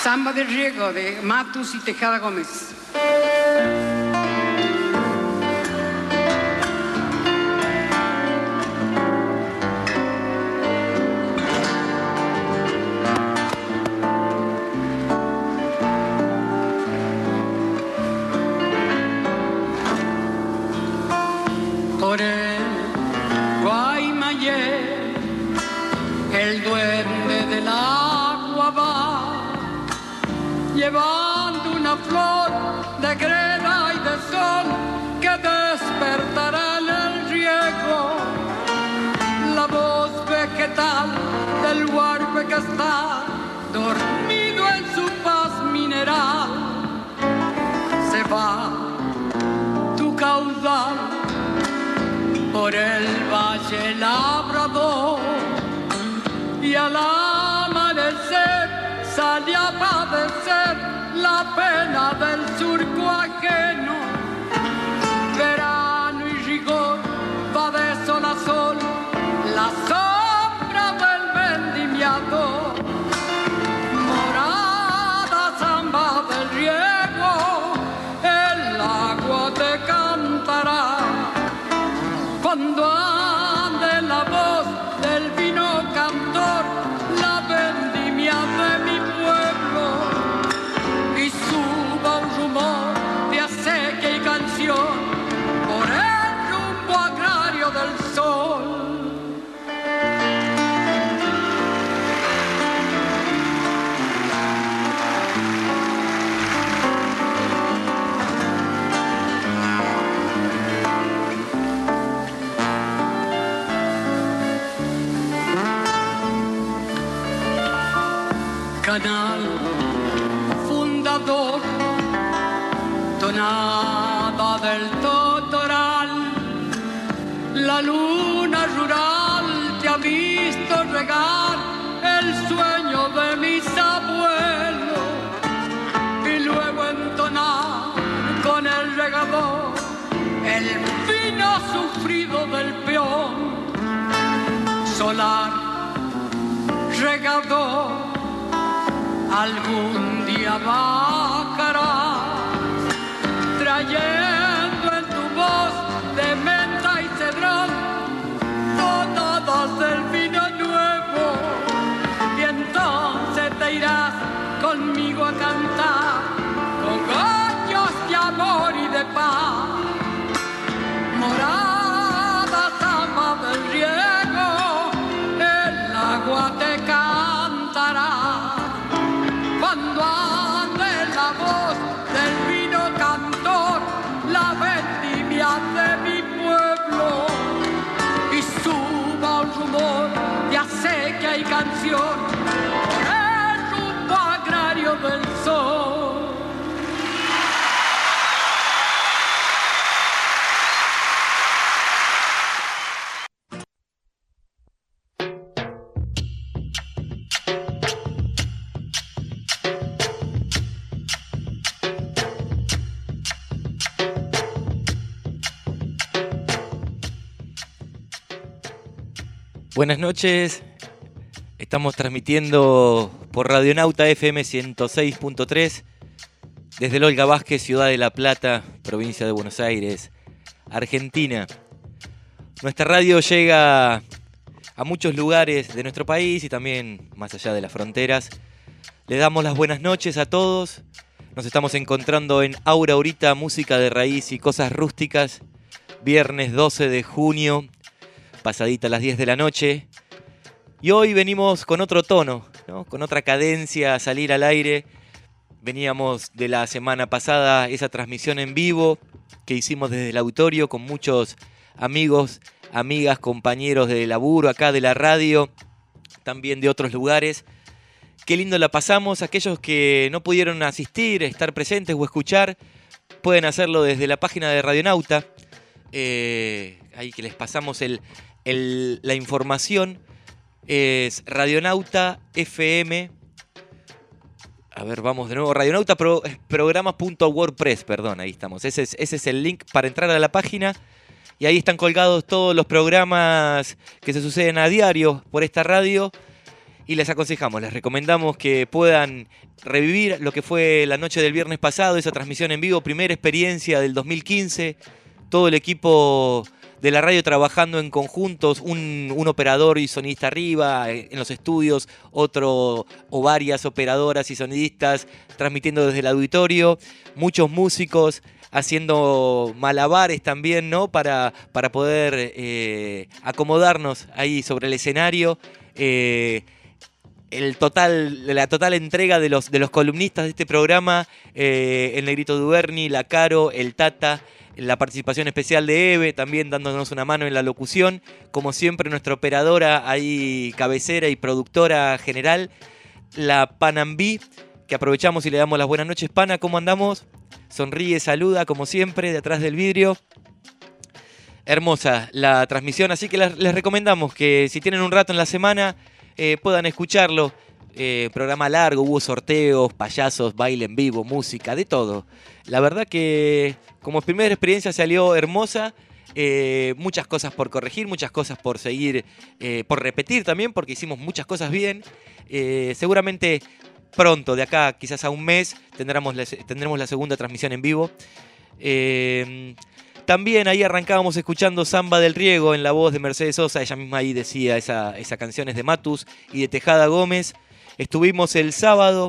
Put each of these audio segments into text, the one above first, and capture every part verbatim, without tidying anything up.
Samba del Riego de Matus y Tejada Gómez. Por el Guaymallé, el duende del agua va, llevando una flor de greda y de sol que despertará en el riego la voz vegetal del huarpe que está dormido en su paz mineral. Se va tu caudal por el valle labrador y al amanecer sale a padecer la pena del surco ajeno. Verano y rigor va de sol a sol la sombra del vendimiador. Morada samba del riego, el agua te cantará cuando ande la voz del vino cantor, la vendimia de mi pueblo, y suba un rumor de acequia y canción por el rumbo agrario del sol. Canal fundador, tonada del totoral, la luna rural te ha visto regar el sueño de mis abuelos y luego entonar con el regador el vino sufrido del peón. Solar, regador, algún día bajarás, trayendo en tu voz de menta y cedrón tonadas del vino nuevo, y entonces te irás conmigo a cantar cogollos de amor y de paz. Morada samba del riego, el agua te cantará cuando ande la voz del vino cantor, la vendimia de mi pueblo, y suba un rumor de acequia y canción por el rumbo agrario del sol. Buenas noches, estamos transmitiendo por Radionauta F M ciento seis punto tres desde el Olga Vázquez, Ciudad de La Plata, provincia de Buenos Aires, Argentina. Nuestra radio llega a muchos lugares de nuestro país y también más allá de las fronteras. Les damos las buenas noches a todos. Nos estamos encontrando en Aura Ahorita, música de raíz y cosas rústicas, viernes doce de junio. Pasadita a las diez de la noche, y hoy venimos con otro tono, ¿no? Con otra cadencia a salir al aire. Veníamos de la semana pasada esa transmisión en vivo que hicimos desde el auditorio con muchos amigos, amigas, compañeros de laburo acá de la radio, también de otros lugares. Qué lindo la pasamos. Aquellos que no pudieron asistir, estar presentes o escuchar, pueden hacerlo desde la página de Radionauta, eh, ahí que les pasamos el El, la información. Es Radionauta F M. A ver, vamos de nuevo. Radionauta Pro, programas punto wordpress, perdón, ahí estamos. Ese es, ese es el link para entrar a la página. Y ahí están colgados todos los programas que se suceden a diario por esta radio. y les aconsejamos, les recomendamos que puedan revivir lo que fue la noche del viernes pasado, esa transmisión en vivo, primera experiencia del dos mil quince, todo el equipo de la radio trabajando en conjuntos, un, un operador y sonidista arriba en los estudios, otro o varias operadoras y sonidistas transmitiendo desde el auditorio, muchos músicos haciendo malabares también, ¿no? Para, para poder eh, acomodarnos ahí sobre el escenario. Eh, el total, la total entrega de los, de los columnistas de este programa, eh, el Negrito Duberni, la Caro, el Tata, la participación especial de Eve, también dándonos una mano en la locución. Como siempre, nuestra operadora ahí, cabecera y productora general, la Panambí, que aprovechamos y le damos las buenas noches. Pana, ¿cómo andamos? Sonríe, saluda, como siempre, de atrás del vidrio. Hermosa la transmisión, así que les, les recomendamos que si tienen un rato en la semana eh, puedan escucharlo. Eh, programa largo, hubo sorteos, payasos, baile en vivo, música, de todo. La verdad que como primera experiencia salió hermosa. Eh, muchas cosas por corregir, muchas cosas por seguir, eh, por repetir también, porque hicimos muchas cosas bien. Eh, seguramente pronto, de acá quizás a un mes, tendremos la, tendremos la segunda transmisión en vivo. Eh, también ahí arrancábamos escuchando Samba del Riego en la voz de Mercedes Sosa. Ella misma ahí decía, esa, esa canción es de Matus y de Tejada Gómez. Estuvimos el sábado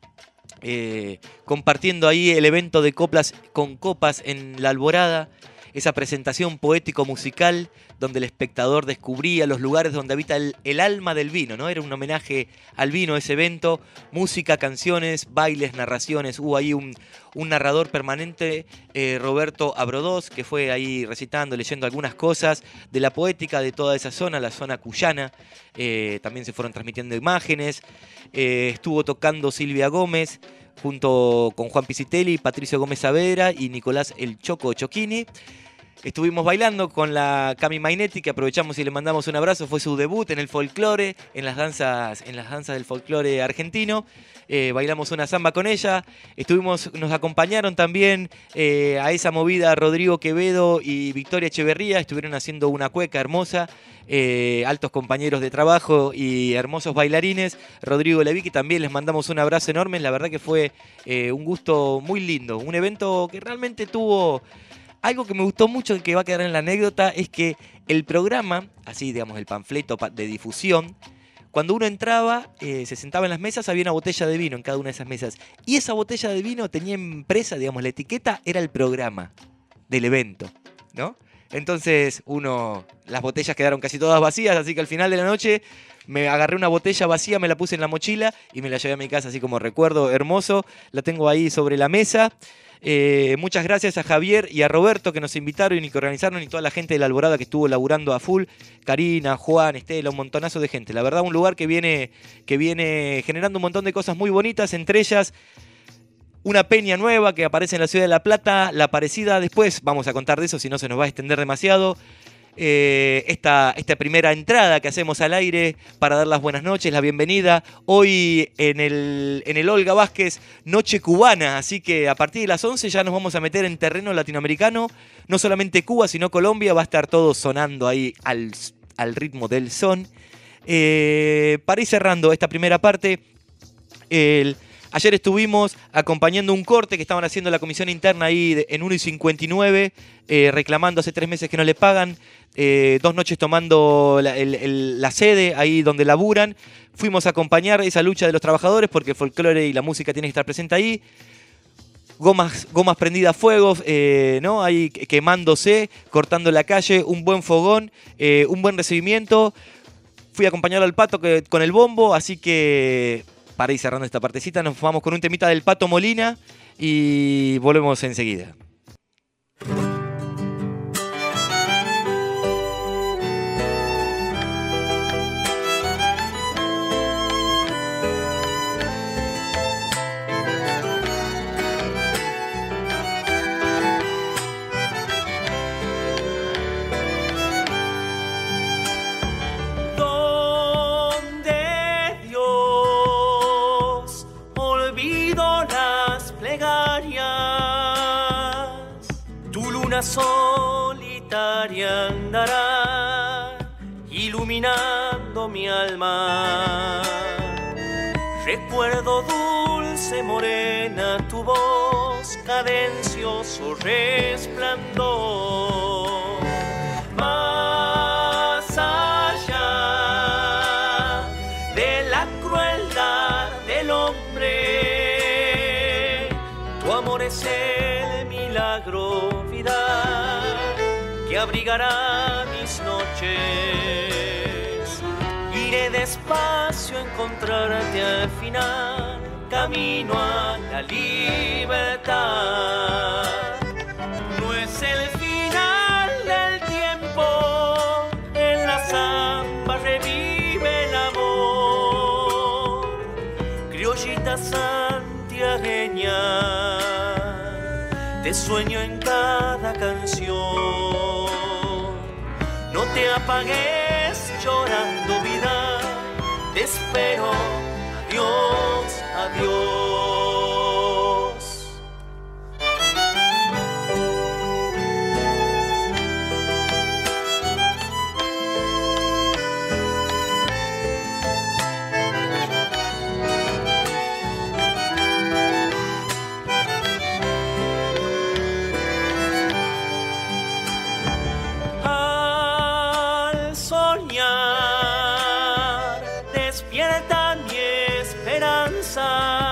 eh, compartiendo ahí el evento de Coplas con Copas en La Alborada, esa presentación poético-musical donde el espectador descubría los lugares donde habita el, el alma del vino, ¿no? Era un homenaje al vino ese evento, música, canciones, bailes, narraciones. Hubo ahí un, un narrador permanente, eh, Roberto Abrodós, que fue ahí recitando, leyendo algunas cosas de la poética de toda esa zona, la zona cuyana. Eh, también se fueron transmitiendo imágenes. Eh, estuvo tocando Silvia Gómez junto con Juan Pisitelli, Patricio Gómez Saavedra y Nicolás El Choco Chocchini. Estuvimos bailando con la Cami Mainetti, que aprovechamos y le mandamos un abrazo. Fue su debut en el folclore, en las danzas, en las danzas del folclore argentino. Eh, bailamos una samba con ella. Estuvimos, nos acompañaron también eh, a esa movida Rodrigo Quevedo y Victoria Echeverría. Estuvieron haciendo una cueca hermosa. Eh, altos compañeros de trabajo y hermosos bailarines. Rodrigo Levicki, también les mandamos un abrazo enorme. La verdad que fue eh, un gusto muy lindo. Un evento que realmente tuvo... Algo que me gustó mucho y que va a quedar en la anécdota es que el programa, así digamos el panfleto de difusión, cuando uno entraba, eh, se sentaba en las mesas, había una botella de vino en cada una de esas mesas. Y esa botella de vino tenía impresa, digamos, la etiqueta era el programa del evento, ¿no? Entonces, uno, las botellas quedaron casi todas vacías, así que al final de la noche me agarré una botella vacía, me la puse en la mochila y me la llevé a mi casa así como recuerdo hermoso. La tengo ahí sobre la mesa. Eh, muchas gracias a Javier y a Roberto que nos invitaron y que organizaron, y toda la gente de La Alborada que estuvo laburando a full. Karina, Juan, Estela, un montonazo de gente. La verdad, un lugar que viene, que viene generando un montón de cosas muy bonitas, entre ellas una peña nueva que aparece en la ciudad de La Plata, La Parecida. Después vamos a contar de eso, si no se nos va a extender demasiado. Eh, esta, esta primera entrada que hacemos al aire para dar las buenas noches, la bienvenida. Hoy en el, en el Olga Vázquez, Noche Cubana, así que a partir de las once ya nos vamos a meter en terreno latinoamericano. No solamente Cuba, sino Colombia, va a estar todo sonando ahí al, al ritmo del son. Eh, para ir cerrando esta primera parte, el... Ayer estuvimos acompañando un corte que estaban haciendo la comisión interna ahí de, en uno y cincuenta y nueve, eh, reclamando hace tres meses que no le pagan, eh, dos noches tomando la, el, el, la sede ahí donde laburan. Fuimos a acompañar esa lucha de los trabajadores porque el folclore y la música tienen que estar presente ahí. Gomas, gomas prendidas a fuego, eh, ¿no? Ahí quemándose, cortando la calle, un buen fogón, eh, un buen recibimiento. Fui a acompañar al Pato que, con el bombo, así que... Para ir cerrando esta partecita, nos vamos con un temita del Pato Molina y volvemos enseguida. Solitaria andará iluminando llenando mi alma. Recuerdo dulce morena tu voz, cadencioso resplandor. Más allá de la crueldad del hombre, tu amor es el milagro, vida, que abrigará mis noches. Iré despacio a encontrarte al final, camino a la libertad. No es el final del tiempo, en la samba revive el amor. Criollita santiagueña, te sueño en cada canción. No te apagues llorando, vida, te espero. Adiós, adiós. Al soñar despierta mi esperanza.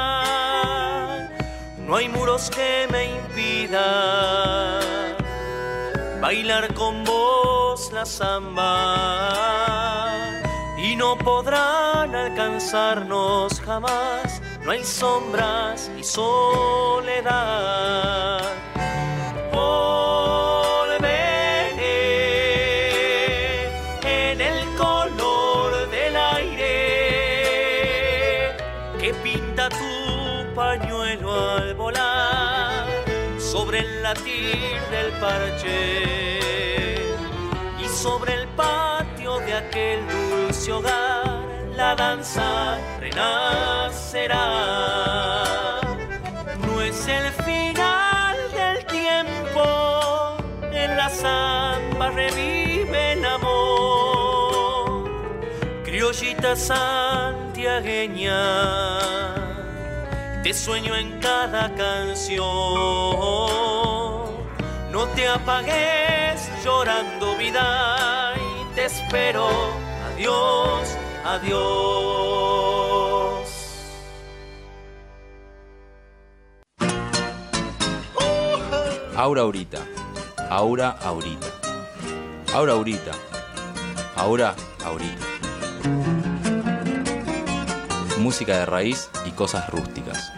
No hay muros que me impidan bailar con vos la samba, y no podrán alcanzarnos jamás. No hay sombras y soledad. Volveré en el color del aire que pinta tu pañuelo al volar sobre el latir del parche, y sobre el patio de aquel dulce hogar la danza renacerá. No es el final del tiempo, en la samba revive el amor. Criollita santiagueña, te sueño en cada canción. No te apagues llorando, vida, y te espero. Adiós, adiós. Aura Aurita, Aura Aurita, Aura Aurita, Aura Aurita. Música de raíz y cosas rústicas.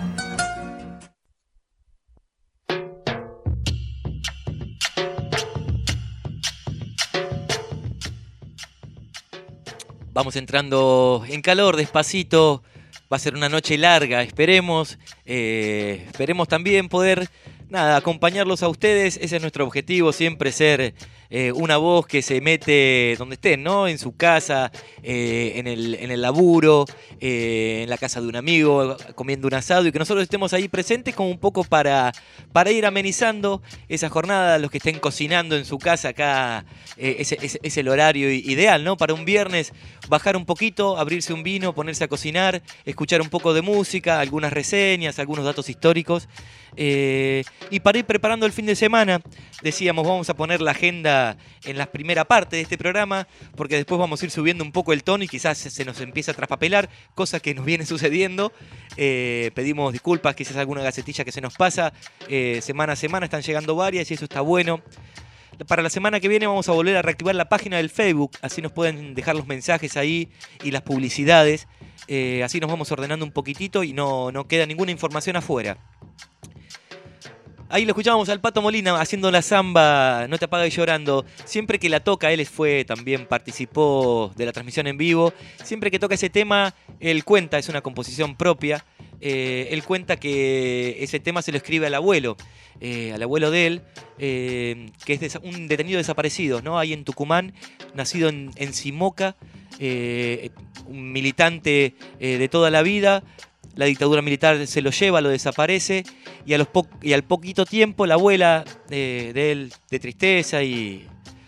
Vamos entrando en calor, despacito. Va a ser una noche larga, esperemos. Eh, esperemos también poder, nada, acompañarlos a ustedes. Ese es nuestro objetivo, siempre ser eh, una voz que se mete donde estén, ¿no? En su casa, eh, en, el, en el laburo, eh, en la casa de un amigo, comiendo un asado, y que nosotros estemos ahí presentes como un poco para, para ir amenizando esa jornada. Los que estén cocinando en su casa acá, eh, ese, ese, es el horario ideal, ¿no? Para un viernes, bajar un poquito, abrirse un vino, ponerse a cocinar, escuchar un poco de música, algunas reseñas, algunos datos históricos. Eh, y para ir preparando el fin de semana, decíamos, vamos a poner la agenda en la primera parte de este programa, porque después vamos a ir subiendo un poco el tono y quizás se nos empieza a traspapelar, cosa que nos viene sucediendo. Eh, pedimos disculpas, quizás alguna gacetilla que se nos pasa. Eh, semana a semana están llegando varias y eso está bueno. Para la semana que viene vamos a volver a reactivar la página del Facebook, así nos pueden dejar los mensajes ahí y las publicidades. Eh, así nos vamos ordenando un poquitito y no, no queda ninguna información afuera. Ahí lo escuchábamos al Pato Molina haciendo la samba No te apagues llorando. Siempre que la toca, él fue, también participó de la transmisión en vivo. Siempre que toca ese tema, él cuenta, es una composición propia. Eh, él cuenta que ese tema se lo escribe al abuelo, eh, al abuelo de él, eh, que es de, un detenido desaparecido, ¿no? Ahí en Tucumán, nacido en, en Simoca, eh, un militante eh, de toda la vida. La dictadura militar se lo lleva, lo desaparece, y, a los po- y al poquito tiempo la abuela eh, de él, de tristeza y,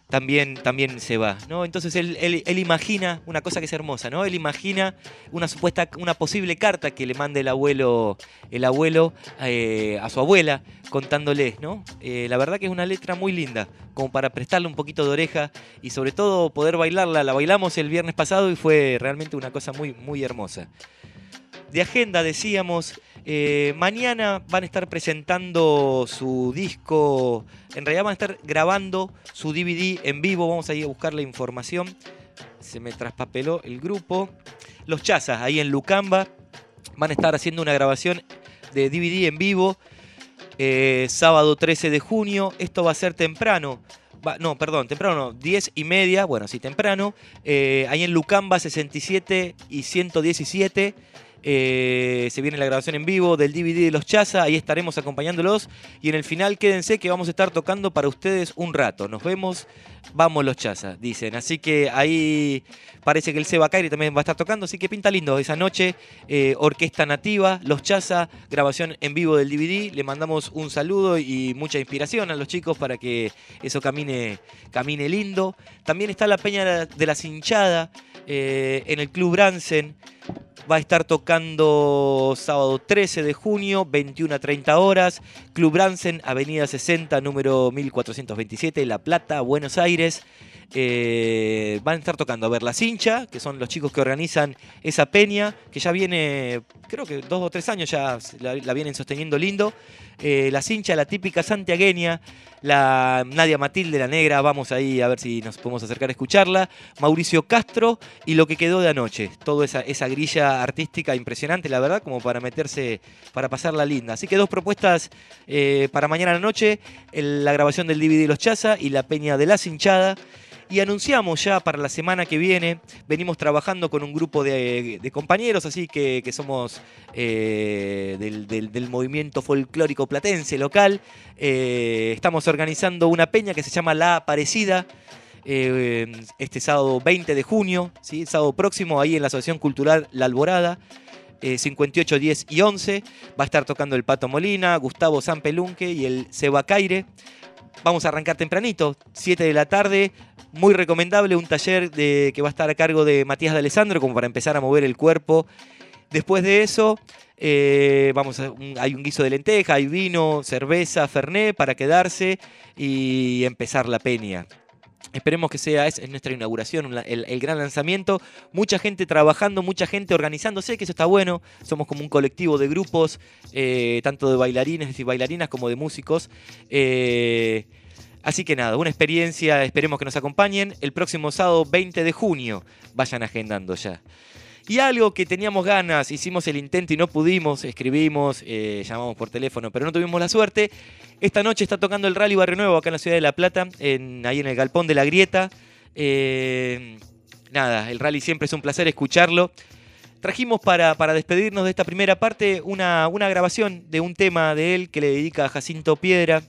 también, también se va, ¿no? Entonces él, él, él imagina una cosa que es hermosa, ¿no? Él imagina una supuesta, una posible carta que le mande el abuelo, el abuelo eh, a su abuela, contándole, ¿no? Eh, la verdad que es una letra muy linda, como para prestarle un poquito de oreja y sobre todo poder bailarla. La bailamos el viernes pasado y fue realmente una cosa muy, muy hermosa. De agenda decíamos, eh, mañana van a estar presentando su disco, en realidad van a estar grabando su D V D en vivo, vamos a ir a buscar la información, se me traspapeló el grupo. Los Chazas, ahí en Lucamba, van a estar haciendo una grabación de D V D en vivo, eh, sábado trece de junio, esto va a ser temprano. Va, no, perdón, temprano no, diez y media, bueno, sí, temprano, eh, ahí en Lucamba sesenta y siete y ciento diecisiete. Eh, se viene la grabación en vivo del D V D de Los Chazas, ahí estaremos acompañándolos y en el final quédense que vamos a estar tocando para ustedes un rato. Nos vemos, vamos Los Chazas, dicen. Así que ahí parece que el Seba Caire también va a estar tocando, así que pinta lindo esa noche. Eh, orquesta nativa, Los Chazas, grabación en vivo del D V D. Le mandamos un saludo y mucha inspiración a los chicos para que eso camine, camine lindo. También está la Peña de la Cinchada eh, en el Club Bransen. Va a estar tocando sábado trece de junio, veintiuna a treinta horas. Club Bransen, Avenida sesenta, número mil cuatrocientos veintisiete, La Plata, Buenos Aires. Eh, van a estar tocando, a ver, La Cincha, que son los chicos que organizan esa peña, que ya viene, creo que dos o tres años ya la, la vienen sosteniendo lindo. Eh, La Cincha, la típica santiagueña, la Nadia Matilde, la negra, vamos ahí a ver si nos podemos acercar a escucharla. Mauricio Castro y Lo que quedó de anoche. Toda esa, esa grilla artística impresionante, la verdad, como para meterse, para pasarla linda. Así que dos propuestas eh, para mañana a la noche, el, la grabación del D V D de Los Chazas y la peña de La Cinchada. Y anunciamos ya para la semana que viene, venimos trabajando con un grupo de, de compañeros, así que, que somos eh, del, del, del movimiento folclórico platense local. Eh, estamos organizando una peña que se llama La Aparecida, eh, este sábado veinte de junio, ¿sí? Sábado próximo, ahí en la Asociación Cultural La Alborada. Eh, cincuenta y ocho, diez y once. Va a estar tocando el Pato Molina, Gustavo Sanpelunque y el Seba Caire. Vamos a arrancar tempranito, siete de la tarde, muy recomendable, un taller de, que va a estar a cargo de Matías de Alessandro, como para empezar a mover el cuerpo. Después de eso, eh, vamos a, un, hay un guiso de lenteja, hay vino, cerveza, fernet para quedarse y empezar la peña. Esperemos que sea es nuestra inauguración, el, el gran lanzamiento. Mucha gente trabajando, mucha gente organizándose, que eso está bueno. Somos como un colectivo de grupos, eh, tanto de bailarines y bailarinas como de músicos. Eh, así que nada, una experiencia, esperemos que nos acompañen. El próximo sábado veinte de junio, vayan agendando ya. Y algo que teníamos ganas, hicimos el intento y no pudimos, escribimos, eh, llamamos por teléfono, pero no tuvimos la suerte. Esta noche está tocando el Rally Barrio Nuevo acá en la ciudad de La Plata, en, ahí en el Galpón de la Grieta. Eh, nada, el rally siempre es un placer escucharlo. Trajimos para, para despedirnos de esta primera parte una, una grabación de un tema de él que le dedica a Jacinto Piedra.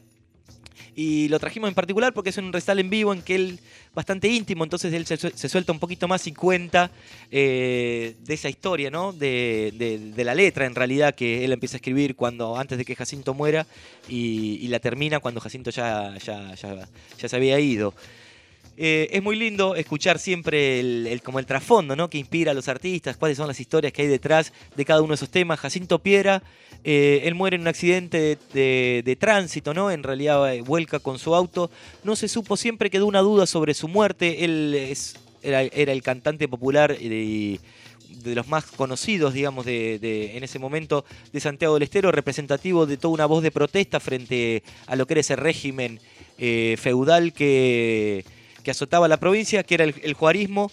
Y lo trajimos en particular porque es un recital en vivo en que él, bastante íntimo, entonces él se, se suelta un poquito más y cuenta eh, de esa historia, ¿no? De, de, de la letra, en realidad, que él empieza a escribir cuando, antes de que Jacinto muera y, y la termina cuando Jacinto ya, ya, ya, ya se había ido. Eh, es muy lindo escuchar siempre el, el, como el trasfondo, ¿no? Que inspira a los artistas, cuáles son las historias que hay detrás de cada uno de esos temas. Jacinto Piedra, eh, él muere en un accidente de, de, de tránsito, ¿no? En realidad eh, vuelca con su auto. No se supo, siempre quedó una duda sobre su muerte. Él es, era, era el cantante popular de, de los más conocidos, digamos, de, de, en ese momento de Santiago del Estero, representativo de toda una voz de protesta frente a lo que era ese régimen eh, feudal que... que azotaba la provincia, que era el, el juarismo,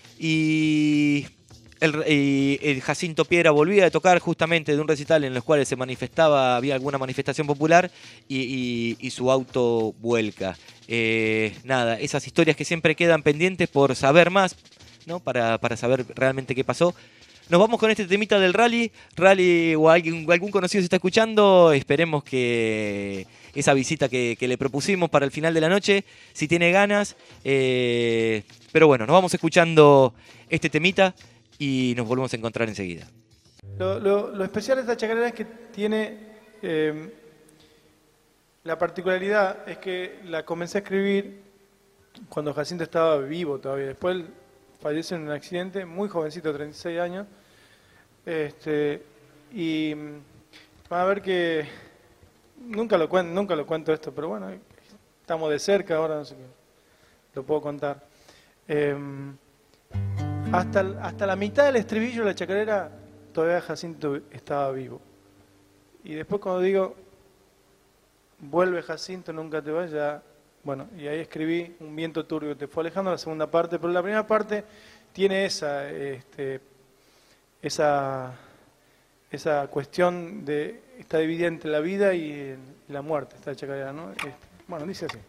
y el, y el Jacinto Piedra volvía a tocar justamente de un recital en los cuales se manifestaba, había alguna manifestación popular, y, y, y su auto vuelca. Eh, nada, esas historias que siempre quedan pendientes por saber más, ¿no? Para, para saber realmente qué pasó. Nos vamos con este temita del rally. Rally o alguien, algún conocido se está escuchando. Esperemos que esa visita que, que le propusimos para el final de la noche, si tiene ganas. Eh, pero bueno, nos vamos escuchando este temita y nos volvemos a encontrar enseguida. Lo, lo, lo especial de esta chacarera es que tiene eh, la particularidad, es que la comencé a escribir cuando Jacinto estaba vivo todavía. Después él fallece en un accidente, muy jovencito, treinta y seis años. Este, y van a ver que nunca lo cuento, nunca lo cuento esto, pero bueno, estamos de cerca ahora, no sé qué, lo puedo contar. Eh, hasta, hasta la mitad del estribillo de la chacarera todavía Jacinto estaba vivo. Y después cuando digo, vuelve Jacinto, nunca te vayas, bueno, y ahí escribí Un viento turbio te fue alejando, la segunda parte, pero la primera parte tiene esa, este, esa, esa cuestión de, está dividida entre la vida y la muerte, esta chacarera, ¿no? Este, bueno, dice así.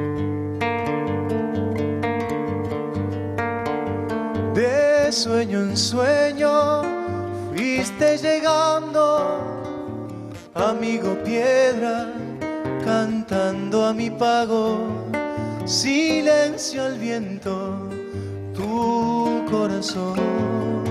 De sueño en sueño fuiste llegando, amigo piedra, cantando a mi pago, silencio al viento, tu corazón.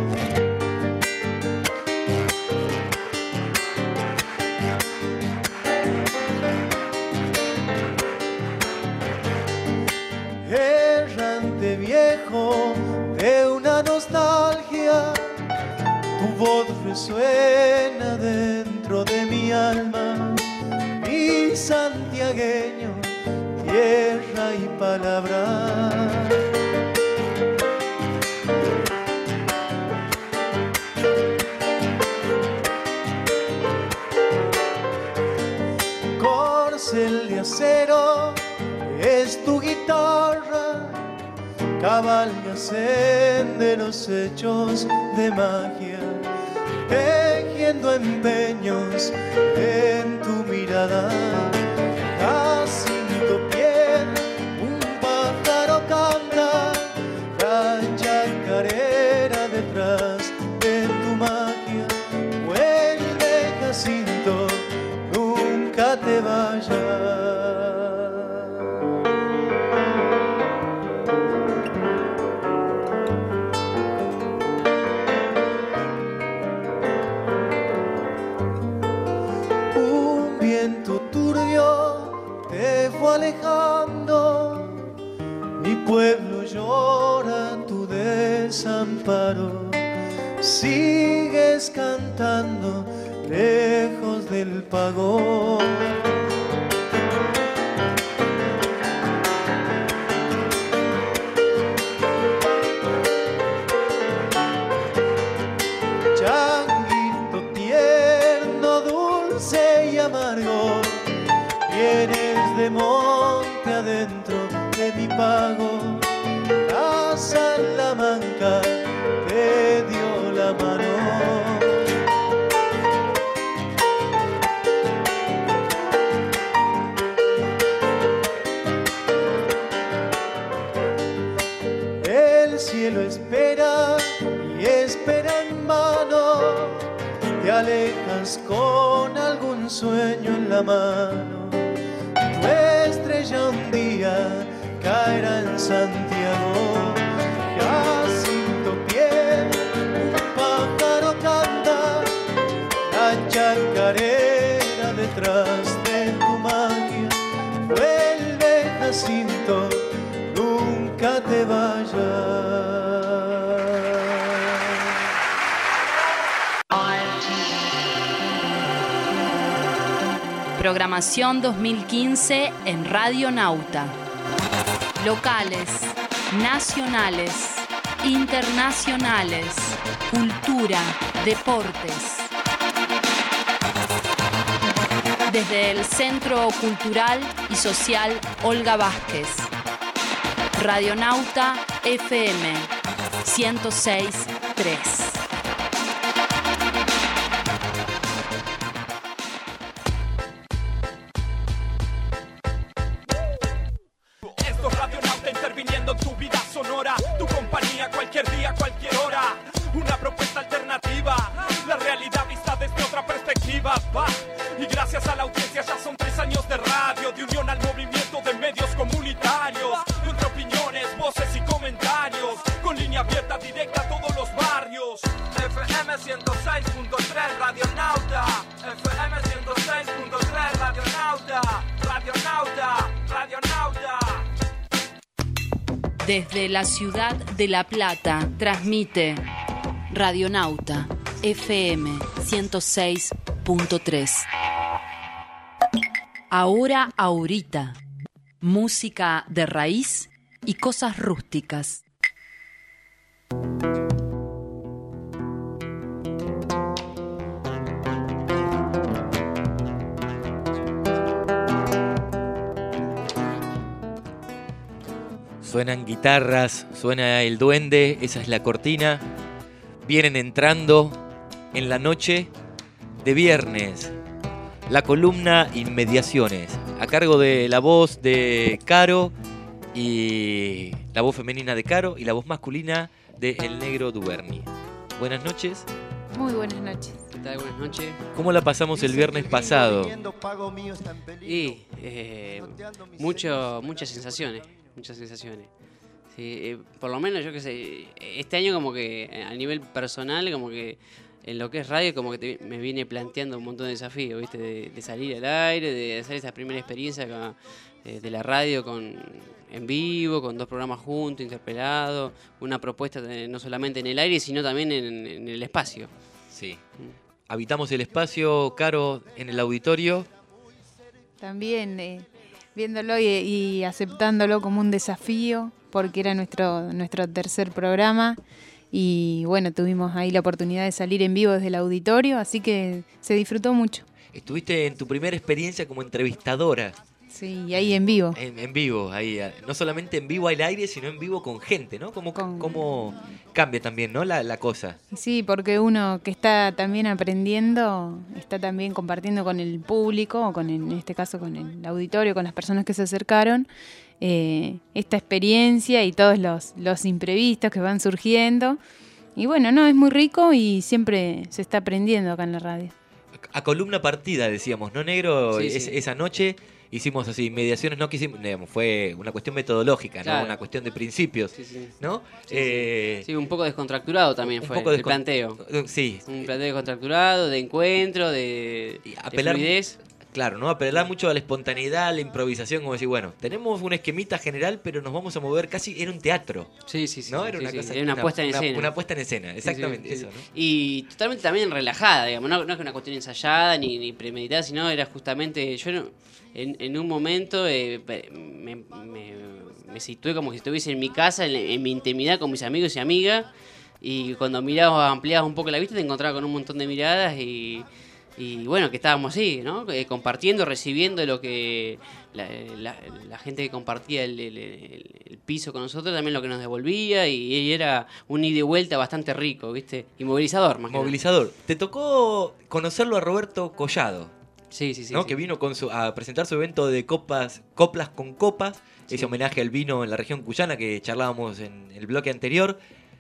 Errante viejo de una nostalgia, tu voz resuena dentro de mi alma, mi santiagueño, tierra y palabra. Corcel de acero es tu guitarra, cabalga senderos hechos de magia, tejiendo empeños en tu mirada. Jacinto piel, un pájaro canta, la chacarera detrás de tu magia. Vuelve Jacinto, nunca te vayas. Alejando, mi pueblo llora tu desamparo, sigues cantando lejos del pago. Changuito tierno, dulce y amargo, vienes de monte adentro de mi pago, la Salamanca te dio la mano. El cielo espera y espera en vano, te alejas con algún sueño en la mano. Tu estrella un día caerá en Santiago. Jacinto piel, un pájaro canta, la chacarera detrás de tu magia. Vuelve Jacinto, nunca te vayas. Programación dos mil quince en Radio Nauta. Locales, nacionales, internacionales, cultura, deportes. Desde el Centro Cultural y Social Olga Vázquez. Radionauta F M ciento seis punto tres. Desde la ciudad de La Plata, transmite Radionauta F M ciento seis punto tres. Ahora, ahorita. Música de raíz y cosas rústicas. Suenan guitarras, suena el duende, esa es la cortina. Vienen entrando en la noche de viernes. La columna Inmediaciones, a cargo de la voz de Caro y la voz femenina de Caro y la voz masculina de El Negro Duberni. Buenas noches. Muy buenas noches. ¿Qué tal? Buenas noches. ¿Cómo la pasamos el viernes pasado? Y eh, mucho, muchas sensaciones, muchas sensaciones. Sí, eh, por lo menos yo que sé, este año como que a nivel personal, como que en lo que es radio, como que te, me viene planteando un montón de desafíos, ¿viste? De, de salir al aire, de hacer esa primera experiencia con, eh, de la radio con en vivo, con dos programas juntos, interpelados, una propuesta de, no solamente en el aire, sino también en, en el espacio. Sí. Habitamos el espacio, Caro, en el auditorio. También eh, viéndolo y, y aceptándolo como un desafío, porque era nuestro, nuestro tercer programa. Y bueno, tuvimos ahí la oportunidad de salir en vivo desde el auditorio, así que se disfrutó mucho. Estuviste en tu primera experiencia como entrevistadora. Sí, y ahí en vivo. En, en vivo, ahí. No solamente en vivo al aire, sino en vivo con gente, ¿no? ¿Cómo, Con- cómo cambia también, ¿no? La, la cosa. Sí, porque uno que está también aprendiendo, está también compartiendo con el público, o con el- en este caso con el auditorio, con las personas que se acercaron, eh, esta experiencia y todos los, los imprevistos que van surgiendo. Y bueno, no, es muy rico y siempre se está aprendiendo acá en la radio. A columna partida, decíamos, ¿no, Negro? Sí, Es- sí. Esa noche hicimos así, mediaciones, no quisimos, digamos, fue una cuestión metodológica, Claro. ¿no? Una cuestión de principios, Sí, sí. ¿no? Sí, Eh, Sí, un poco descontracturado también un fue poco el descon- planteo. Sí, Un planteo descontracturado, de encuentro, de, Y de apelar- fluidez. claro, ¿no? Apelar mucho a la espontaneidad, a la improvisación, como decir, bueno, tenemos un esquemita general, pero nos vamos a mover casi, era un teatro, Sí, sí, sí. ¿no? Era sí, una sí, cosa, era una puesta en una, escena. Una puesta en escena, exactamente, Sí, sí, sí. eso, ¿no? Y totalmente también relajada, digamos, no, no es que una cuestión ensayada ni, ni premeditada, sino era justamente, yo no- en, en un momento eh, pe- me, me, me situé como si estuviese en mi casa, en, en mi intimidad con mis amigos y amigas, y cuando mirabas, ampliabas un poco la vista, te encontrabas con un montón de miradas y, y bueno, que estábamos así, ¿no? Eh, compartiendo, recibiendo lo que la, la- la gente que compartía el, el- el- el piso con nosotros, también lo que nos devolvía, y, y era un ida y vuelta bastante rico, ¿viste? Y movilizador, más que nada. Movilizador. Te tocó conocerlo a Roberto Collado, Sí, sí, sí. ¿no? sí. Que vino con su, a presentar su evento de copas, coplas con copas, Sí. ese homenaje al vino en la región cuyana que charlábamos en el bloque anterior.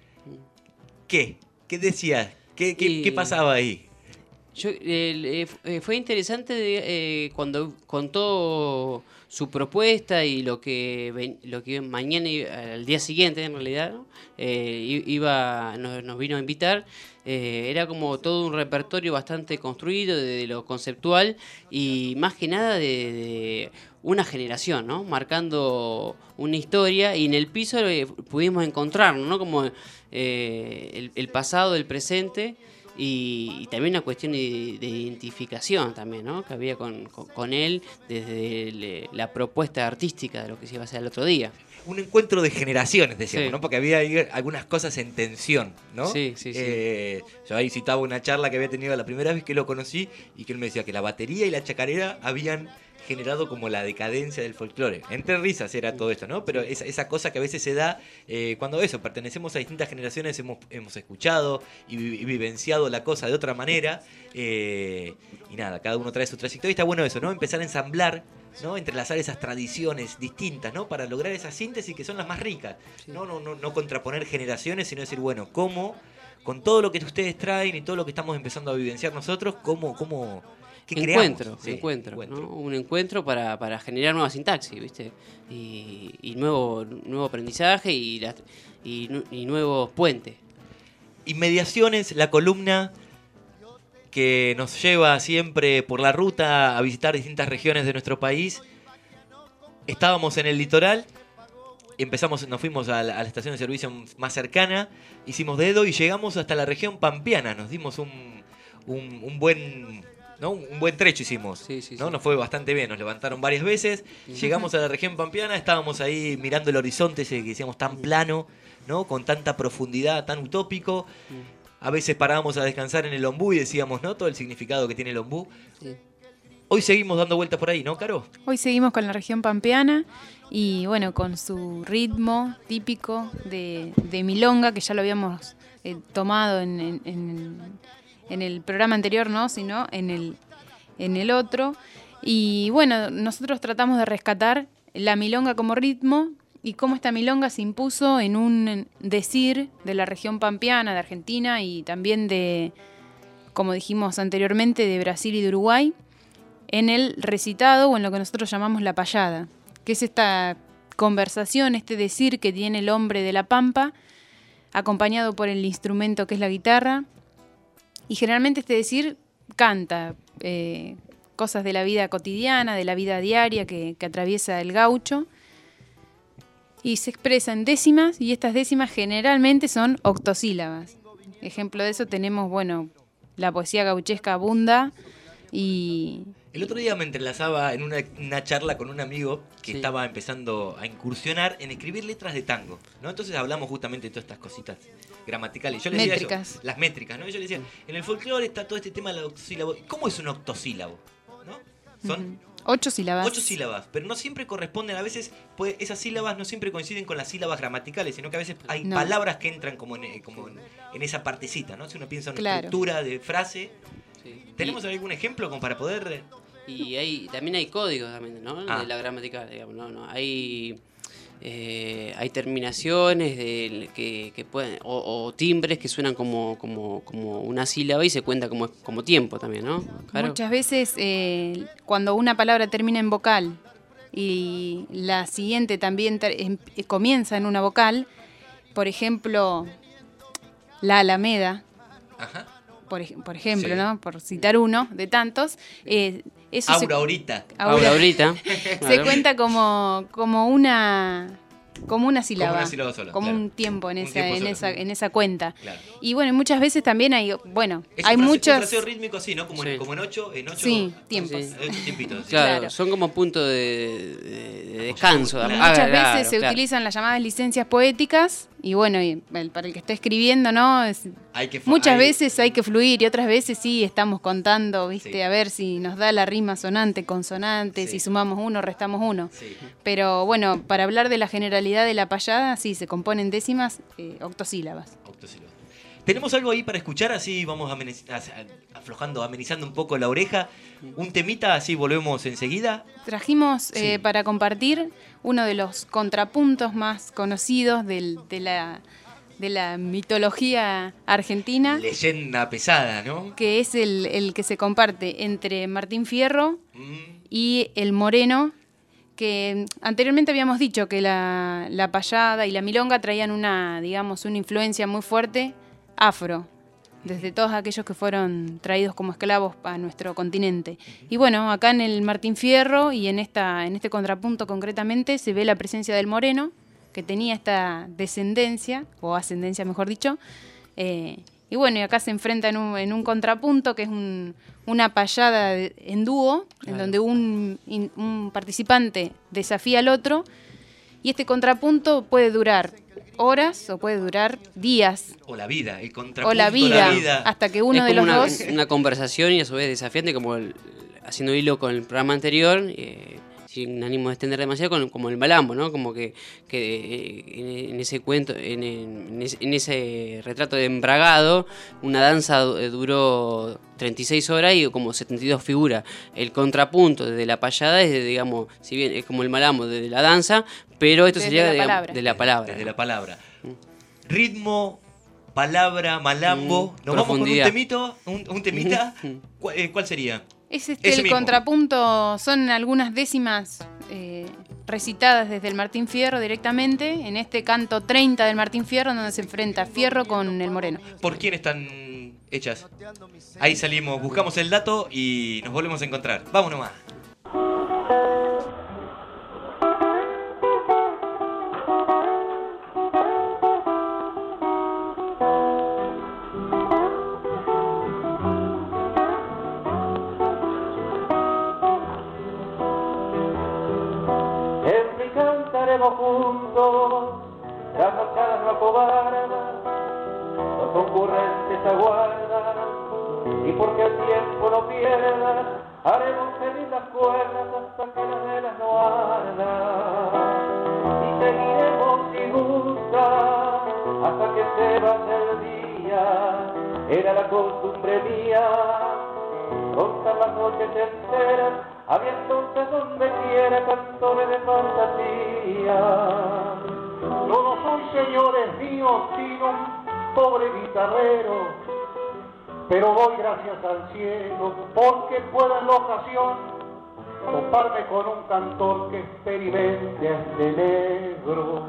¿Qué? ¿Qué decías? ¿Qué, qué, Y- qué pasaba ahí? Yo, eh, eh, fu- eh, fue interesante de, eh, cuando contó su propuesta y lo que ven- lo que mañana, i- al día siguiente en realidad, ¿no? Eh, i- iba nos, nos vino a invitar. Eh, era como todo un repertorio bastante construido de, de lo conceptual y más que nada de, de una generación, ¿no? Marcando una historia, y en el piso eh, pudimos encontrarnos, ¿no? Como eh, el, el pasado, el presente. Y, y también una cuestión de, de identificación también, ¿no? Que había con, con, con él desde le- la propuesta artística de lo que se iba a hacer el otro día. Un encuentro de generaciones, decíamos, Sí. ¿no? Porque había ahí algunas cosas en tensión, ¿no? Sí, sí, sí. Eh, yo ahí citaba una charla que había tenido la primera vez que lo conocí y que él me decía que la batería y la chacarera habían generado como la decadencia del folclore. Entre risas era todo esto, ¿no? Pero esa, esa cosa que a veces se da eh, cuando eso, pertenecemos a distintas generaciones, hemos, hemos escuchado y, vi- y vivenciado la cosa de otra manera. eh, y nada, cada uno trae su trayectoria. Y está bueno eso, ¿no? Empezar a ensamblar, ¿no? Entrelazar esas tradiciones distintas, ¿no? Para lograr esa síntesis que son las más ricas. No, no, no, no contraponer generaciones, sino decir, bueno, ¿cómo, con todo lo que ustedes traen y todo lo que estamos empezando a vivenciar nosotros, cómo, cómo, qué creamos? Encuentro, Sí, encuentro, encuentro. ¿no? Un encuentro para, para generar nueva sintaxis, ¿viste? Y, y nuevo, nuevo aprendizaje y, la- y, nu- y nuevos puentes. Inmediaciones, la columna que nos lleva siempre por la ruta a visitar distintas regiones de nuestro país. Estábamos en el litoral, empezamos, nos fuimos a la, a la estación de servicio más cercana, hicimos dedo y llegamos hasta la región pampeana. Nos dimos un, un, un buen... ¿no? Un buen trecho hicimos, sí, sí, ¿no? sí. Nos fue bastante bien, nos levantaron varias veces, Sí. llegamos a la región pampeana, estábamos ahí mirando el horizonte ese que decíamos tan plano, ¿no? Con tanta profundidad, tan utópico. A veces parábamos a descansar en el ombú y decíamos, ¿no? Todo el significado que tiene el ombú. Sí. Hoy seguimos dando vueltas por ahí, ¿no, Caro? Hoy seguimos con la región pampeana y bueno, con su ritmo típico de, de milonga, que ya lo habíamos eh, tomado en, en, en, en el programa anterior, no, sino en el, en el otro. Y bueno, nosotros tratamos de rescatar la milonga como ritmo y cómo esta milonga se impuso en un decir de la región pampeana, de Argentina y también de, como dijimos anteriormente, de Brasil y de Uruguay, en el recitado o en lo que nosotros llamamos la payada, que es esta conversación, este decir que tiene el hombre de la pampa, acompañado por el instrumento que es la guitarra, y generalmente este decir canta eh, cosas de la vida cotidiana, de la vida diaria que, que atraviesa el gaucho, y se expresa en décimas, y estas décimas generalmente son octosílabas. Ejemplo de eso tenemos, bueno, la poesía gauchesca abunda, y... El otro día me entrelazaba en una, una charla con un amigo que Sí. estaba empezando a incursionar en escribir letras de tango, ¿no? Entonces hablamos justamente de todas estas cositas gramaticales. Yo le decía Métricas. eso, las métricas, ¿no? Y yo le decía, en el folclore está todo este tema del octosílabo. ¿Cómo es un octosílabo? ¿No? Son Ujú. Ocho sílabas. ocho sílabas, pero no siempre corresponden, a veces puede, esas sílabas no siempre coinciden con las sílabas gramaticales, sino que a veces hay No. palabras que entran como en, como en, en esa partecita, ¿no? Si uno piensa en una Claro. estructura de frase, Sí. ¿tenemos algún ejemplo como para poder...? Y, y hay, también hay códigos también, ¿no? Ah. De la gramática, digamos, ¿no? no hay... Eh, hay terminaciones de, que, que pueden o, o timbres que suenan como, como, como una sílaba y se cuenta como, como tiempo también, ¿no? Claro. Muchas veces eh, cuando una palabra termina en vocal y la siguiente también ter- em- eh, comienza en una vocal, por ejemplo, la Alameda, Ajá. por, ej- por ejemplo, Sí. ¿no? Por citar uno de tantos, eh, eso se- Aura ahorita. Aura- Ahora ahorita. se claro. cuenta como, como una como una sílaba, una sílaba sola, como claro. un tiempo en Un esa tiempo en solo. esa en esa cuenta. Claro. Y bueno, y muchas veces también hay, bueno, Es hay un frase- muchos un fraseo rítmico así, ¿no? Como, en, Sí. como en ocho, en ocho, Sí, tiempos. Sí. en ocho tiempitos. sí. Claro, Claro. son como puntos de, de- de descanso. Claro. Ah, Muchas claro, veces se claro. utilizan las llamadas licencias poéticas y bueno, y el- para el que está escribiendo, ¿no? Es- Hay que, muchas hay- veces hay que fluir y otras veces sí estamos contando, ¿viste? Sí. A ver si nos da la rima sonante, consonante, Sí. si sumamos uno, restamos uno. Sí. Pero bueno, para hablar de la generalidad de la payada, sí, se componen décimas, eh, octosílabas. Octosílabos. ¿Tenemos algo ahí para escuchar? Así vamos ameniz- a- aflojando, amenizando un poco la oreja. Un temita, así volvemos enseguida. Trajimos Sí. eh, para compartir uno de los contrapuntos más conocidos del- de, la, de la mitología argentina, Leyenda pesada, ¿no? que es el, el que se comparte entre Martín Fierro Mm, y el Moreno, que anteriormente habíamos dicho que la, la payada y la milonga traían una, digamos, una influencia muy fuerte afro, desde todos aquellos que fueron traídos como esclavos a nuestro continente. Y bueno, acá en el Martín Fierro y en, esta, en este contrapunto concretamente se ve la presencia del Moreno, que tenía esta descendencia, o ascendencia mejor dicho, eh, y bueno, y acá se enfrenta en un, en un contrapunto que es un, una payada de- en dúo, en Claro. donde un, in- un participante desafía al otro, y este contrapunto puede durar horas o puede durar días, O la vida, el contrapunto o la vida, la vida. hasta que uno es de como los una, dos... una conversación y a su vez desafiante, como el- haciendo hilo con el programa anterior, eh, sin ánimo de extender demasiado, con, como el malambo, ¿no? Como que, que eh, en, en ese cuento, en, en ese, en ese retrato de embragado, una danza du- eh, duró treinta y seis horas y como setenta y dos figuras. El contrapunto desde la payada es, de, digamos, si bien es como el malambo desde la danza, pero esto Desde sería la digamos, palabra. de la palabra. Desde ¿no? la palabra. Ritmo, palabra, malambo. Mm, Nos vamos con un profundidad. temito, un, un temita. ¿Cuál, eh, cuál sería? Es este, Ese el mismo. contrapunto, son algunas décimas eh, recitadas desde el Martín Fierro directamente, en este canto treinta del Martín Fierro, donde se enfrenta Fierro con el Moreno. ¿Por quién están hechas? Ahí salimos, buscamos el dato y nos volvemos a encontrar. Vamos nomás. Thank you. seguiremos juntos, las marchadas no acobardan, los concurrentes aguardan, y porque el tiempo no pierda, haremos feliz las cuerdas hasta que las velas no ardan, y seguiremos sin gusta hasta que se vaya el día. Era la costumbre mía contar las noches enteras, había entonces donde quiera cantores de fantasía. Yo no soy, señores míos, sino un pobre guitarrero, pero doy gracias al cielo porque puedo en la ocasión toparme con un cantor que experimente a este negro.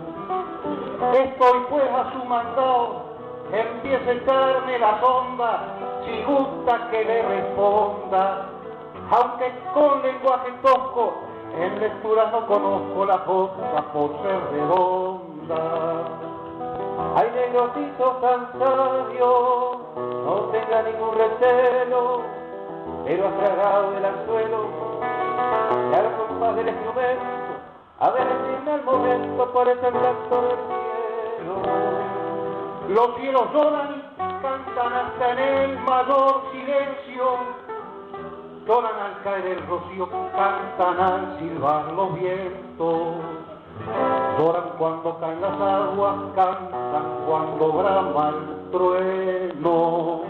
Estoy pues a su mandado, empiece a echarme la sonda, si gusta que le responda, aunque con lenguaje tosco, en lectura no conozco la cosa por ser redonda. Ay, negrocito tan sabio, no tenga ningún recelo, pero atragado del anzuelo, y al compás del instrumento, a ver si al momento parece el canto del cielo. Los cielos lloran y cantan hasta en el mayor silencio, lloran al caer el rocío, cantan al silbar los vientos, lloran cuando caen las aguas, cantan cuando brama el trueno.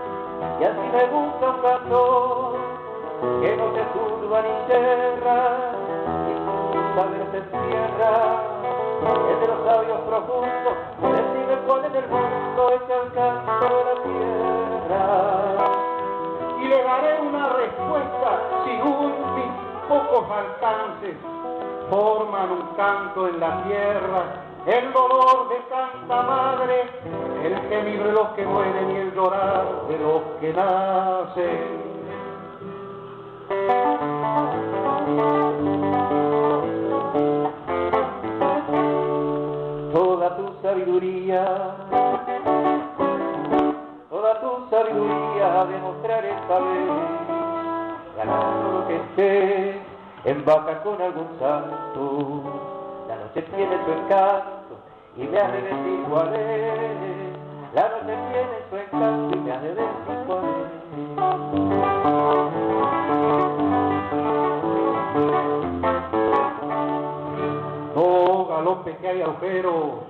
Y así me gusta un cantor que no se turba ni yerra, y su saber se encierra, es de los sabios profundos, decide cuál es el mundo, es el canto de la tierra. Y le daré una respuesta según mis pocos alcances, forman un canto en la tierra, el dolor de tanta madre, el gemir de los que mueren y el llorar de los que nacen. Toda tu sabiduría, toda tu sabiduría demostraré saber, ganando lo que esté en vaca con algún santo. La noche tiene su encanto y me has de decir cuál es. La noche tiene su encanto y me has de decir cuál es. No galope que hay agujero,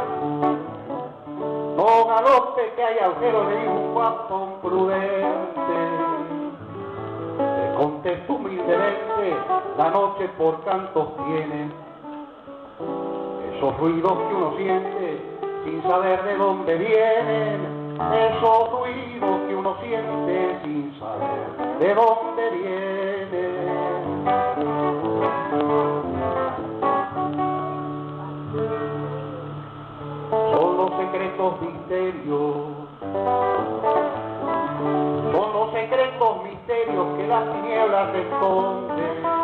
no galope que hay agujero, le dijo un guapo prudente. Le contesto humildemente, la noche por cantos tiene esos ruidos que uno siente sin saber de dónde vienen, esos ruidos que uno siente sin saber de dónde vienen. Son los secretos misterios, son los secretos misterios que las tinieblas esconden.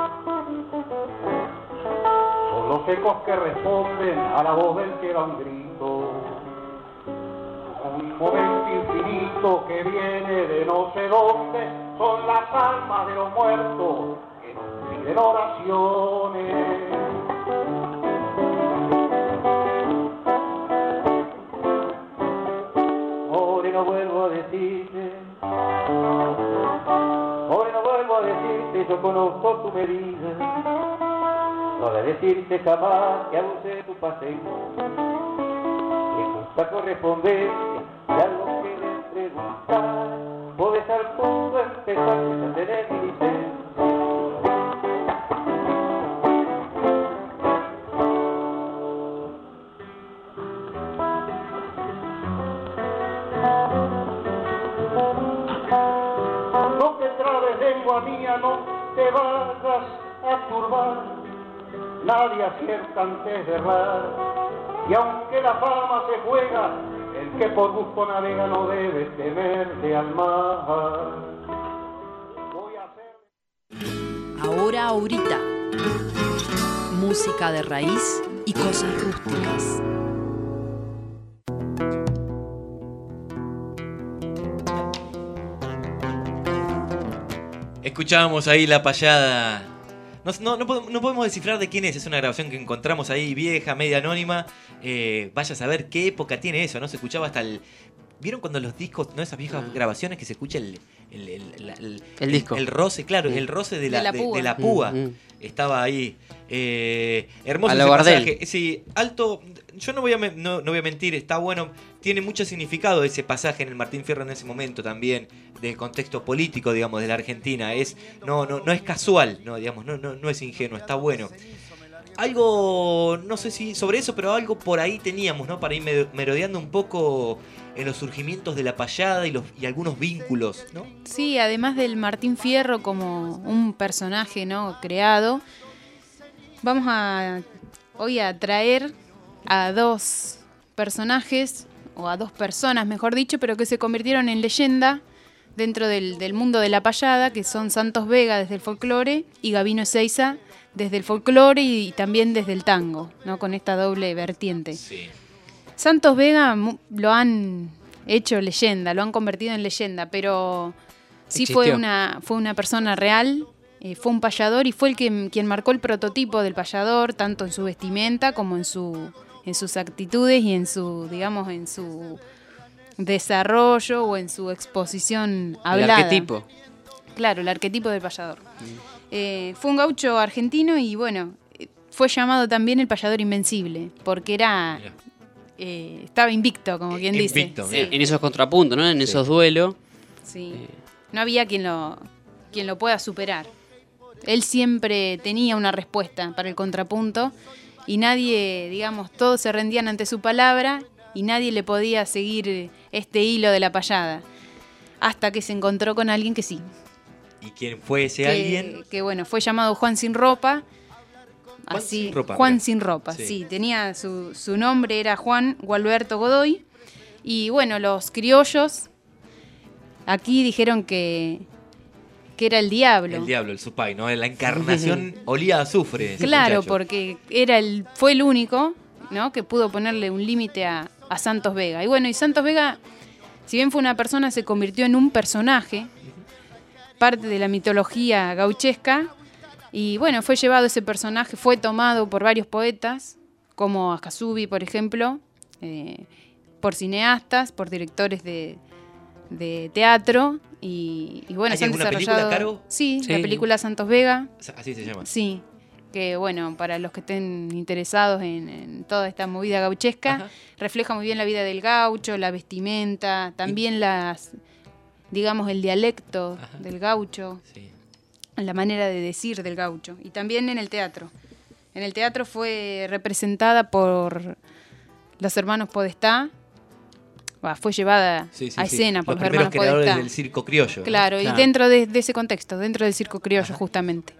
Los ecos que responden a la voz del que da un grito, un momento infinito que viene de no sé dónde, son las almas de los muertos que nos piden oraciones. Moreno, vuelvo a decirte, moreno, vuelvo a decirte, yo conozco tu medida. No de decirte jamás que abuse de tu paseo, que justa correspondencia de algo que le preguntar, podés al punto empezar a tener mi licencia. No te trabes, lengua mía, no te vayas a turbar. Nadie acierta antes de errar, y aunque la fama se juega, el que por gusto navega no debe temerle al mar. Voy a hacer... Ahora, ahorita. Música de raíz y cosas rústicas. Escuchábamos ahí la payada No, no, no, podemos, no podemos descifrar de quién es. Es una grabación que encontramos ahí vieja, media anónima. Eh, vaya a saber qué época tiene eso, ¿no? Se escuchaba hasta el... ¿Vieron cuando los discos, no esas viejas ah. grabaciones que se escucha el, el, el, el, el, el disco? El, el roce, claro, mm. el roce de la, de la púa. De, de la púa. Mm, mm. Estaba ahí. Eh, hermoso ese pasaje. Sí, alto. Yo no voy, a, no, no voy a mentir, está bueno. Tiene mucho significado ese pasaje en el Martín Fierro en ese momento también, del contexto político, digamos, de la Argentina. Es, no, no, no es casual, no, digamos, no, no, no es ingenuo, está bueno. Algo, no sé si sobre eso, pero algo por ahí teníamos, ¿no? Para ir merodeando un poco en los surgimientos de la payada y, los, y algunos vínculos, ¿no? Sí, además del Martín Fierro como un personaje, ¿no? creado, vamos a hoy a traer a dos personajes, o a dos personas, mejor dicho, pero que se convirtieron en leyenda dentro del, del mundo de la payada, que son Santos Vega desde el folclore y Gabino Ezeiza desde el folclore y, y también desde el tango, ¿no? Con esta doble vertiente. Sí. Santos Vega lo han hecho leyenda, lo han convertido en leyenda, pero sí fue una, fue una persona real, eh, fue un payador y fue el que, quien marcó el prototipo del payador, tanto en su vestimenta como en su en sus actitudes y en su, digamos, en su desarrollo o en su exposición hablada. El arquetipo. Claro, el arquetipo del payador. Mm. Eh, fue un gaucho argentino y bueno, fue llamado también el payador invencible, porque era eh, estaba invicto, como quien invicto, dice. Sí. En esos contrapuntos, ¿no? En sí. esos duelos. Sí. Eh. No había quien lo, quien lo pueda superar. Él siempre tenía una respuesta para el contrapunto y nadie, digamos, todos se rendían ante su palabra y nadie le podía seguir este hilo de la payada. Hasta que se encontró con alguien que sí. ¿Y quién fue ese que, alguien? Que bueno, fue llamado Juan Sin Ropa. Juan así, Sin Ropa. Juan mira. Sin Ropa, sí. sí. Tenía su, su nombre era Juan Gualberto Godoy. Y bueno, los criollos aquí dijeron que, que era el diablo. El diablo, el supay, ¿no? La encarnación olía a azufre. Claro, porque era el, fue el único, ¿no? que pudo ponerle un límite a, a Santos Vega. Y bueno, y Santos Vega, si bien fue una persona, se convirtió en un personaje, parte de la mitología gauchesca, y bueno, fue llevado ese personaje, fue tomado por varios poetas, como Ascasubi, por ejemplo, eh, por cineastas, por directores de, de teatro, y, y bueno, ¿Hay se han alguna desarrollado... película, Caro? Sí, Sí. la película Santos Vega. Así se llama. Sí, que bueno, para los que estén interesados en, en toda esta movida gauchesca, Ajá. refleja muy bien la vida del gaucho, la vestimenta, también ¿Y? las... digamos, el dialecto Ajá. del gaucho, sí. la manera de decir del gaucho. Y también en el teatro. En el teatro fue representada por los hermanos Podestá, bah, fue llevada sí, sí, a sí. escena por los los hermanos primeros creadores Podestá. del circo criollo. Claro, ¿no? y Claro. dentro de, de ese contexto, dentro del circo criollo Ajá. justamente.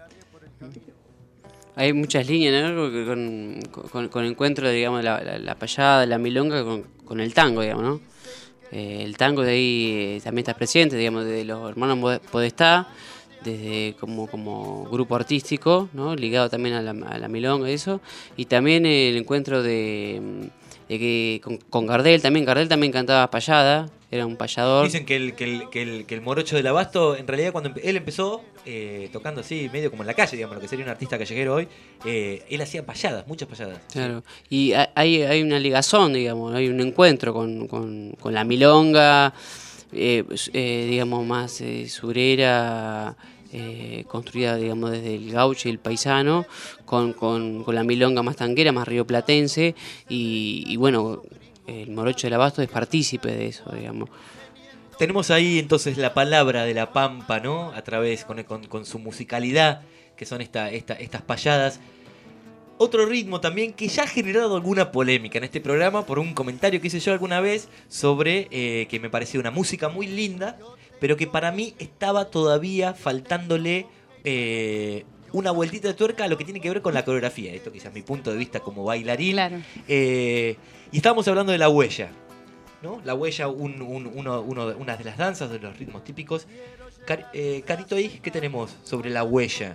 Hay muchas líneas, ¿no? Con, con, con encuentro, digamos, la, la, la payada, la milonga con, con el tango, digamos, ¿no? Eh, el tango de ahí eh, también está presente, digamos, de los hermanos Podestá, desde como, como grupo artístico, ¿no? Ligado también a la, a la milonga y eso, y también el encuentro de, de que con, con Gardel también, Gardel también cantaba payada, era un payador. Dicen que el, que el, que el, que el morocho del Abasto, en realidad cuando él empezó eh, tocando así, medio como en la calle, digamos, lo que sería un artista callejero hoy, eh, él hacía payadas, muchas payadas. Claro, y hay, hay una ligazón, digamos, hay un encuentro con, con, con la milonga, eh, eh, digamos, más eh, surera, eh, construida, digamos, desde el gaucho y el paisano, con, con, con la milonga más tanguera, más rioplatense, y, y bueno, el morocho del Abasto es partícipe de eso, digamos. Tenemos ahí entonces la palabra de la Pampa, ¿no? A través, con, con, con su musicalidad, que son esta, esta, estas payadas. Otro ritmo también que ya ha generado alguna polémica en este programa por un comentario que hice yo alguna vez sobre eh, que me parecía una música muy linda, pero que para mí estaba todavía faltándole eh, una vueltita de tuerca a lo que tiene que ver con la coreografía. Esto quizás mi punto de vista como bailarín. Claro. Eh, y estábamos hablando de la huella, ¿no? La huella, un, un, uno, uno, una de las danzas, de los ritmos típicos. Car, eh, Carito, ¿y qué tenemos sobre la huella?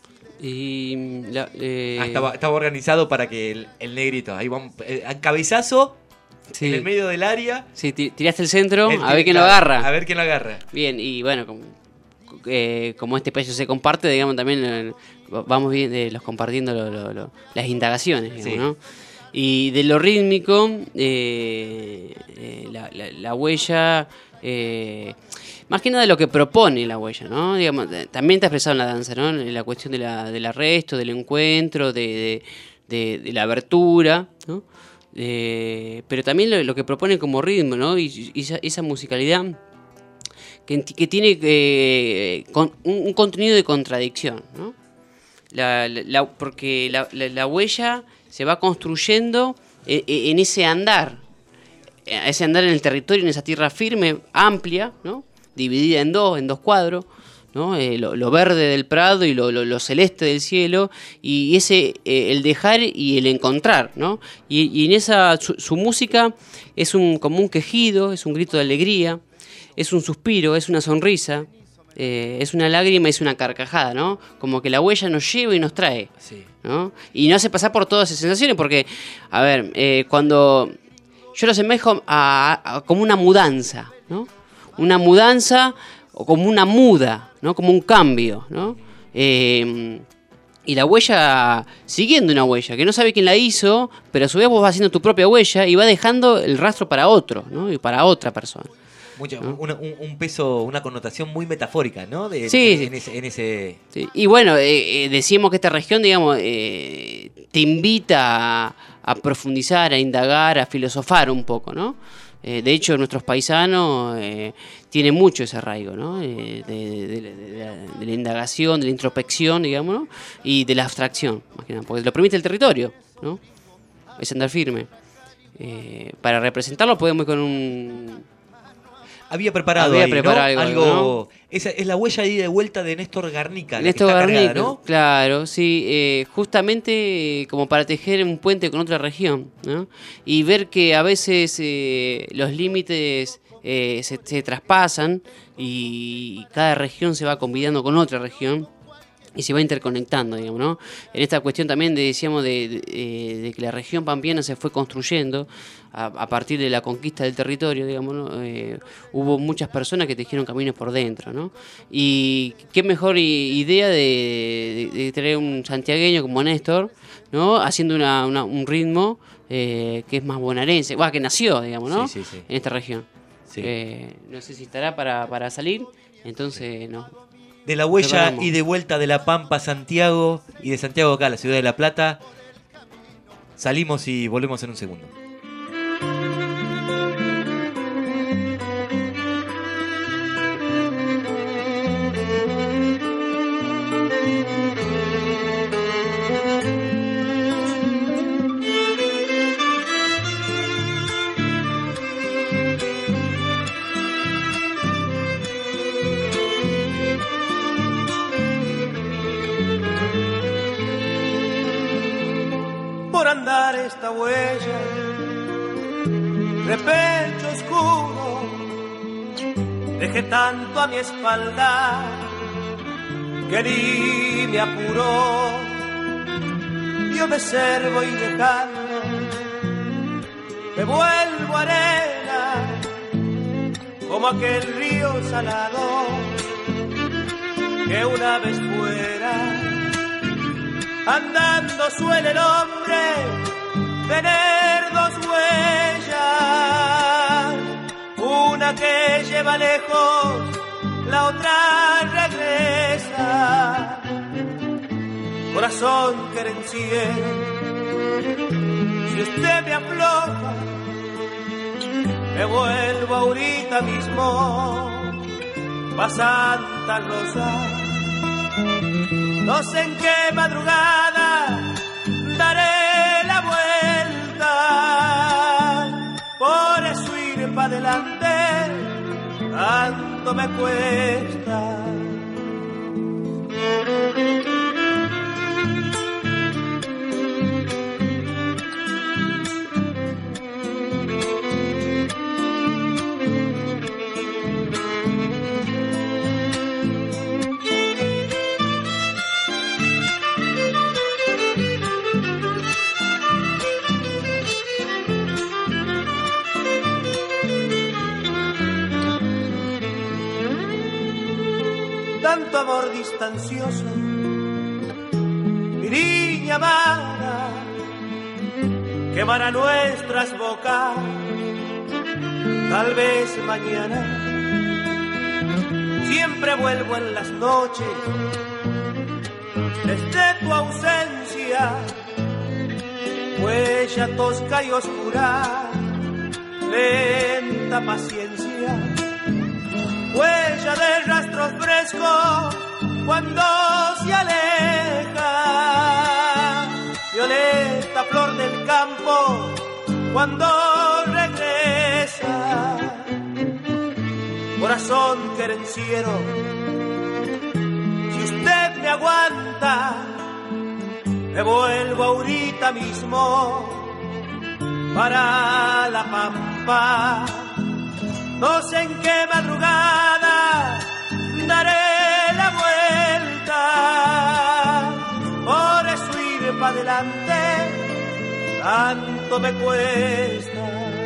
Y la, eh... ah, estaba, estaba organizado para que el, el negrito, ahí vamos, eh, cabezazo, sí. En el medio del área. Sí, tiraste el centro, el, a ver quién claro, lo agarra. A ver quién lo agarra. Bien, y bueno, como eh, como este espacio se comparte, digamos, también eh, vamos bien, eh, los compartiendo lo, lo, lo, las indagaciones, digamos, Sí. ¿no? Y de lo rítmico, eh, eh, la, la, la huella, eh, más que nada lo que propone la huella, ¿no? Digamos, eh, también está expresado en la danza, ¿no? En la cuestión de la, del arresto, del encuentro, de, de, de, de la abertura, ¿no? Eh, pero también lo, lo que propone como ritmo, ¿no? Y, y esa, esa musicalidad que, que tiene eh, con, un, un contenido de contradicción, ¿no? La, la, la, porque la, la, la huella se va construyendo en, en ese andar, ese andar en el territorio, en esa tierra firme, amplia, ¿no? Dividida en dos, en dos cuadros, ¿no? Eh, lo, lo verde del prado y lo, lo, lo celeste del cielo, y ese eh, el dejar y el encontrar, ¿no? Y, y en esa su, su música es un como un quejido, es un grito de alegría, es un suspiro, es una sonrisa. Eh, es una lágrima, es una carcajada, ¿no? Como que la huella nos lleva y nos trae, Sí. ¿no? Y nos hace pasar por todas esas sensaciones, porque, a ver, eh, cuando yo lo asemejo a, a como una mudanza, ¿no? Una mudanza o como una muda, ¿no? Como un cambio, ¿no? Eh, y la huella, siguiendo una huella, que no sabe quién la hizo, pero a su vez vos vas haciendo tu propia huella y va dejando el rastro para otro, ¿no? Y para otra persona. Mucho, ¿no? una- un, un peso, una connotación muy metafórica, ¿no? De, Sí, en, sí. en ese, en ese- Sí, y bueno, eh, eh, decimos que esta región, digamos, eh, te invita a, a profundizar, a indagar, a filosofar un poco, ¿no? Eh, de hecho, nuestros paisanos eh, tienen mucho ese arraigo, ¿no? Eh, de, de- de- de la, de la indagación, de la introspección, digamos, ¿no? Y de la abstracción, más que nada, porque lo permite el territorio, ¿no? Es andar firme. Eh, para representarlo podemos ir con un... Había preparado, Había ahí, preparado ¿no? algo, Algo, esa es la huella ahí de vuelta de Néstor Garnica, la que Néstor está Garnica, cargada, ¿no? claro, sí, eh, justamente eh, como para tejer un puente con otra región, ¿no? Y ver que a veces eh, los límites eh, se, se traspasan y cada región se va convidando con otra región y se va interconectando, digamos, ¿no? En esta cuestión también de, decíamos de, de, eh, de que la región pampeana se fue construyendo a, a partir de la conquista del territorio, digamos, ¿no? Eh, hubo muchas personas que tejieron caminos por dentro, ¿no? Y qué mejor i- idea de, de- de traer un santiagueño como Néstor, ¿no? Haciendo una, una- un ritmo eh, que es más bonaerense, bueno, que nació, digamos, ¿no? Sí, sí, sí. En esta región. Sí. Eh, no sé si estará para, para salir, entonces no. De la huella Preparamos. y de vuelta de La Pampa a Santiago y de Santiago acá a la ciudad de La Plata. Salimos y volvemos en un segundo. Por andar esta huella de pecho oscuro, dejé tanto a mi espalda que ni me apuró. Yo me observo y dejando, me vuelvo arena como aquel río salado que una vez fuera. Andando suele el hombre tener dos huellas, una que lleva lejos, la otra regresa. Corazón querenciero, si usted me afloja, me vuelvo ahorita mismo pa' Santa Rosa. No sé en qué madrugada daré la vuelta, por eso ir pa' adelante tanto me cuesta. constancioso, mi niña amada, quemará nuestras bocas, tal vez mañana. Siempre vuelvo en las noches, desde tu ausencia, huella tosca y oscura, lenta paciencia, huella de rastros frescos cuando se aleja, violeta flor del campo cuando regresa, corazón querenciero, si usted me aguanta, me vuelvo ahorita mismo para la pampa. No sé en qué madrugada daré la vuelta, por eso ir para adelante tanto me cuesta.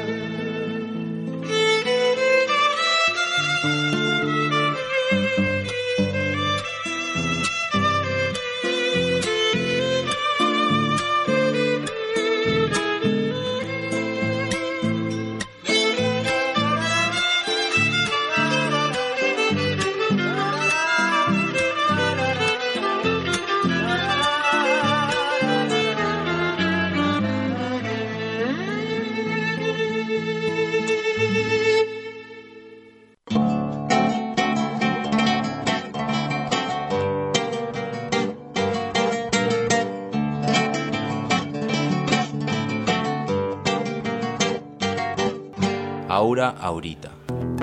Aura Aurita.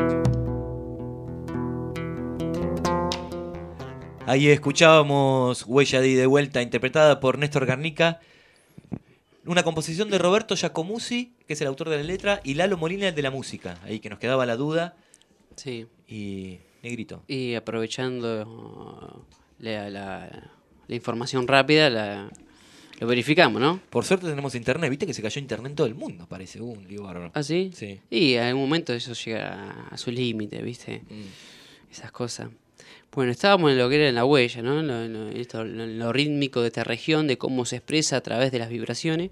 Ahí escuchábamos Huella de ida y vuelta, interpretada por Néstor Garnica. Una composición de Roberto Giacomuzzi, que es el autor de la letra, y Lalo Molina, el de la música. Ahí que nos quedaba la duda. Sí. Y Negrito. Y aprovechando la, la, la información rápida, la, lo verificamos, ¿no? Por suerte tenemos internet. Viste que se cayó internet en todo el mundo, parece. Uh, un lío bárbaro. ¿Ah, sí? Sí. Y en algún momento eso llega a su límite, ¿viste? Mm. Esas cosas. Bueno, estábamos en lo que era en la huella, ¿no? En lo, en lo, esto, en lo rítmico de esta región, de cómo se expresa a través de las vibraciones.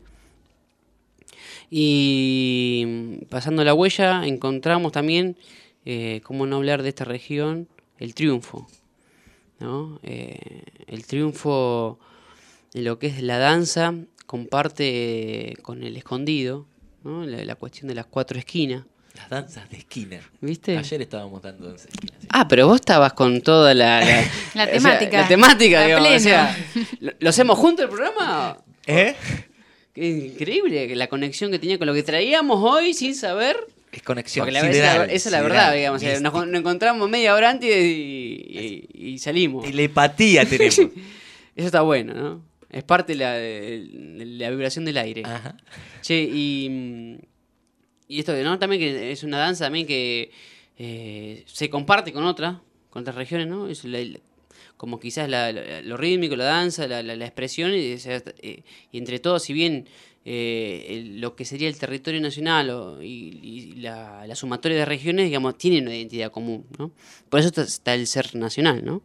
Y pasando la huella, encontramos también, eh, cómo no hablar de esta región, el triunfo, ¿no? Eh, el triunfo en lo que es la danza comparte con el escondido, ¿no? La, la cuestión de las cuatro esquinas. Las danzas de Skinner. ¿Viste? Ayer estábamos dando danzas de Skinner. Sí. Ah, pero vos estabas con toda la... La, la temática. O sea, la temática, a digamos. pleno. O sea, ¿lo, ¿lo hacemos juntos el programa? ¿Eh? Qué increíble la conexión que tenía con lo que traíamos hoy sin saber... Es conexión. Porque la, sideral, esa, es la, esa es la sideral, verdad, digamos. O sea, mística. nos, nos encontramos media hora antes y, y, y salimos. Telepatía tenemos. Eso está bueno, ¿no? Es parte de la, de la vibración del aire. Ajá. Che, y... Y esto, ¿no? También que es una danza también que eh, se comparte con otras, con otras regiones, ¿no? Es la, la, como quizás la, la, lo rítmico, la danza, la, la, la expresión, y, o sea, eh, y entre todos, si bien eh, el, lo que sería el territorio nacional o, y, y la, la sumatoria de regiones, digamos, tienen una identidad común, ¿no? Por eso está, está el ser nacional, ¿no?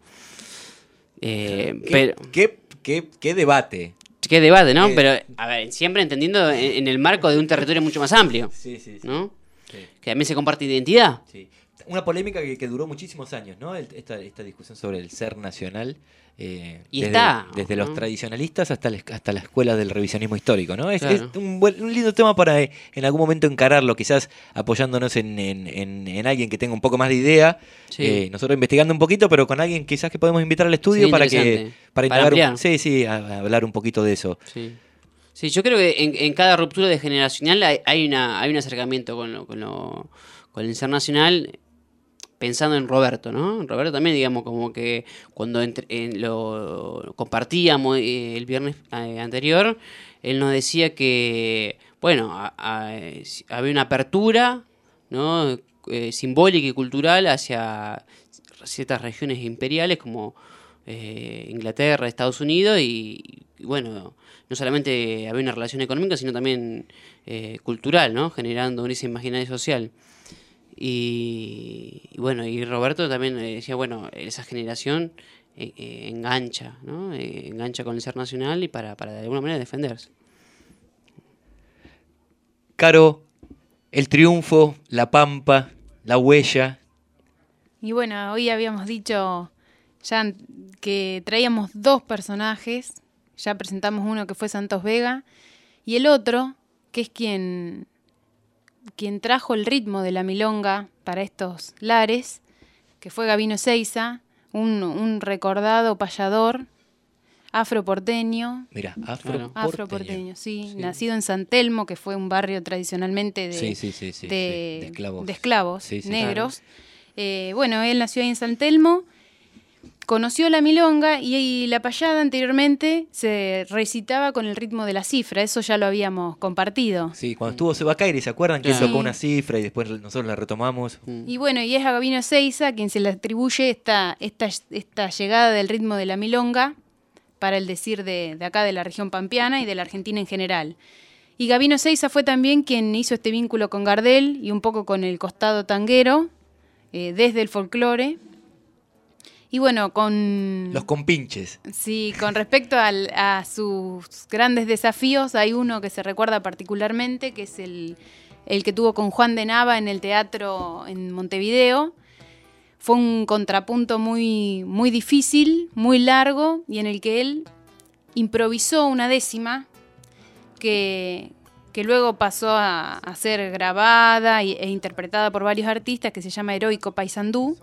Eh, ¿Qué, pero... qué, qué, qué debate. Qué debate, ¿no? Eh, Pero, a ver, siempre entendiendo en, en el marco de un territorio mucho más amplio. Sí, sí, sí. ¿No? Sí. Que también se comparte identidad. Sí. Una polémica que, que duró muchísimos años, ¿no? El- esta, esta discusión sobre el ser nacional. eh, Y desde, está, desde ¿no? los tradicionalistas hasta la, hasta la escuela del revisionismo histórico, ¿no? Es, Claro. es un, buen- un lindo tema para eh, en algún momento encararlo, quizás apoyándonos en, en- en- en alguien que tenga un poco más de idea. Sí. Eh, nosotros investigando un poquito, pero con alguien quizás que podemos invitar al estudio Sí, para que interesante. para Para indagar un- ampliar. sí, sí, a- a hablar un poquito de eso. Sí. Sí, yo creo que en, en cada ruptura de generacional hay, hay una hay un acercamiento con lo, con lo con el ser nacional, pensando en Roberto, ¿no? Roberto también, digamos, como que cuando entre- en lo compartíamos eh, el viernes eh, anterior, él nos decía que, bueno, a- a- eh, si- había una apertura, ¿no? Eh, simbólica y cultural hacia ciertas regiones imperiales como eh, Inglaterra, Estados Unidos y, y, bueno, no solamente había una relación económica, sino también eh, cultural, ¿no? Generando ese imaginario social. Y, y bueno, y Roberto también eh, decía, bueno, esa generación eh, eh, engancha, ¿no? Eh, engancha con el ser nacional y para, para de alguna manera defenderse. Caro, el triunfo, la pampa, la huella. Y bueno, hoy habíamos dicho ya que traíamos dos personajes, ya presentamos uno que fue Santos Vega, y el otro, que es quien, quien trajo el ritmo de la milonga para estos lares, que fue Gabino Ezeiza, un, un recordado payador afroporteño. Mira, afroporteño. Afroporteño, sí, sí. Nacido en San Telmo, que fue un barrio tradicionalmente de, sí, sí, sí, sí, de, sí, de esclavos, de esclavos sí, sí, negros. Claro. Eh, bueno, él nació ahí en San Telmo, conoció la milonga y, y la payada anteriormente se recitaba con el ritmo de la cifra, eso ya lo habíamos compartido. Sí, cuando estuvo Seba Caire, ¿se acuerdan? Que él Sí. tocó una cifra y después nosotros la retomamos. Y bueno, y es a Gabino Ezeiza a quien se le atribuye esta, esta, esta llegada del ritmo de la milonga para el decir de, de acá de la región pampeana y de la Argentina en general. Y Gabino Ezeiza fue también quien hizo este vínculo con Gardel y un poco con el costado tanguero, eh, desde el folclore. Y bueno, con... Los compinches. Sí, con respecto al, a sus grandes desafíos, hay uno que se recuerda particularmente, que es el, el que tuvo con Juan de Nava en el teatro en Montevideo. Fue un contrapunto muy, muy difícil, muy largo, y en el que él improvisó una décima que, que luego pasó a, a ser grabada e interpretada por varios artistas, que se llama Heroico Paysandú.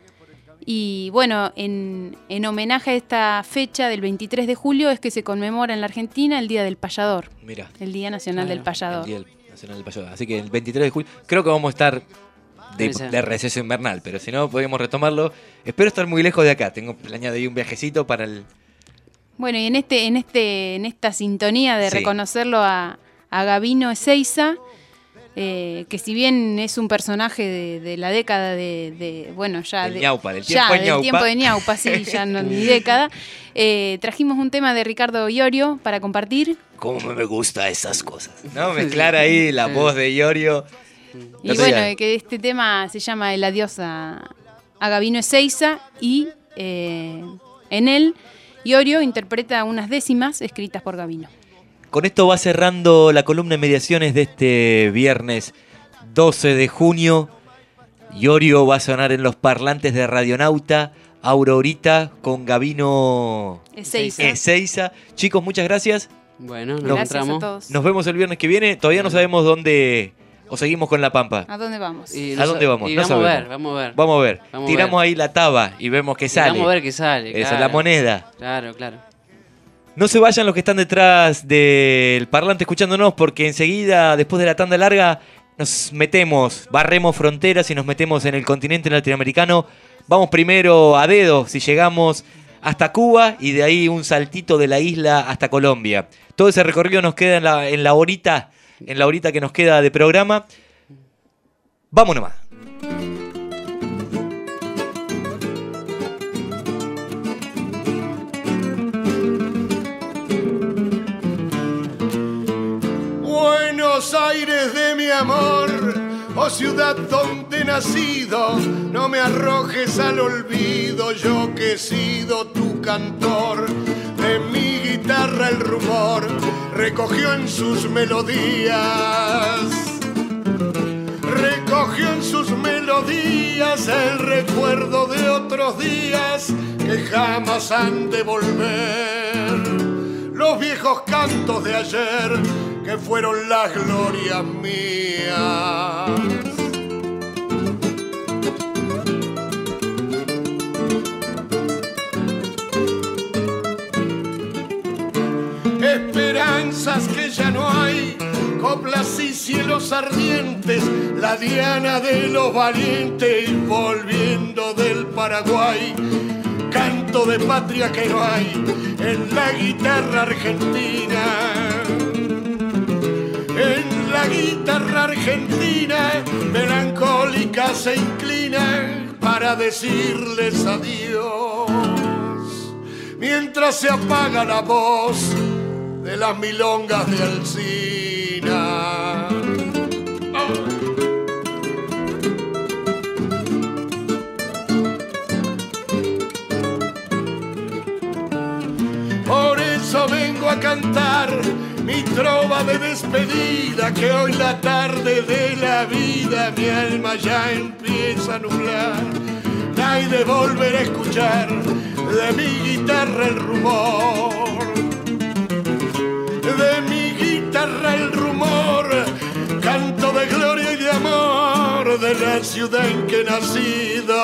Y bueno, en, en homenaje a esta fecha del veintitrés de julio es que se conmemora en la Argentina el Día del Payador. Mira. El Día Nacional Claro, del Payador. El Día del Nacional del Payador. Así que el veintitrés de julio, creo que vamos a estar de, de receso invernal, pero si no, podemos retomarlo. Espero estar muy lejos de acá. Tengo planeado ahí un viajecito para el... Bueno, y en este, en este, en esta sintonía de Sí. reconocerlo a, a Gabino Ezeiza, eh, que si bien es un personaje de, de la década de, de bueno, ya Del de, ñaupa, del ya, tiempo de del ñaupa. tiempo de ñaupa, sí, ya no ni década, eh, trajimos un tema de Ricardo Iorio para compartir. ¿Cómo me gusta esas cosas? ¿No? Mezclar ahí la voz de Iorio. Y No sé, bueno, ya. que este tema se llama El adiós a, a Gabino Ezeiza y eh, en él Iorio interpreta unas décimas escritas por Gabino. Con esto va cerrando la columna de mediaciones de este viernes doce de junio. Iorio va a sonar en los parlantes de Radionauta, Aurorita con Gabino Ezeiza. Ezeiza. Chicos, muchas gracias. Bueno, nos Nos- Gracias a encontramos. todos. Nos vemos el viernes que viene. Todavía no sabemos dónde... O seguimos con La Pampa. ¿A dónde vamos? Y ¿A no dónde sa- vamos? y No vamos a sabemos. ver, vamos a ver. Vamos a ver. Vamos a Tiramos ver. ahí la taba y vemos que Y sale. Vamos a ver qué sale. Esa es claro. la moneda. Claro, claro. No se vayan los que están detrás del parlante escuchándonos, porque enseguida, después de la tanda larga, nos metemos, barremos fronteras y nos metemos en el continente latinoamericano. Vamos primero a dedo, si llegamos hasta Cuba, y de ahí un saltito de la isla hasta Colombia. Todo ese recorrido nos queda en la, en la horita, en la horita que nos queda de programa. Vamos nomás. Buenos Aires de mi amor, oh ciudad donde he nacido, no me arrojes al olvido, yo que he sido tu cantor. De mi guitarra el rumor recogió en sus melodías, recogió en sus melodías el recuerdo de otros días que jamás han de volver. Los viejos cantos de ayer que fueron las glorias mías. Esperanzas que ya no hay, coplas y cielos ardientes, la diana de los valientes volviendo del Paraguay. Canto de patria que no hay en la guitarra argentina, en la guitarra argentina, melancólica se inclina para decirles adiós, mientras se apaga la voz de las milongas de Alsina. Oh. eso vengo a cantar mi trova de despedida, que hoy la tarde de la vida mi alma ya empieza a nublar. Hay de volver a escuchar de mi guitarra el rumor, de mi guitarra el rumor, canto de gloria y de amor de la ciudad en que he nacido.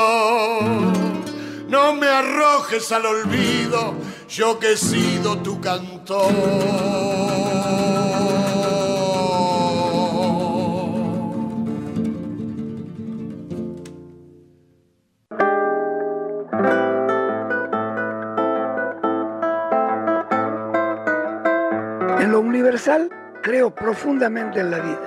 No me arrojes al olvido, yo que he sido tu cantor. En lo universal, creo profundamente en la vida.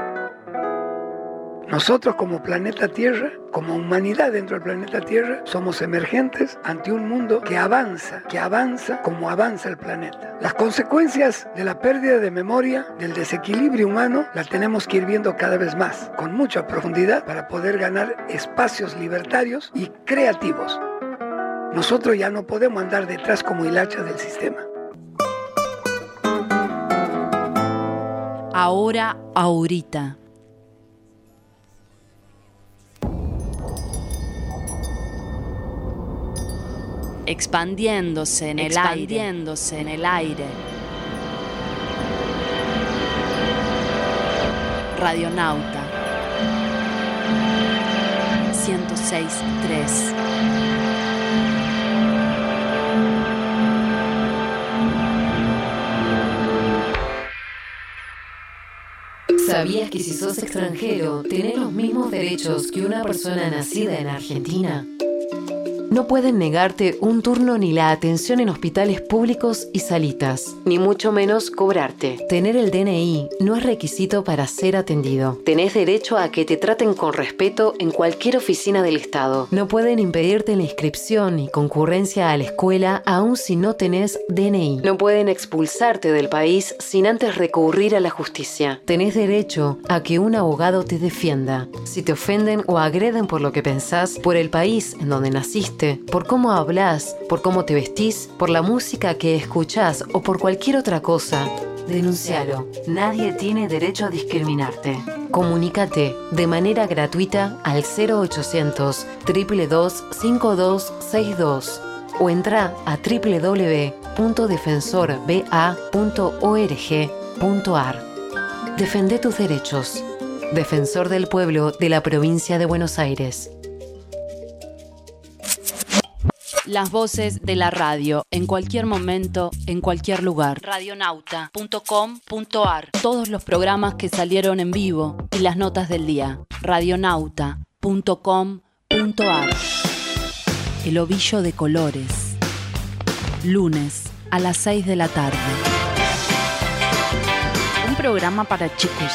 Nosotros como planeta Tierra, como humanidad dentro del planeta Tierra, somos emergentes ante un mundo que avanza, que avanza como avanza el planeta. Las consecuencias de la pérdida de memoria, del desequilibrio humano, las tenemos que ir viendo cada vez más, con mucha profundidad, para poder ganar espacios libertarios y creativos. Nosotros ya no podemos andar detrás como hilachas del sistema. Ahora, ahorita. Expandiéndose en el expandiéndose aire. en el aire. Radionauta ciento seis punto tres. ¿Sabías que si sos extranjero, tenés los mismos derechos que una persona nacida en Argentina? No pueden negarte un turno ni la atención en hospitales públicos y salitas, ni mucho menos cobrarte. Tener el D N I no es requisito para ser atendido. Tenés derecho a que te traten con respeto en cualquier oficina del Estado. No pueden impedirte la inscripción ni concurrencia a la escuela aun si no tenés D N I. No pueden expulsarte del país sin antes recurrir a la justicia. Tenés derecho a que un abogado te defienda. Si te ofenden o agreden por lo que pensás, por el país en donde naciste, por cómo hablas, por cómo te vestís, por la música que escuchás o por cualquier otra cosa, denuncialo. Nadie tiene derecho a discriminarte. Comunícate de manera gratuita al cero ochocientos, dos dos dos, cinco dos seis dos o entra a doble u doble u doble u punto defensor b a punto org punto a r. Defende tus derechos. Defensor del Pueblo de la Provincia de Buenos Aires. Las voces de la radio, en cualquier momento, en cualquier lugar. radionauta punto com punto a r. Todos los programas que salieron en vivo y las notas del día. radionauta punto com punto a r. El ovillo de colores. Lunes a las seis de la tarde. Un programa para chicos.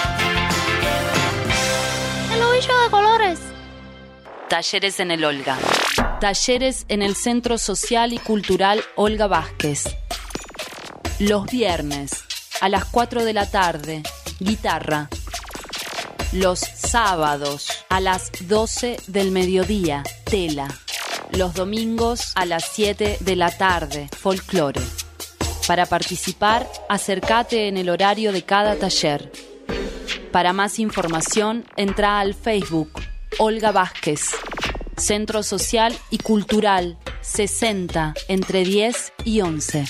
El ovillo de colores. Talleres en el Olga. Talleres en el Centro Social y Cultural Olga Vázquez. Los viernes a las cuatro de la tarde, guitarra. Los sábados a las doce del mediodía, tela. Los domingos a las siete de la tarde, folclore. Para participar, acércate en el horario de cada taller. Para más información, entra al Facebook Olga Vázquez. Centro Social y Cultural, sesenta, entre diez y once.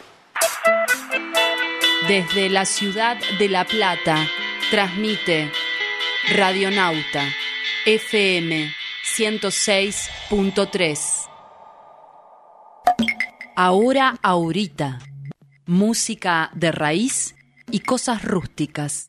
Desde la ciudad de La Plata, transmite Radionauta, F M ciento seis punto tres. Ahora, ahorita. Música de raíz y cosas rústicas.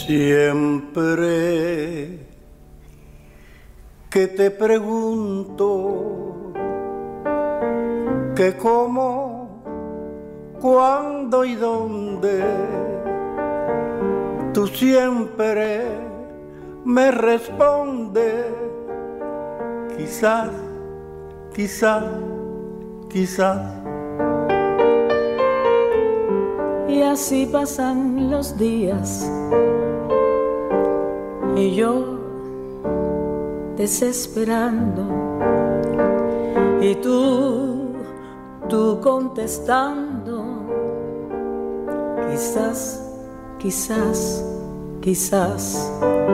Siempre que te pregunto que cómo, cuándo y dónde, tú siempre me respondes, quizás, quizás, quizás. Y así pasan los días y yo desesperando y tú, tú contestando, quizás, quizás, quizás.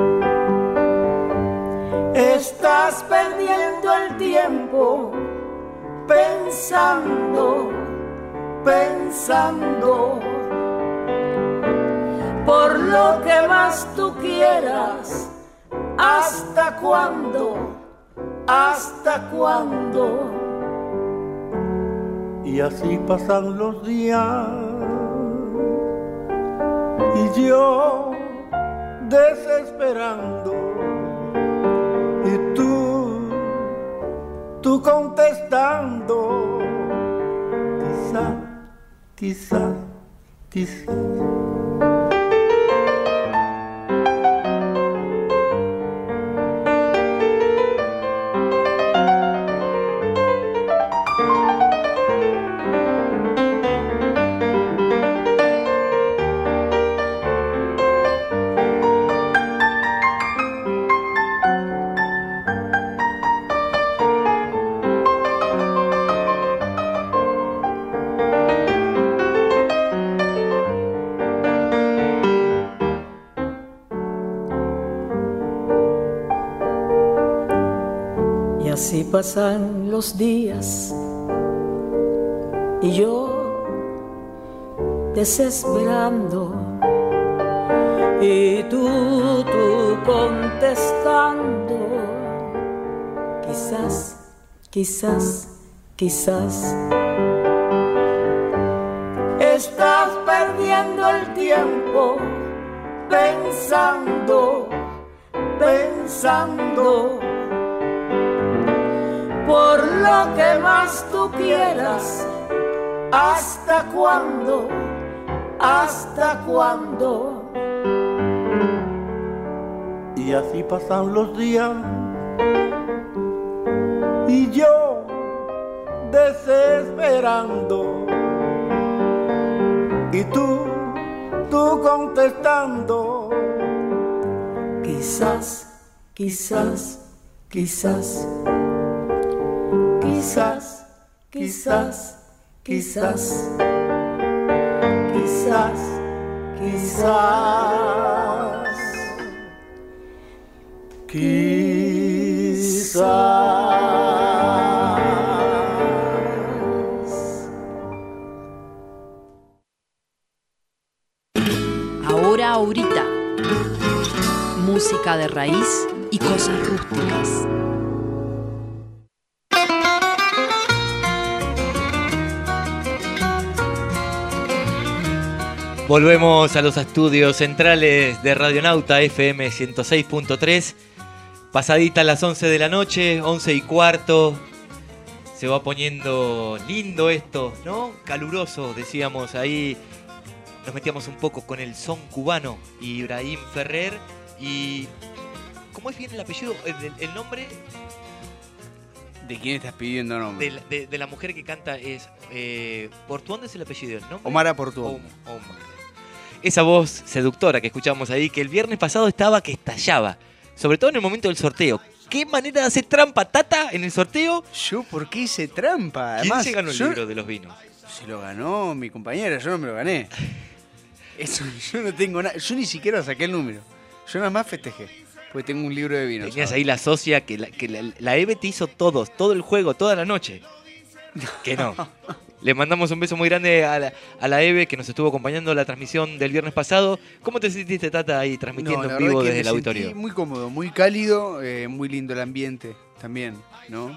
Estás perdiendo el tiempo pensando, pensando por lo que más tú quieras. ¿Hasta cuándo? ¿Hasta cuándo? Y así pasan los días y yo desesperando y tú, tú contestando, quizás, quizás, quizás. Así pasan los días y yo desesperando y tú, tú contestando, quizás, quizás, quizás. Estás perdiendo el tiempo pensando, pensando por lo que más tú quieras. ¿Hasta cuándo? ¿Hasta cuándo? Y así pasan los días y yo desesperando y tú, tú contestando, quizás, quizás, quizás. Quizás, quizás, quizás, quizás, quizás, quizás. Ahora, ahorita. Música de raíz y cosas rústicas. Volvemos a los estudios centrales de Radionauta F M ciento seis punto tres. Pasadita las once de la noche, once y cuarto. Se va poniendo lindo esto, ¿no? Caluroso, decíamos ahí. Nos metíamos un poco con el son cubano. Ibrahim Ferrer. Y... ¿cómo es bien el apellido? El, el nombre... ¿De quién estás pidiendo nombre? De, de, de la mujer que canta es... Eh, ¿Portuón es el apellido? ¿El nombre? Omara Portuón. Om, Omar. Esa voz seductora que escuchamos ahí, que el viernes pasado estaba que estallaba. Sobre todo en el momento del sorteo. ¿Qué manera de hacer trampa, Tata, en el sorteo? ¿Yo por qué hice trampa? ¿Quién Además, se ganó el yo... libro de los vinos? Se lo ganó mi compañera, yo no me lo gané. Eso, yo no tengo nada. Yo ni siquiera saqué el número. Yo nada más festejé. Porque tengo un libro de vinos. Tenías ahí la socia que la, que la, la Eve te hizo todo, todo el juego, toda la noche. Que no. Le mandamos un beso muy grande a la, a la Eve que nos estuvo acompañando en la transmisión del viernes pasado. ¿Cómo te sentiste, Tata, ahí transmitiendo No, en vivo que desde el me auditorio? sentí muy cómodo, muy cálido, eh, muy lindo el ambiente también, ¿no?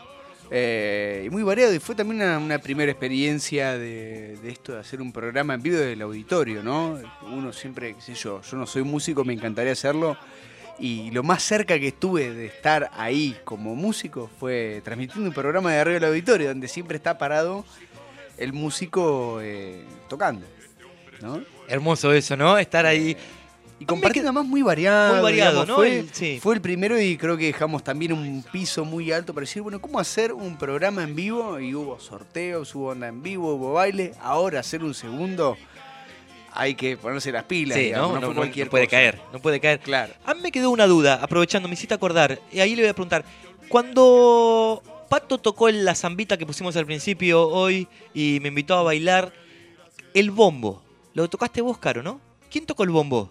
Eh, y muy variado, y fue también una, una primera experiencia de, de esto de hacer un programa en vivo del auditorio, ¿no? Uno siempre, qué sé yo, yo no soy músico, me encantaría hacerlo, y lo más cerca que estuve de estar ahí como músico fue transmitiendo un programa de arriba del auditorio, donde siempre está parado el músico eh, tocando, ¿no? Hermoso eso, ¿no? Estar ahí... Y compartiendo además muy variado. Muy variado, digamos, ¿no? Fue, El, sí. fue el primero y creo que dejamos también un piso muy alto para decir, bueno, ¿cómo hacer un programa en vivo? Y hubo sorteos, hubo onda en vivo, hubo baile. Ahora hacer un segundo, hay que ponerse las pilas. Sí, digamos, ¿no? no, No, fue no, cualquier no puede cosa. caer, no puede caer. Claro. A mí me quedó una duda, aprovechando, me hiciste acordar. Y ahí le voy a preguntar, cuando Pato tocó la zambita que pusimos al principio hoy y me invitó a bailar, el bombo, ¿lo tocaste vos, Caro, no? ¿Quién tocó el bombo?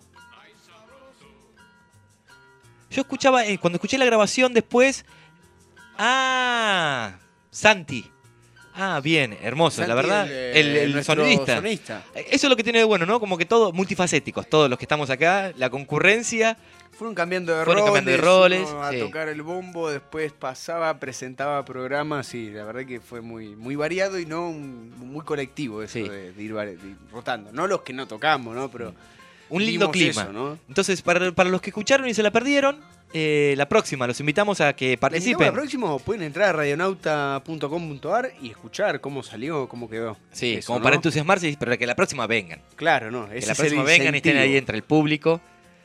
Yo escuchaba, eh, cuando escuché la grabación después... Ah, Santi. Ah, bien, hermoso, Santi, la verdad. el, El, el nuestro sonidista. sonista. Eso es lo que tiene de bueno, ¿no? Como que todos multifacéticos, todos los que estamos acá, la concurrencia. Fueron cambiando de Fueron roles, cambiando de roles, uno a sí. tocar el bombo, después pasaba, presentaba programas, y la verdad que fue muy, muy variado y no un- muy colectivo eso Sí. de, de ir, vari- de ir rotando. No los que no tocamos, ¿no? Pero Un lindo vimos clima. eso, ¿no? Entonces, para, para los que escucharon y se la perdieron, eh, la próxima, los invitamos a que ¿Les participen. La próxima pueden entrar a radionauta punto com punto a r y escuchar cómo salió, cómo quedó. Sí, Eso, como ¿no? para entusiasmarse, pero que la próxima vengan. Claro, no. Que Ese la es el próxima vengan y estén incentivo. ahí entre el público.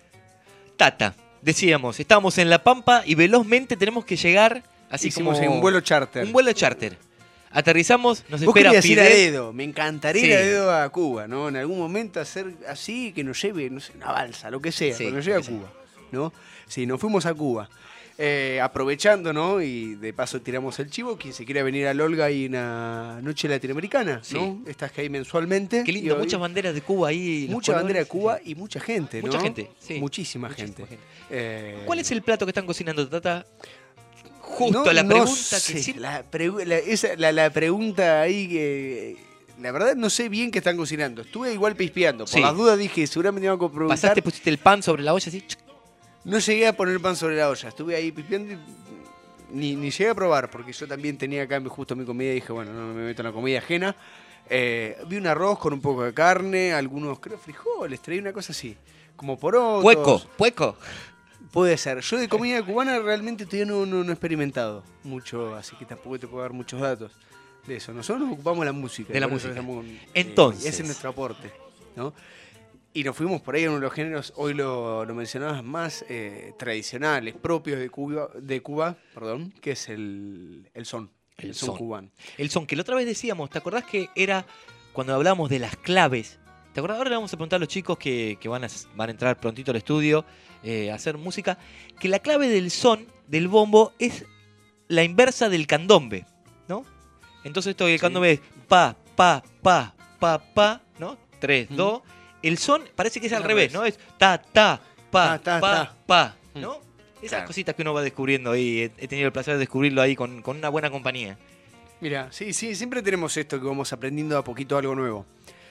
Tata, decíamos, estábamos en La Pampa y velozmente tenemos que llegar, así Hicimos como... un vuelo charter. Un vuelo charter. Aterrizamos, nos Vos espera querías ir a Fidel. dedo, me encantaría Sí. ir a dedo a Cuba, ¿no? En algún momento hacer así, que nos lleve, no sé, una balsa, lo que sea, Sí, que nos lleve a lo que Cuba, ¿no? Sí, nos fuimos a Cuba. Eh, aprovechando, ¿no? Y de paso tiramos el chivo, quien se quiera venir al Olga hay una noche latinoamericana, Sí. ¿no? Estas que hay mensualmente. Qué lindo, Y hoy- muchas banderas de Cuba ahí. los Mucha colores. bandera de Cuba y mucha gente, ¿no? Mucha gente, sí. Muchísima Muchísima gente. gente. Eh, ¿Cuál es el plato que están cocinando, Tata? Justo no- la no pregunta sé, que sí. La, pregu- la- esa- la- la pregunta ahí que... La verdad no sé bien qué están cocinando. Estuve igual pispeando. Por Sí. las dudas dije, seguramente me iban a preguntar. Pasaste, pusiste el pan sobre la olla así. chuc. No llegué a poner pan sobre la olla. Estuve ahí pispeando y ni, ni llegué a probar, porque yo también tenía acá justo mi comida y dije, bueno, no me meto en la comida ajena. Eh, vi un arroz con un poco de carne, algunos, creo, frijoles, traí una cosa así. Como porotos. Pueco, pueco. Puede ser. Yo de comida cubana realmente todavía no, no, no he experimentado mucho, así que tampoco te puedo dar muchos datos de eso. Nosotros nos ocupamos de la música. De la por eso música. estamos, eh, Entonces. ese es nuestro aporte, ¿no? Y nos fuimos por ahí en uno de los géneros, hoy lo, lo mencionabas, más eh, tradicionales, propios de Cuba, de Cuba, perdón, que es el, el son. El, El son, son. cubano. El son, que la otra vez decíamos, ¿te acordás que era cuando hablábamos de las claves? ¿Te acordás? Ahora le vamos a preguntar a los chicos que, que van, a, van a entrar prontito al estudio eh, a hacer música, que la clave del son, del bombo, es la inversa del candombe, ¿no? Entonces esto del Sí. candombe es pa, pa, pa, pa, pa, ¿no? tres, Mm. dos. El son parece que es Es al al revés, revés. ¿no? Es ta, ta, pa, Ta, ta, pa, ta. pa, Mm. ¿no? Esas Claro. cositas que uno va descubriendo ahí. He, he tenido el placer de descubrirlo ahí con, con una buena compañía. Mira, sí, sí, siempre tenemos esto que vamos aprendiendo a poquito algo nuevo.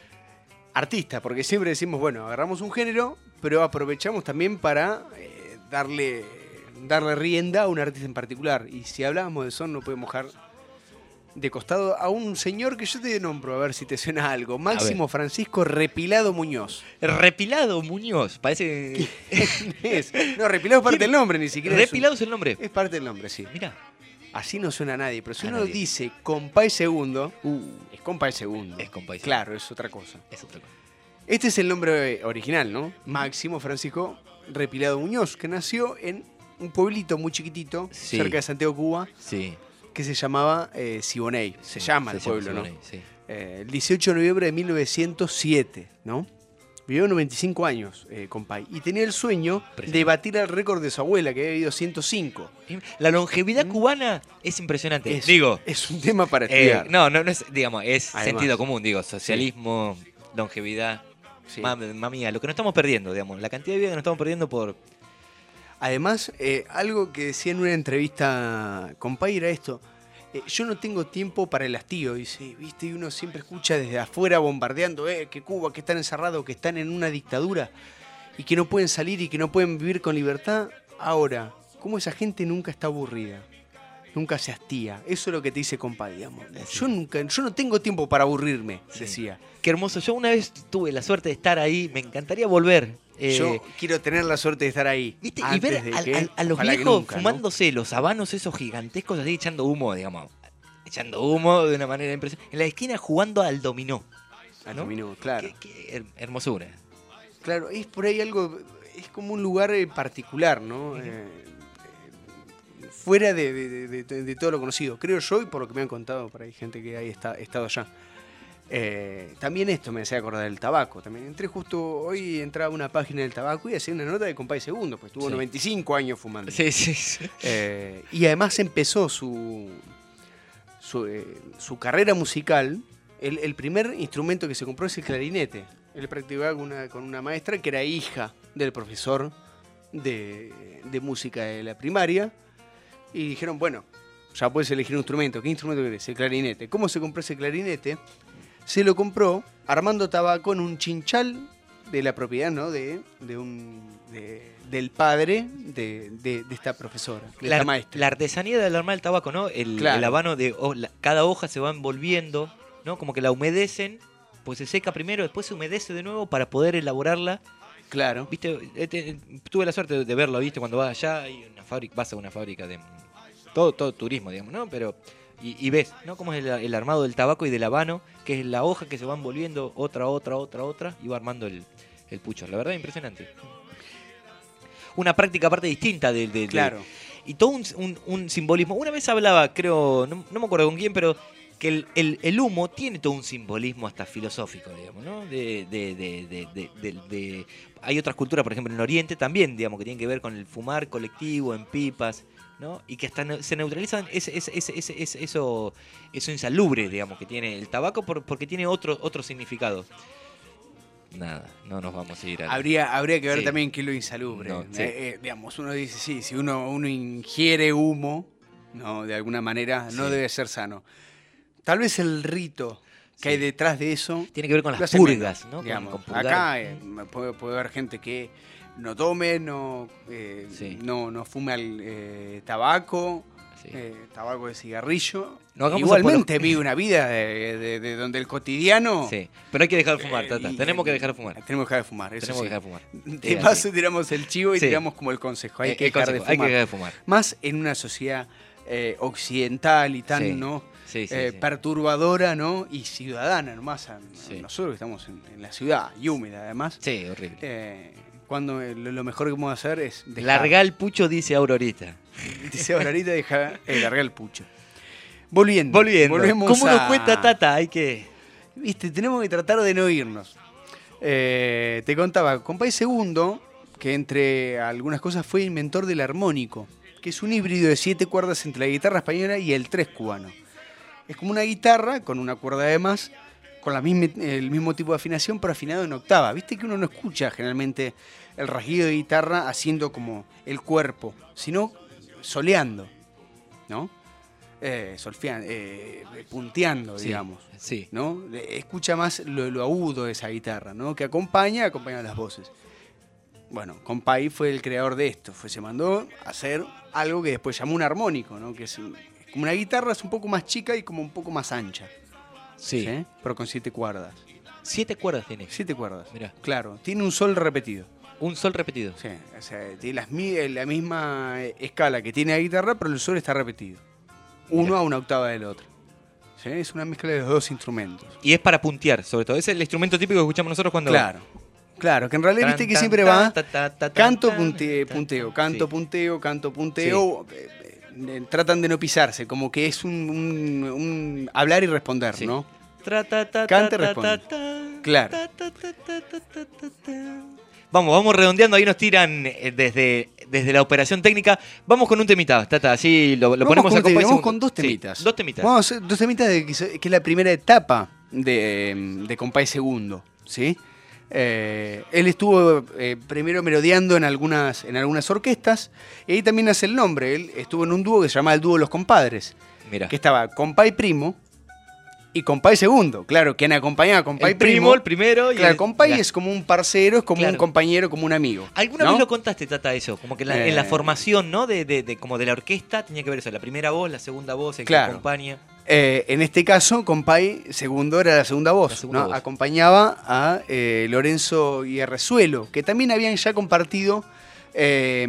Artista, porque siempre decimos, bueno, agarramos un género, pero aprovechamos también para eh, darle, darle rienda a un artista en particular. Y si hablábamos de son, no podemos dejar de costado a un señor que yo te nombro, a ver si te suena algo. Máximo Francisco Repilado Muñoz. Repilado Muñoz, parece que... Es- No, Repilado es parte del nombre, ni siquiera es un- Repilado es el nombre. Es parte del nombre, sí. Mira. Así no suena a nadie, pero si A uno nadie. dice compay segundo, es compay segundo. Es compay segundo. Claro, es otra cosa. Es otra cosa. Este es el nombre original, ¿no? Máximo Francisco Repilado Muñoz, que nació en un pueblito muy chiquitito, Sí. cerca de Santiago, Cuba, Sí. que se llamaba eh, Siboney. Se llama Se el llama pueblo, ¿no? Siboney, sí. Eh, el dieciocho de noviembre de mil novecientos siete, ¿no? Vivió noventa y cinco años, eh, compay. Y tenía el sueño de batir el récord de su abuela, que había vivido ciento cinco. La longevidad cubana es impresionante. Es, digo, es un tema para eh, estudiar. no, no, no es, digamos, es Además. sentido común, digo, socialismo, longevidad. Sí. Mamma mía, lo que nos estamos perdiendo, digamos, la cantidad de vida que nos estamos perdiendo por... Además, eh, algo que decía en una entrevista, compay, era esto. eh, yo no tengo tiempo para el hastío, dice, ¿viste? Y uno siempre escucha desde afuera bombardeando, eh, que Cuba, que están encerrados, que están en una dictadura y que no pueden salir y que no pueden vivir con libertad. Ahora, ¿cómo esa gente nunca está aburrida? nunca se hastía. Eso es lo que te dice compay, digamos. Yo nunca, yo no tengo tiempo para aburrirme, sí. decía. Qué hermoso. Yo una vez tuve la suerte de estar ahí, me encantaría volver. Eh, yo quiero tener la suerte de estar ahí. ¿Viste? Y ver a, que, a, a los viejos nunca, fumándose, ¿no? Los habanos esos gigantescos así echando humo, digamos. Echando humo de una manera impresionante. En la esquina jugando al dominó. Al ¿no? dominó, claro. Qué, qué hermosura. Claro, es por ahí algo, es como un lugar particular, ¿no? Uh-huh. eh, fuera de, de, de, de, de todo lo conocido, creo yo, y por lo que me han contado por ahí gente que ha está, estado allá. Eh, también esto me hacía acordar del tabaco. También entré justo hoy, entraba una página del tabaco y hacía una nota de compay Segundo, pues tuvo sí. noventa y cinco años fumando. Sí, sí, sí. Eh, y además empezó su, su, eh, su carrera musical. El, el primer instrumento que se compró es el clarinete. Él practicaba con una, con una maestra que era hija del profesor de, de música de la primaria. Y dijeron, bueno, ya puedes elegir un instrumento. ¿Qué instrumento querés? El clarinete. ¿Cómo se compró ese clarinete? Se lo compró Armando Tabaco en un chinchal de la propiedad, ¿no? De, de un, de, del padre de, de, de esta profesora, de la, esta maestra. La artesanía del armar el tabaco, ¿no? El, claro. el habano de oh, la, cada hoja se va envolviendo, ¿no? Como que la humedecen, pues se seca primero, después se humedece de nuevo para poder elaborarla. Claro. ¿Viste? Este, tuve la suerte de verlo, ¿viste? Cuando vas allá, hay una fábrica, vas a una fábrica de todo, todo turismo, digamos, ¿no? Pero y, y ves, ¿no? Cómo es el, el armado del tabaco y del habano, que es la hoja que se va envolviendo otra, otra, otra, otra, y va armando el, el pucho. La verdad, impresionante. Una práctica aparte distinta del... De, de, claro. De, y todo un, un, un simbolismo. Una vez hablaba, creo, no, no me acuerdo con quién, pero que el, el, el humo tiene todo un simbolismo hasta filosófico, digamos, ¿no? De, de, de, de, de, de, de, hay otras culturas, por ejemplo, en Oriente también, digamos, que tienen que ver con el fumar colectivo, en pipas, ¿no? Y que hasta se neutralizan ese, ese, ese, ese, ese, eso, eso insalubre, digamos, que tiene el tabaco por, porque tiene otro, otro significado. Nada, no nos vamos a ir a... Habría, habría que ver sí. también qué es lo insalubre. No, sí. eh, eh, digamos, uno dice, sí, si uno, uno ingiere humo, no, de alguna manera, no sí. debe ser sano. Tal vez el rito que sí. hay detrás de eso... Tiene que ver con las purgas, ¿no? Digamos, con, con acá eh, puede, puede haber gente que no tome, no, eh, sí. no, no fume al, eh, tabaco, sí. eh, tabaco de cigarrillo. No Igualmente vive una vida de, de, de donde el cotidiano... Sí, pero hay que dejar de fumar, Tata. Eh, tenemos que dejar de fumar. Tenemos que dejar de fumar, eso Tenemos sí. que dejar de fumar. De paso sí. tiramos el chivo y sí. tiramos como el consejo. Hay, eh, que, dejar consejo. de hay que dejar de fumar. Más en una sociedad eh, occidental y tan, sí. ¿no? Sí, sí, eh, sí. perturbadora, ¿no? Y ciudadana, nomás. Sí. Nosotros estamos en, en la ciudad y húmeda, además. Sí, horrible. Eh, cuando eh, lo, lo mejor que podemos hacer es... Dejar... Larga el pucho, dice Aurorita. Dice Aurorita, deja eh, largar el pucho. Volviendo. Volviendo. Volvemos ¿Cómo a... nos cuenta Tata? Hay que... Viste, tenemos que tratar de no irnos. Eh, te contaba, compay Segundo, que entre algunas cosas fue inventor del armónico, que es un híbrido de siete cuerdas entre la guitarra española y el tres cubano. Es como una guitarra con una cuerda de más, con la misma, el mismo tipo de afinación, pero afinado en octava. Viste que uno no escucha generalmente el rasguido de guitarra haciendo como el cuerpo, sino soleando, ¿no? Eh, solfeando, eh, punteando, sí, digamos. Sí. ¿No? Escucha más lo, lo agudo de esa guitarra, ¿no? Que acompaña, acompaña las voces. Bueno, compay fue el creador de esto. Fue, se mandó a hacer algo que después llamó un armónico, ¿no? Que es, es como una guitarra, es un poco más chica y como un poco más ancha. Sí. ¿Sí? Pero con siete cuerdas. ¿Siete cuerdas tiene? Siete cuerdas. Mirá. Claro. Tiene un sol repetido. Un sol repetido. Sí. O sea, tiene las, la misma escala que tiene la guitarra, pero el sol está repetido. Uno Mirá. a una octava del otro. ¿Sí? Es una mezcla de los dos instrumentos. Y es para puntear, sobre todo. Es el instrumento típico que escuchamos nosotros cuando... Claro. Claro, que en realidad viste que siempre va canto, punte, punteo, canto, punteo, canto, punteo. Sí. Eh, eh, tratan de no pisarse, como que es un, un, un hablar y responder, sí. ¿no? Canta y responde. Claro. Vamos, vamos redondeando, ahí nos tiran desde, desde la operación técnica. Vamos con un temita, Tata, así lo, lo ponemos a compás. Vamos con dos temitas. Sí, dos temitas. Vamos a hacer dos temitas de, que es la primera etapa de, de compay Segundo, ¿sí? Eh, él estuvo eh, primero merodeando en algunas, en algunas orquestas y ahí también nace el nombre. Él estuvo en un dúo que se llamaba el Dúo Los Compadres. Mirá. Que estaba compay Primo y compay segundo, claro, quien acompañaba a compay El primo, primo. el primero. Y Claro, el- compay la- es como un parcero, es como Claro. un compañero, como un amigo. ¿Alguna ¿no? vez lo contaste, Tata, eso? Como que en la, Eh. en la formación, ¿no? De, de, de- como de la orquesta tenía que ver eso. La primera voz, la segunda voz, el Claro. que acompaña. Eh, en este caso, compay segundo era la segunda voz, La segunda ¿no? voz. Acompañaba a eh, Lorenzo Hierrezuelo, que también habían ya compartido eh,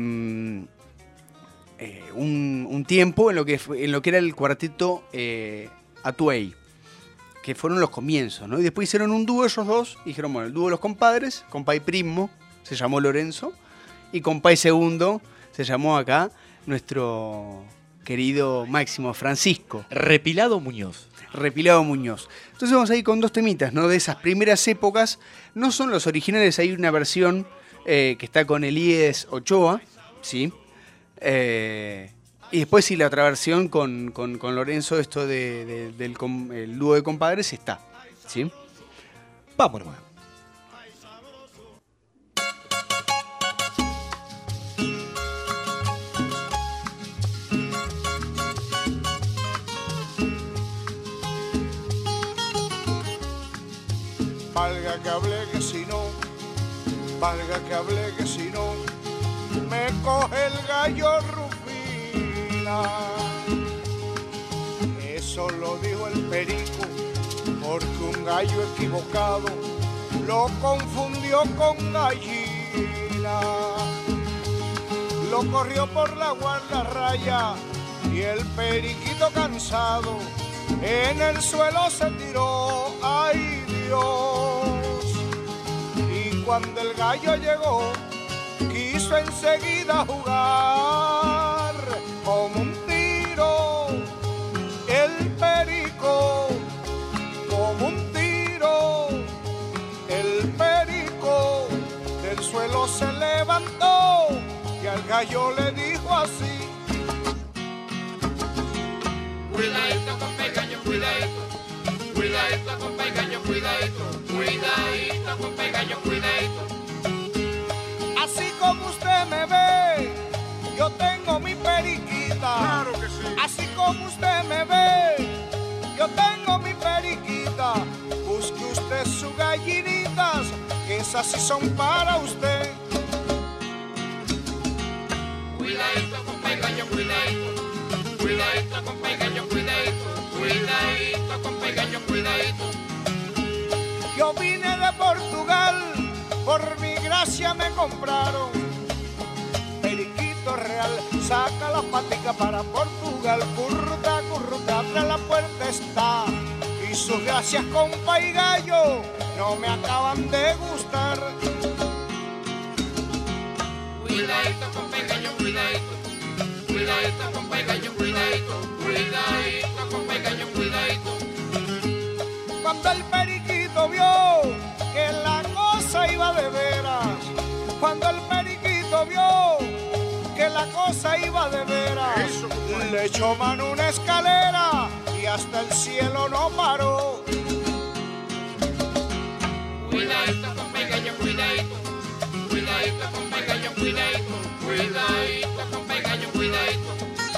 eh, un, un tiempo en lo que fue- en lo que era el cuarteto eh, Atuey, que fueron los comienzos, ¿no? Y después hicieron un dúo ellos dos, y dijeron, bueno, el dúo de los compadres, compay primo, se llamó Lorenzo, y compay segundo se llamó acá nuestro querido Máximo Francisco. Repilado Muñoz. Repilado Muñoz. Entonces vamos a ir con dos temitas, ¿no? De esas primeras épocas. No son los originales, hay una versión eh, que está con Elías Ochoa, ¿sí? Eh, y después sí la otra versión con, con- con Lorenzo, esto de- de- del com- el dúo de compadres está, ¿sí? Vámonos. Valga que hablé que si no, valga que hablé que si no, me coge el gallo Rufina. Eso lo dijo el perico, porque un gallo equivocado lo confundió con gallina. Lo corrió por la guardarraya y el periquito cansado en el suelo se tiró, ay Dios. Y cuando el gallo llegó, quiso enseguida jugar como un tiro. El perico, como un tiro, el perico del suelo se levantó y al gallo le dijo así: Cuidadito, compa el gallo, cuidadito. Cuidadito, compa el gallo, cuidadito. Cuidadito, compa el gallo, cuidadito. Así como usted me ve, yo tengo mi periquita. Claro que sí. Así como usted me ve, yo tengo mi periquita. Busque usted sus gallinitas, que esas sí son para usted. Cuidadito, compa el gallo, cuidadito. Cuidadito, compa el gallo, cuidadito. Cuidadito, compa el gallo, cuidadito. Yo vine de Portugal, por mi gracia me compraron. Periquito real, saca la patica para Portugal. Curruta, curruta, abre la puerta está. Y sus gracias, compa y gallo, no me acaban de gustar. Cuidadito, compa el gallo, cuidadito. Cuidadito, compa el gallo, cuidadito. Cuidadito, compa el gallo, cuidadito. Cuando el periquito vio que la cosa iba de veras, cuando el periquito vio que la cosa iba de veras, le echó mano una escalera y hasta el cielo no paró. Cuidadito, compa el gallo, cuidadito. Cuidadito, compa el gallo, cuidadito. Cuidadito, compa el gallo, cuidadito.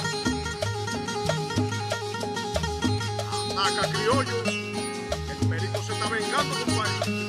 Acá criollos, el perico se está vengando, compadre.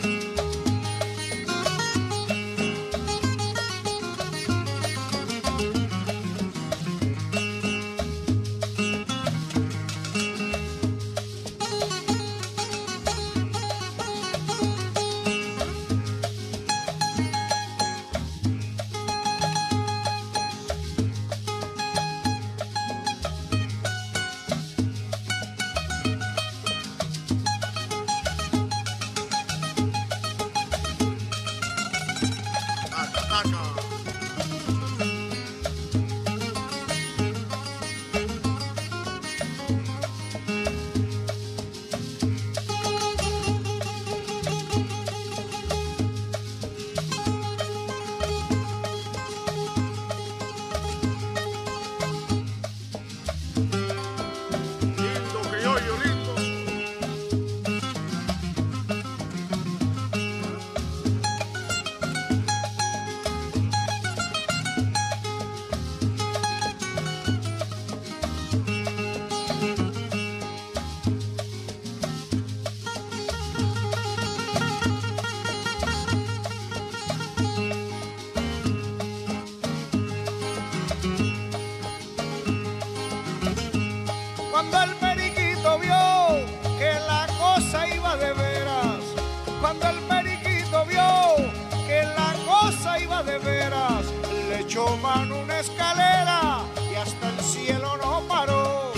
echó mano una escalera y hasta el cielo no paró.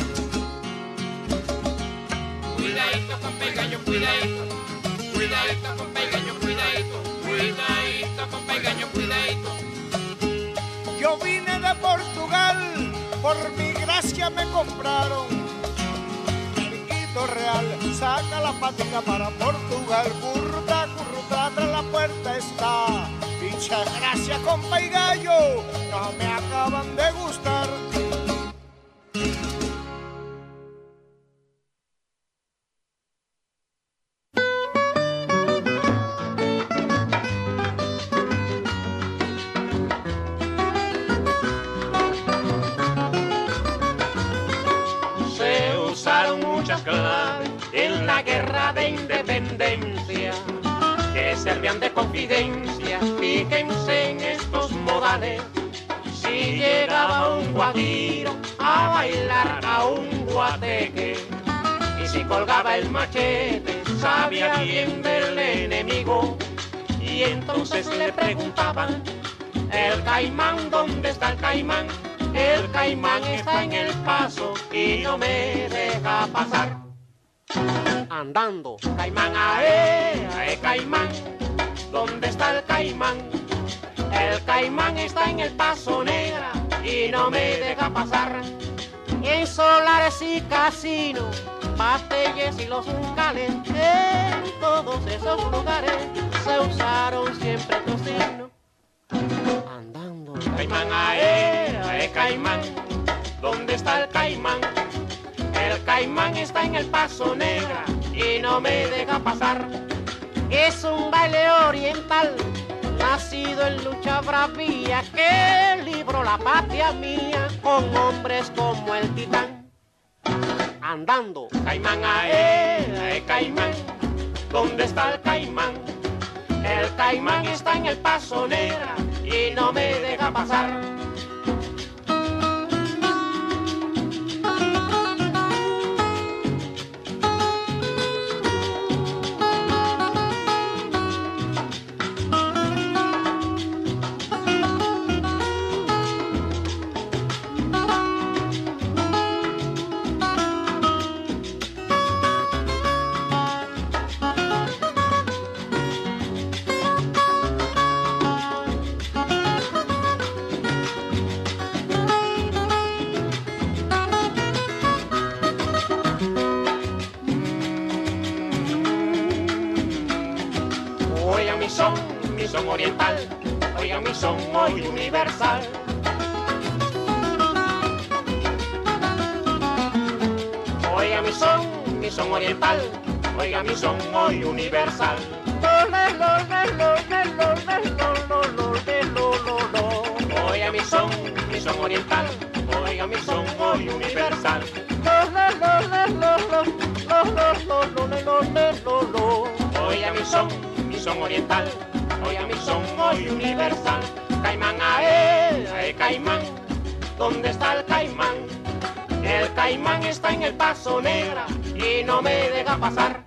Cuidadito con pegaño, cuidadito, cuidadito con pegaño, cuidadito, cuidadito con pegaño, cuidadito. Yo vine de Portugal, por mi gracia me compraron. Riquito real, saca la patica para Portugal. Curruta, curruta, tras la puerta está. Dicha gracia, compa y gallo, no me acaban de gustar. Clave en la guerra de independencia que servían de confidencia. Fíjense en estos modales: si llegaba un guajiro a bailar a un guateque, y si colgaba el machete sabía bien del enemigo, y entonces le preguntaban: el caimán, ¿dónde está el caimán? El caimán está en el paso y no me deja pasar. Andando, caimán, ae, ae, caimán, ¿dónde está el caimán? El caimán está en el paso negra y no me deja pasar. En solares y casinos, batalles y los bucales, en todos esos lugares se usaron siempre tocino. Andando, caimán, ae, ae, caimán, ¿dónde está el caimán? El caimán está en el paso negra y no me deja pasar. Es un baile oriental, nacido en lucha bravía, que libró la patria mía con hombres como el titán. Andando, caimán, ae, ae, caimán, ¿dónde está el caimán? El caimán está en el paso negra y no me deja pasar. Oriental, oiga mi son hoy universal. Oiga mi son, mi son oriental, oiga mi son hoy universal. Oiga mi son, mi son oriental, oiga mi son hoy universal. Oiga mi son, mi son oriental, oiga mi son hoy universal. Caimán, ae, ae, caimán, ¿dónde está el caimán? El caimán está en el paso negra y no me deja pasar.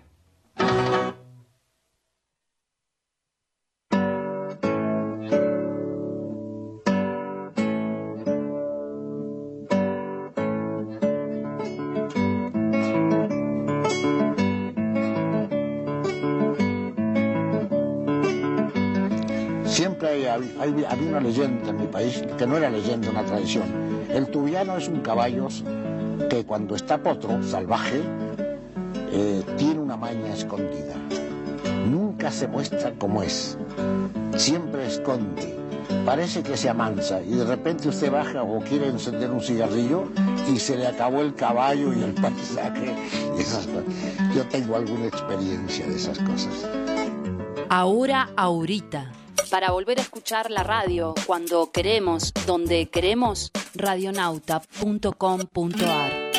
Siempre hay, hay, hay, había una leyenda en mi país, que no era leyenda, una tradición. El tubiano es un caballo que cuando está potro, salvaje, eh, tiene una maña escondida. Nunca se muestra como es, siempre esconde. Parece que se amansa y de repente usted baja o quiere encender un cigarrillo y se le acabó el caballo y el paisaje y esas cosas. Yo tengo alguna experiencia de esas cosas. Ahora, ahorita. Para volver a escuchar la radio cuando queremos, donde queremos, radionauta punto com punto a r.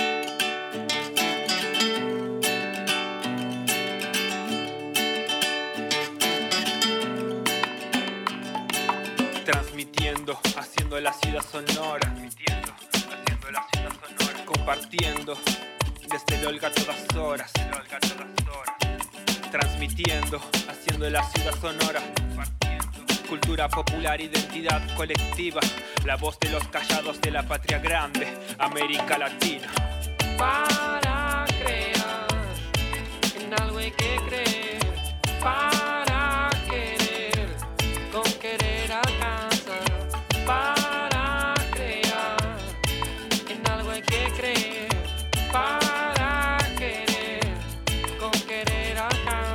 Transmitiendo, haciendo la ciudad sonora, transmitiendo, haciendo la ciudad sonora, compartiendo desde el Olga todas horas, el Olga todas horas, transmitiendo, haciendo la ciudad sonora, compartiendo, cultura popular, identidad colectiva, la voz de los callados de la patria grande, América Latina. Para crear, en algo hay que creer, para querer, con querer alcanzar, para crear, en algo hay que creer, para querer, con querer alcanzar.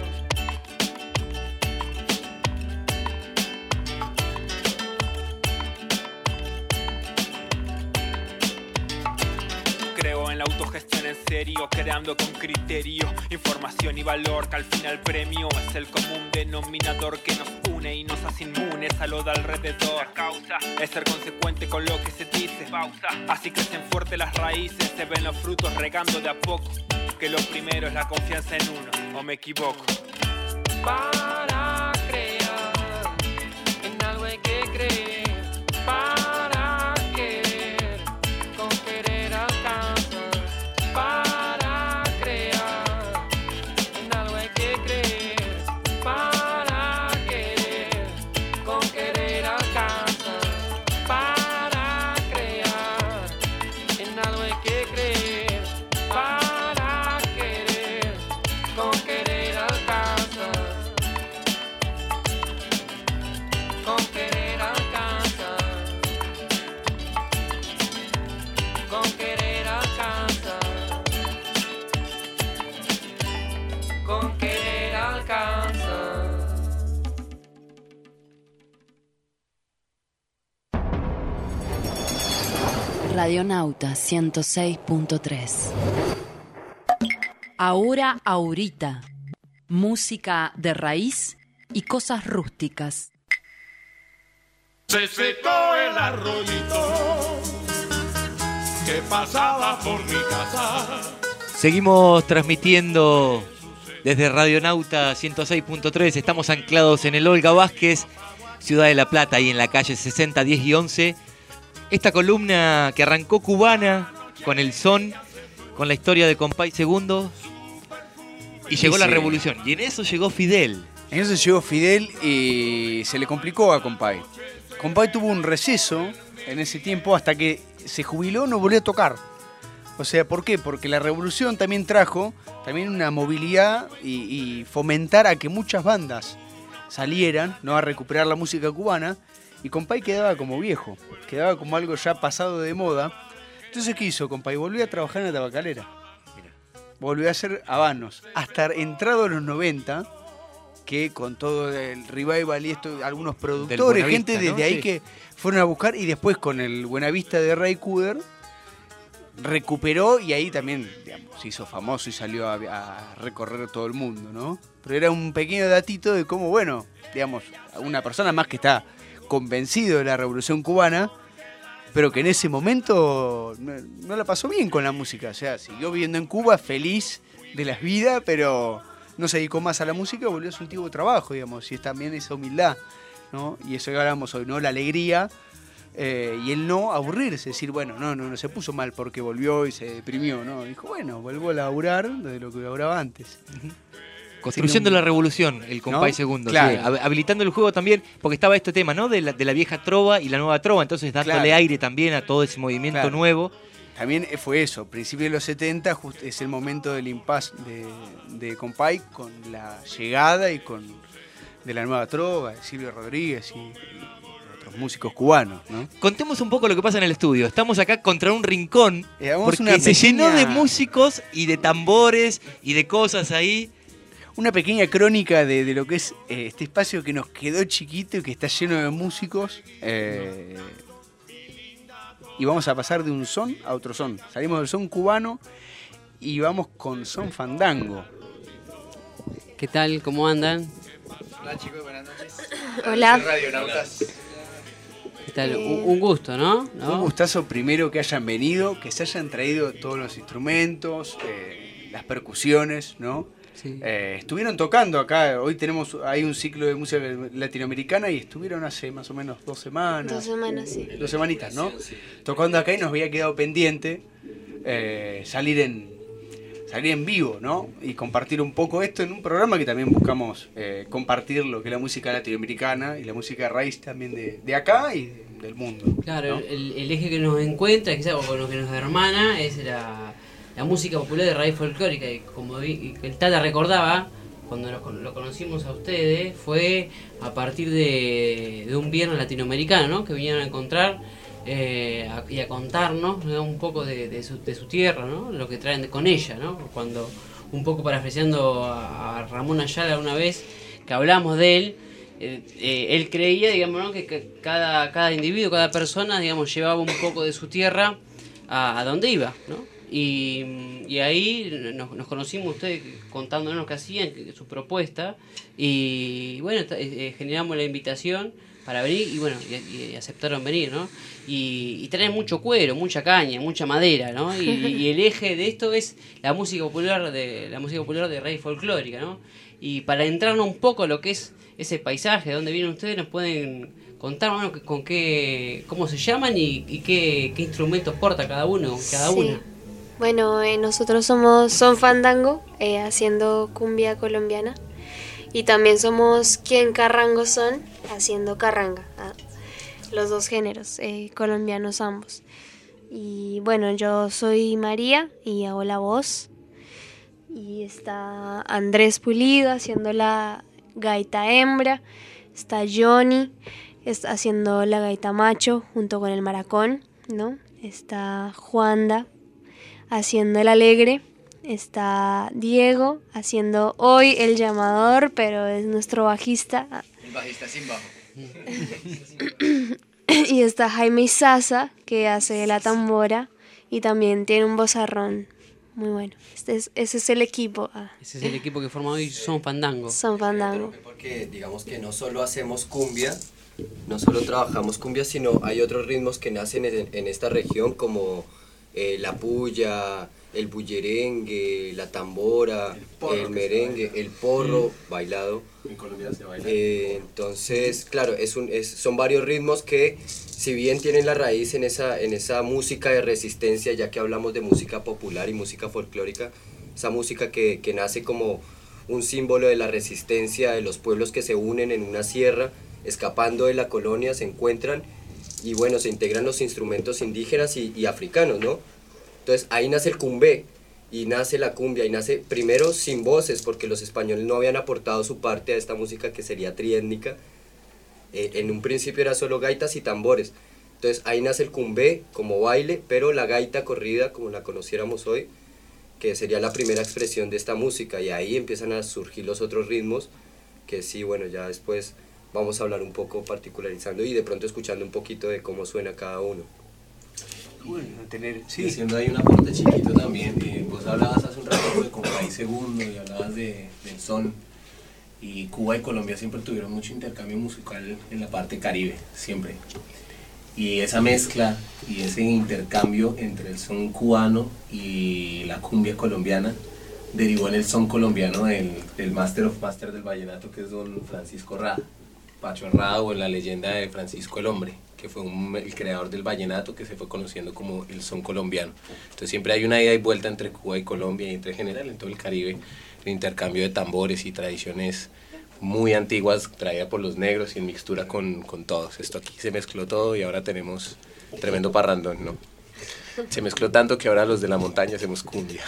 Creo en la autogestión en serio, creando con criterio, información y valor, que al final el premio es el común denominador que nos une y nos hace inmunes a lo de alrededor. La causa es ser consecuente con lo que se dice, pausa. Así crecen fuertes las raíces, se ven los frutos regando de a poco, que lo primero es la confianza en uno, ¿o me equivoco? Para crear, en algo hay que creer, para querer, con querer alcanzar, para crear, en algo hay que creer, para querer, con querer alcanzar, para crear, en algo hay que creer, para querer, con querer alcanzar. Con querer alcanzar, con querer alcanzar, con querer alcanzar. Radionauta ciento seis punto tres. Ahora, ahorita. Música de raíz y cosas rústicas. Se secó el arroyito que pasaba por mi casa. Seguimos transmitiendo desde Radionauta ciento seis punto tres. Estamos anclados en el Olga Vázquez, Ciudad de La Plata, ahí en la calle sesenta, diez y once. Esta columna que arrancó cubana, con el son, con la historia de Compay Segundo, y llegó Y la sí. revolución. Y en eso llegó Fidel. En eso llegó Fidel y se le complicó a Compay. Compay tuvo un receso en ese tiempo hasta que se jubiló, no volvió a tocar. O sea, ¿por qué? Porque la revolución también trajo también una movilidad y, y fomentar a que muchas bandas salieran, ¿no?, a recuperar la música cubana, y Compay quedaba como viejo, quedaba como algo ya pasado de moda. Entonces, ¿qué hizo Compay? Volvió a trabajar en la tabacalera. Volvió a hacer habanos. Hasta entrado a los noventa, que con todo el revival y esto, algunos productores, Buenavista, gente desde ¿no? ahí Sí. que fueron a buscar, y después con el Buenavista de Ray Cooder recuperó, y ahí también, digamos, se hizo famoso y salió a, a recorrer todo el mundo, ¿no? Pero era un pequeño datito de cómo, bueno, digamos, una persona más que está convencido de la revolución cubana, pero que en ese momento no, no la pasó bien con la música. O sea, siguió viviendo en Cuba, feliz de las vidas, pero no se dedicó más a la música, volvió a su antiguo trabajo, digamos, y es también esa humildad, ¿no? Y eso que hablamos hoy, ¿no? La alegría eh, y el no aburrirse, decir, bueno, no, no, no se puso mal porque volvió y se deprimió, ¿no? Dijo, bueno, vuelvo a laburar de lo que laburaba antes. Construyendo la revolución, el Compay ¿No? Segundo. Claro. Sí, hab- habilitando el juego también, porque estaba este tema, ¿no? De la, de la vieja trova y la nueva trova, entonces dándole Claro. aire también a todo ese movimiento Claro. nuevo. También fue eso, principios de los setenta just- es el momento del impasse de, de Compay con la llegada y con de la nueva trova, de Silvio Rodríguez y, y otros músicos cubanos, ¿no? Contemos un poco lo que pasa en el estudio. Estamos acá contra un rincón, Eh, hagamos porque una se llenó pequeña- de músicos y de tambores y de cosas ahí. Una pequeña crónica de, de lo que es eh, este espacio que nos quedó chiquito y que está lleno de músicos. eh, y vamos a pasar de un son a otro son. Salimos del son cubano y vamos con son fandango. ¿Qué tal? ¿Cómo andan? Hola chicos, buenas noches. Hola. Radionautas. ¿Qué tal? Un, un gusto, ¿no? ¿No? Un gustazo primero que hayan venido, que se hayan traído todos los instrumentos, eh, las percusiones, ¿no? Sí. Eh, estuvieron tocando acá, hoy tenemos, hay un ciclo de música latinoamericana y estuvieron hace más o menos dos semanas. Dos semanas, sí. Dos semanitas, ¿no? Tocando acá y nos había quedado pendiente eh, salir en salir en vivo, ¿no? Y compartir un poco esto en un programa que también buscamos eh, compartir lo que es la música latinoamericana y la música de raíz también de, de acá y de, del mundo. Claro, ¿no? el, el eje que nos encuentra, quizás, o con lo que nos hermana, es la, la música popular de raíz folclórica. Y como vi, el Tata recordaba, cuando lo, lo conocimos a ustedes, fue a partir de, de un viernes latinoamericano, ¿no? Que vinieron a encontrar eh, a, y a contarnos, ¿no? Un poco de, de, su, de su tierra, ¿no? Lo que traen de, con ella, ¿no? Cuando, un poco parafraseando a, a Ramón Ayala una vez que hablamos de él, eh, eh, él creía, digamos, ¿no? que, que cada, cada individuo, cada persona, digamos, llevaba un poco de su tierra a, a donde iba, ¿no? Y, y ahí nos, nos conocimos ustedes contándonos lo que hacían, que, su propuesta, y bueno, eh, generamos la invitación para venir, y bueno, y, y aceptaron venir, ¿no? Y, y traen mucho cuero, mucha caña, mucha madera, ¿no? Y, y el eje de esto es la música popular de la música popular de raíz folclórica, ¿no? Y para entrarnos un poco a lo que es ese paisaje, de dónde vienen ustedes, nos pueden contar más o menos con qué, cómo se llaman y, y qué, qué instrumentos porta cada uno, cada Sí. una. Bueno, eh, nosotros somos Son Fandango, eh, haciendo cumbia colombiana. Y también somos Quien Carrango Son, haciendo carranga. Ah, los dos géneros, eh, colombianos ambos. Y bueno, yo soy María y hago la voz. Y está Andrés Pulido haciendo la gaita hembra. Está Johnny está haciendo la gaita macho junto con el maracón, ¿no? Está Juanda haciendo el alegre. Está Diego haciendo hoy el llamador, pero es nuestro bajista. El bajista sin bajo. Y está Jaime Isaza, que hace la tambora y también tiene un vozarrón muy bueno. Este es, ese es el equipo. Ah. Ese es el equipo que forma hoy Son Fandango. Son Fandango. Porque digamos que no solo hacemos cumbia, no solo trabajamos cumbia, sino hay otros ritmos que nacen en, en esta región como eh, la puya, el bullerengue, la tambora, el, porro el merengue, el porro mm. bailado. En Colombia se baila. Eh, entonces, claro, es un, es, son varios ritmos que, si bien tienen la raíz en esa, en esa música de resistencia, ya que hablamos de música popular y música folclórica, esa música que, que nace como un símbolo de la resistencia de los pueblos que se unen en una sierra, escapando de la colonia, se encuentran y bueno, se integran los instrumentos indígenas y, y africanos, ¿no? Entonces ahí nace el cumbé y nace la cumbia y nace primero sin voces porque los españoles no habían aportado su parte a esta música que sería triétnica. Eh, en un principio era solo gaitas y tambores. Entonces ahí nace el cumbé como baile, pero la gaita corrida como la conociéramos hoy, que sería la primera expresión de esta música, y ahí empiezan a surgir los otros ritmos que sí, bueno, ya después vamos a hablar un poco particularizando y de pronto escuchando un poquito de cómo suena cada uno. Bueno, tener, sí. Haciendo ahí un aporte chiquito también, eh, vos hablabas hace un rato de Compay Segundo y hablabas de, del son, y Cuba y Colombia siempre tuvieron mucho intercambio musical en la parte caribe, siempre. Y esa mezcla y ese intercambio entre el son cubano y la cumbia colombiana derivó en el son colombiano del, del Master of Master del Vallenato, que es don Francisco Rada, Pacho Rada, o en la leyenda de Francisco el Hombre, que fue un, el creador del vallenato, que se fue conociendo como el son colombiano. Entonces siempre hay una ida y vuelta entre Cuba y Colombia, y entre general en todo el Caribe, el intercambio de tambores y tradiciones muy antiguas traídas por los negros y en mixtura con, con todos. Esto aquí se mezcló todo y ahora tenemos tremendo parrandón, ¿no? Se mezcló tanto que ahora los de la montaña hacemos cumbia.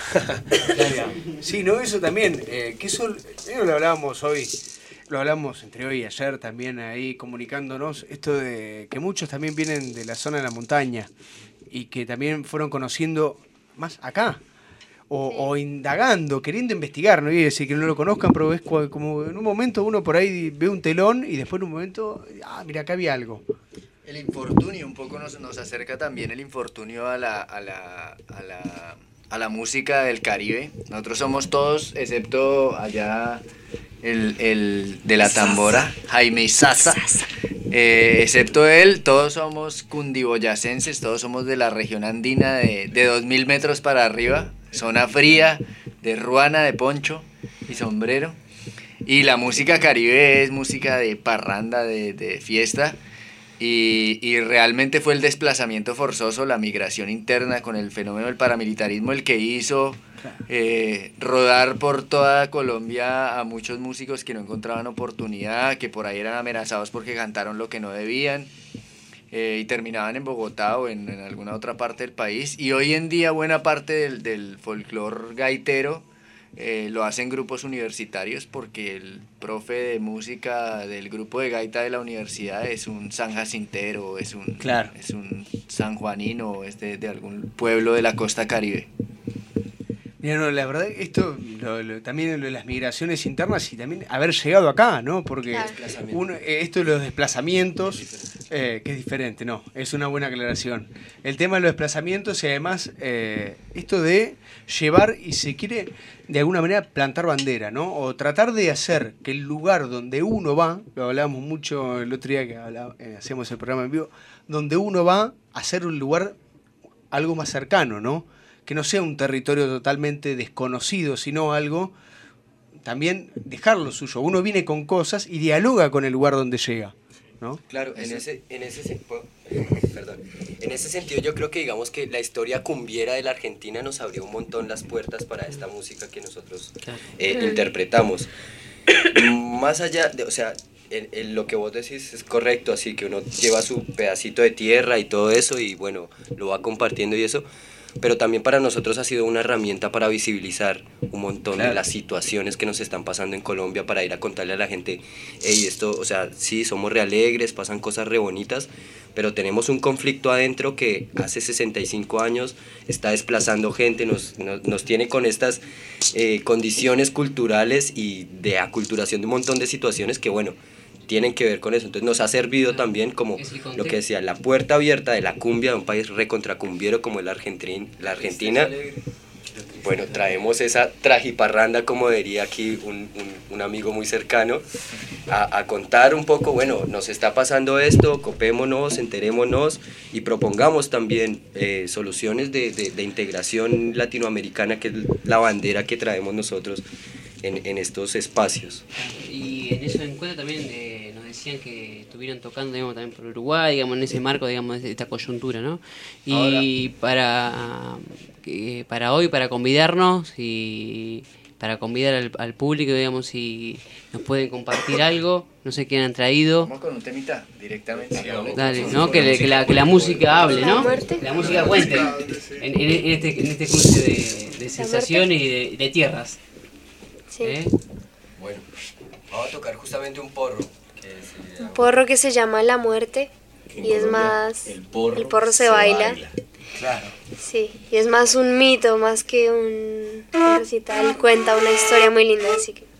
Sí, no, eso también, eh, que eso eh, lo hablábamos hoy, lo hablamos entre hoy y ayer también ahí comunicándonos, esto de que muchos también vienen de la zona de la montaña y que también fueron conociendo más acá. O, o indagando, queriendo investigar, no quiere decir que no lo conozcan, pero es como en un momento uno por ahí ve un telón y después en un momento, ah, mira, acá había algo. El infortunio un poco nos, nos acerca también el infortunio a la, a, la, a, la, a la música del Caribe. Nosotros somos todos, excepto allá el, el de la tambora, Jaime Isaza. Eh, excepto él, todos somos cundiboyacenses, todos somos de la región andina de, de dos mil metros para arriba. Zona fría, de ruana, de poncho y sombrero. Y la música caribe es música de parranda, de, de fiesta. Y, y realmente fue el desplazamiento forzoso, la migración interna con el fenómeno del paramilitarismo el que hizo eh, rodar por toda Colombia a muchos músicos que no encontraban oportunidad, que por ahí eran amenazados porque cantaron lo que no debían eh, y terminaban en Bogotá o en, en alguna otra parte del país. Y hoy en día buena parte del, del folclore gaitero Eh, lo hacen grupos universitarios porque el profe de música del grupo de gaita de la universidad es un San Jacintero, es un, claro. es un sanjuanino, es de, de algún pueblo de la costa caribe. Mira, no, la verdad, esto, lo, lo, también lo de las migraciones internas y también haber llegado acá, ¿no? Porque uno, eh, esto de los desplazamientos, eh, que es diferente, no, es una buena aclaración. El tema de los desplazamientos y además eh, esto de llevar, y se quiere de alguna manera plantar bandera, ¿no? O tratar de hacer que el lugar donde uno va, lo hablábamos mucho el otro día que hablaba, eh, hacíamos el programa en vivo, donde uno va a ser un lugar algo más cercano, ¿no? Que no sea un territorio totalmente desconocido, sino algo, también dejarlo suyo. Uno viene con cosas y dialoga con el lugar donde llega, ¿no? Claro, en ese, en ese, perdón, en ese sentido yo creo que digamos que la historia cumbiera de la Argentina nos abrió un montón las puertas para esta música que nosotros eh, interpretamos. Más allá de, o sea, en, en lo que vos decís es correcto, así que uno lleva su pedacito de tierra y todo eso y bueno, lo va compartiendo y eso. Pero también para nosotros ha sido una herramienta para visibilizar un montón claro. de las situaciones que nos están pasando en Colombia, para ir a contarle a la gente, hey, esto, o sea, sí, somos re alegres, pasan cosas re bonitas, pero tenemos un conflicto adentro que hace sesenta y cinco años está desplazando gente, nos, nos, nos tiene con estas eh, condiciones culturales y de aculturación de un montón de situaciones que, bueno, tienen que ver con eso. Entonces nos ha servido también como lo que decía, la puerta abierta de la cumbia de un país recontracumbiero como es la Argentina, la Argentina. Bueno, traemos esa trajiparranda, como diría aquí un, un, un amigo muy cercano, a, a contar un poco, bueno, nos está pasando esto, copémonos, enterémonos y propongamos también eh, soluciones de, de, de integración latinoamericana, que es la bandera que traemos nosotros en, en estos espacios. Y en eso en cuenta también eh, nos decían que estuvieron tocando, digamos, también por Uruguay, digamos, en ese marco, digamos, de esta coyuntura, ¿no? Y ahora, para, eh, para hoy, para convidarnos y para convidar al, al público, digamos, si nos pueden compartir algo, no sé quién han traído. Vamos con un temita directamente. Dale, ¿no? Que, que, la, que la música hable, ¿no? Que la música cuente en, en, en, este, en este cruce de, de sensaciones y de, de tierras. Sí. ¿Eh? Bueno, vamos a tocar justamente un porro. Que se un porro que se llama La Muerte. En y Colombia, es más... El porro, el porro se, se baila. baila. Claro. Sí, y es más un mito, más que un, un recital. Cuenta una historia muy linda, así que...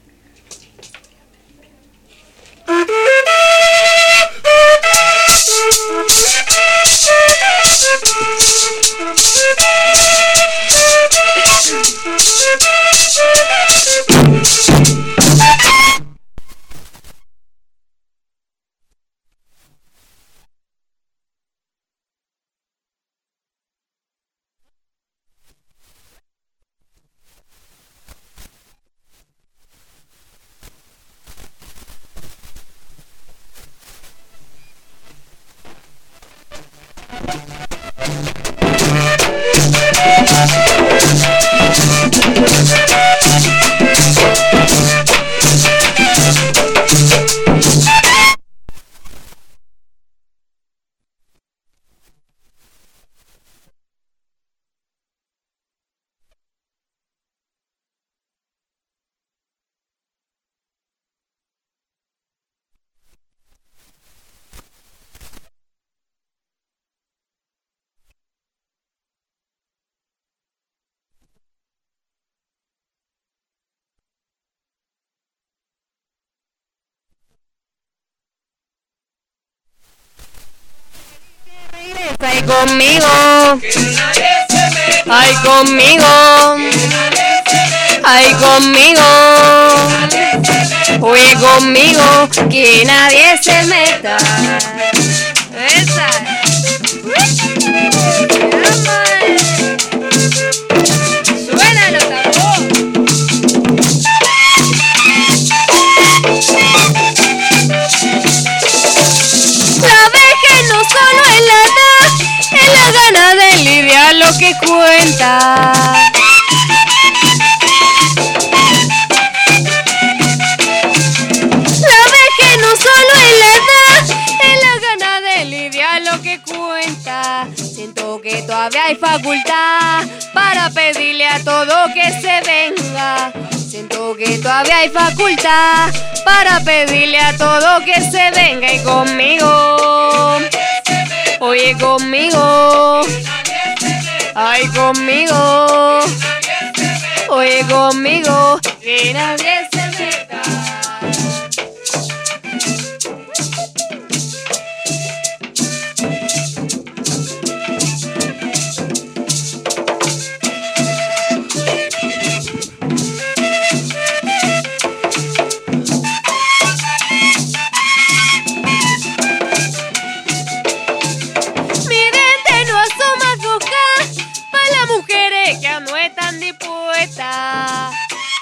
Ay conmigo, ay conmigo, ay conmigo, juegue conmigo, que nadie se meta. Esa. Suénalo, tambor. La que cuenta. La vez que no solo es la edad, es la gana de lidiar lo que cuenta. Siento que todavía hay facultad para pedirle a todo que se venga. Siento que todavía hay facultad para pedirle a todo que se venga. Y conmigo, oye conmigo, ay conmigo, oye conmigo, que nadie se meta. Que aún no están dispuestas.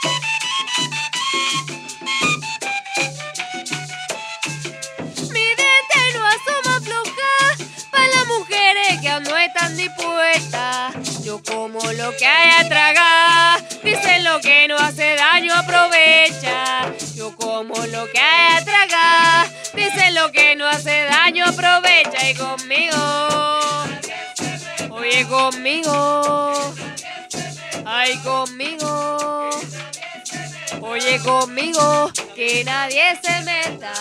Mi diente no asoma floja para las mujeres que aún no están dispuestas. Yo como lo que hay a tragar, dicen lo que no hace daño aprovecha. Yo como lo que hay a tragar, dicen lo que no hace daño aprovecha. Y conmigo, oye conmigo, ay conmigo, oye conmigo, que nadie se meta.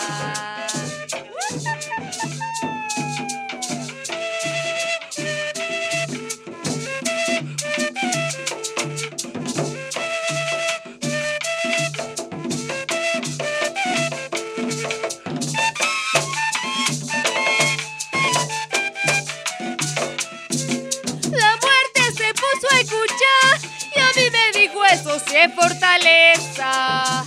La muerte se puso a escuchar y a mí me dijo eso sí es fortaleza.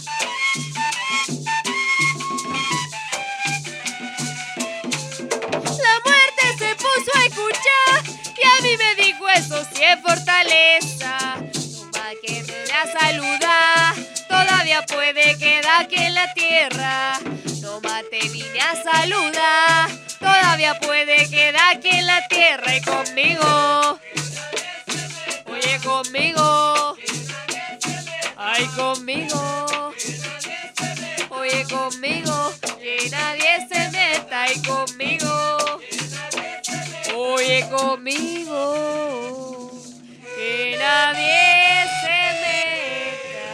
La muerte se puso a escuchar y a mí me dijo eso sí es fortaleza. Toma que te la saluda, todavía puede quedar aquí en la tierra. Toma te vine a saludar, todavía puede quedar aquí en la tierra. Y conmigo, oye conmigo, ay conmigo, oye conmigo, que nadie se meta. Y conmigo, oye conmigo, que nadie se meta.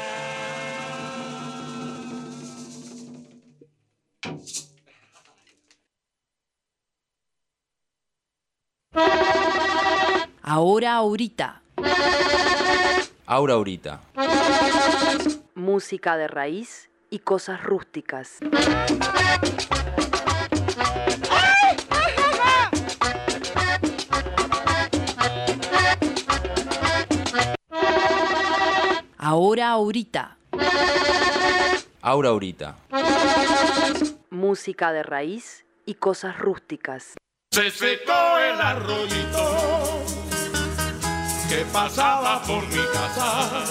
Ahora, ahorita. Ahora, ahorita. Música de raíz y cosas rústicas. Ahora, ahorita. Ahora, ahorita. Música de raíz y cosas rústicas. Se secó el arroyito que pasaba por mi casa.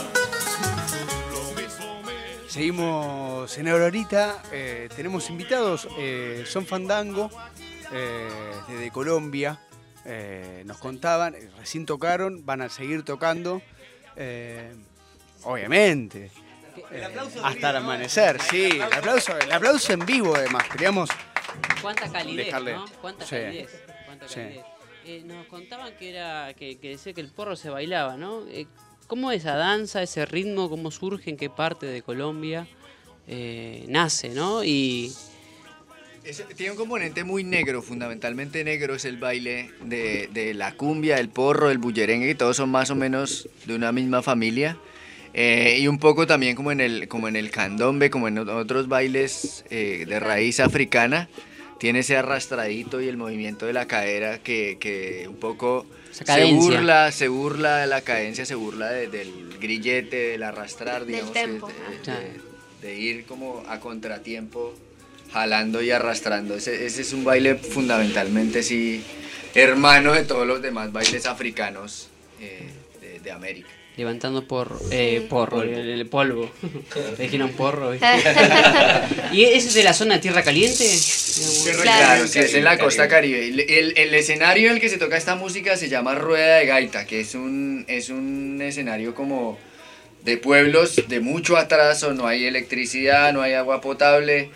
Seguimos en Aurorita, eh, tenemos invitados, eh, Son Fandango, eh, desde Colombia, eh, nos contaban, eh, recién tocaron, van a seguir tocando, eh, obviamente, eh, hasta el amanecer, sí, el aplauso, el aplauso en vivo además, queríamos Cuánta calidez, dejarle- ¿no? Cuánta sí, calidez. Cuánta sí. calidez. Eh, nos contaban que era que, que decía que el porro se bailaba, ¿no? Eh, ¿Cómo esa danza, ese ritmo, cómo surge, en qué parte de Colombia eh, nace, ¿no? Y Es- tiene un componente muy negro, fundamentalmente negro es el baile de, de la cumbia, el porro, el bullerengue, y todos son más o menos de una misma familia. Eh, y un poco también como en el, como en el candombe, como en otros bailes eh, de raíz africana, tiene ese arrastradito y el movimiento de la cadera que, que un poco Esa se cadencia. burla, se burla de la cadencia, se burla de- del grillete, del arrastrar, digamos, que- tempo. de, de- de ir como a contratiempo, jalando y arrastrando. Ese, ese es un baile fundamentalmente, sí, hermano de todos los demás bailes africanos eh, de, de América. levantando por eh, porro, el, el polvo. Me dijeron porro, ¿viste? ¿Y ese es de la zona de Tierra Caliente? digamos. Claro, sí, es en la costa caribe. El, el, el escenario en el que se toca esta música se llama Rueda de Gaita, que es un, es un escenario como de pueblos de mucho atraso, no hay electricidad, no hay agua potable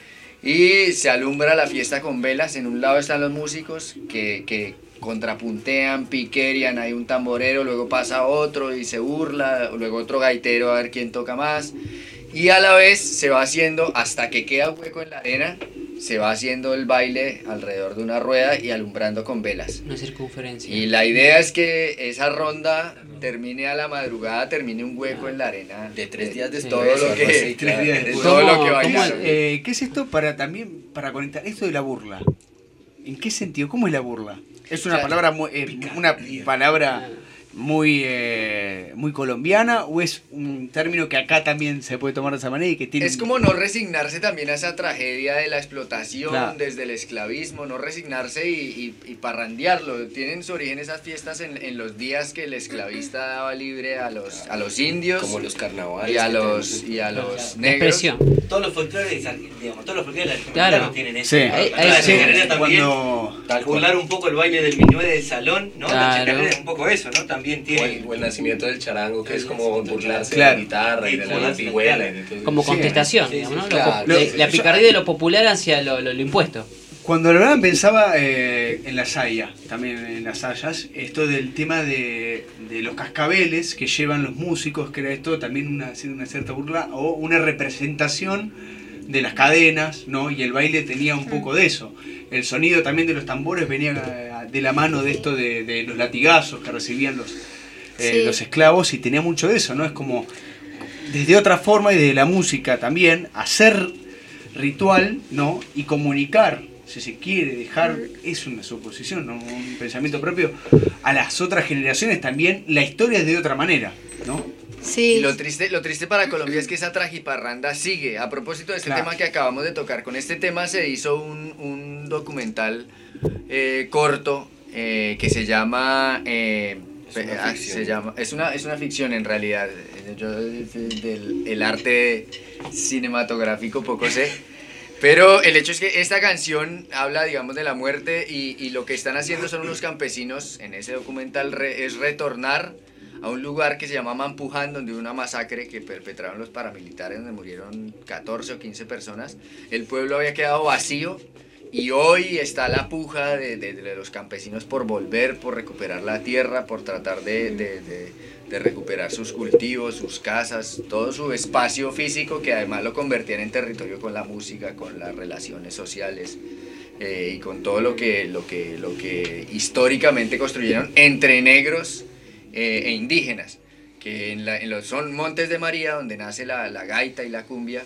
y se alumbra la fiesta con velas. En un lado están los músicos que, que contrapuntean, piquerían, hay un tamborero, luego pasa otro y se burla, luego otro gaitero a ver quién toca más. Y a la vez se va haciendo, hasta que queda hueco en la arena, se va haciendo el baile alrededor de una rueda y alumbrando con velas. Una circunferencia. Y la idea es que esa ronda termine a la madrugada, termine un hueco en la arena. De tres días de después, todo lo que, sí, Tres días de después. todo lo ¿Cómo- que cómo- bailaron. eh, ¿Qué es esto para también para conectar esto de la burla? ¿En qué sentido? ¿Cómo es la burla? ¿Es una Claro. palabra muy, eh, una palabra muy eh, muy colombiana o es un término que acá también se puede tomar de esa manera y que tiene Es como no resignarse también a esa tragedia de la explotación, Claro. desde el esclavismo, no resignarse y, y, y parrandearlo. Tienen su origen esas fiestas en, en los días que el esclavista daba libre a los, a los indios, Como los carnavales y a que los, tenemos. y a los La negros. expresión. Todos los folclores, digamos, todos los folclores Claro. latinoamericanos tienen eso. Sí. ¿no? Ahí- La ahí la sí. chacarera también, cuando Tal cual. burlar un poco el baile del minué del salón, ¿no? La Claro. chacarera es un poco eso, ¿no? También O tiene... el, o el nacimiento del charango, que es como burlarse Claro. de la guitarra y de la Claro. vihuela. Y de todo. Como Sí, contestación, sí, digamos, sí, ¿no? Lo claro. po- la, la picardía de lo popular hacia lo, lo, lo impuesto. Cuando lo hablaban pensaba eh, en la saya, también en las sayas, esto del tema de, de los cascabeles que llevan los músicos, que era esto también una, una cierta burla o una representación de las cadenas, ¿no? Y el baile tenía un poco de eso. El sonido también de los tambores venía eh, de la mano de esto de, de los latigazos que recibían los, eh, Sí. los esclavos y tenía mucho de eso, ¿no? Es como desde otra forma y desde la música también, hacer ritual, ¿no? Y comunicar, si se quiere, dejar, es una suposición, ¿no? Un pensamiento propio, a las otras generaciones también, la historia es de otra manera, ¿no? Sí. Y lo triste, lo triste para Colombia es que esa tragiparranda sigue. A propósito de este Claro. tema que acabamos de tocar, con este tema se hizo un, un documental eh, corto eh, que se llama... eh, Es una ah, ficción. se llama es una, es una ficción en realidad. Yo del, del- el arte cinematográfico poco sé. Pero el hecho es que esta canción habla, digamos, de la muerte y, y lo que están haciendo son unos campesinos en ese documental re- es retornar a un lugar que se llama Mampuján, donde hubo una masacre que perpetraron los paramilitares, donde murieron catorce o quince personas. El pueblo había quedado vacío y hoy está la puja de, de- de los campesinos por volver, por recuperar la tierra, por tratar de, de- de- de recuperar sus cultivos, sus casas, todo su espacio físico, que además lo convertían en territorio con la música, con las relaciones sociales. eh, y con todo lo que, lo, que, lo que históricamente construyeron entre negros eh, e indígenas, que en, la, en los son Montes de María, donde nace la, la gaita y la cumbia,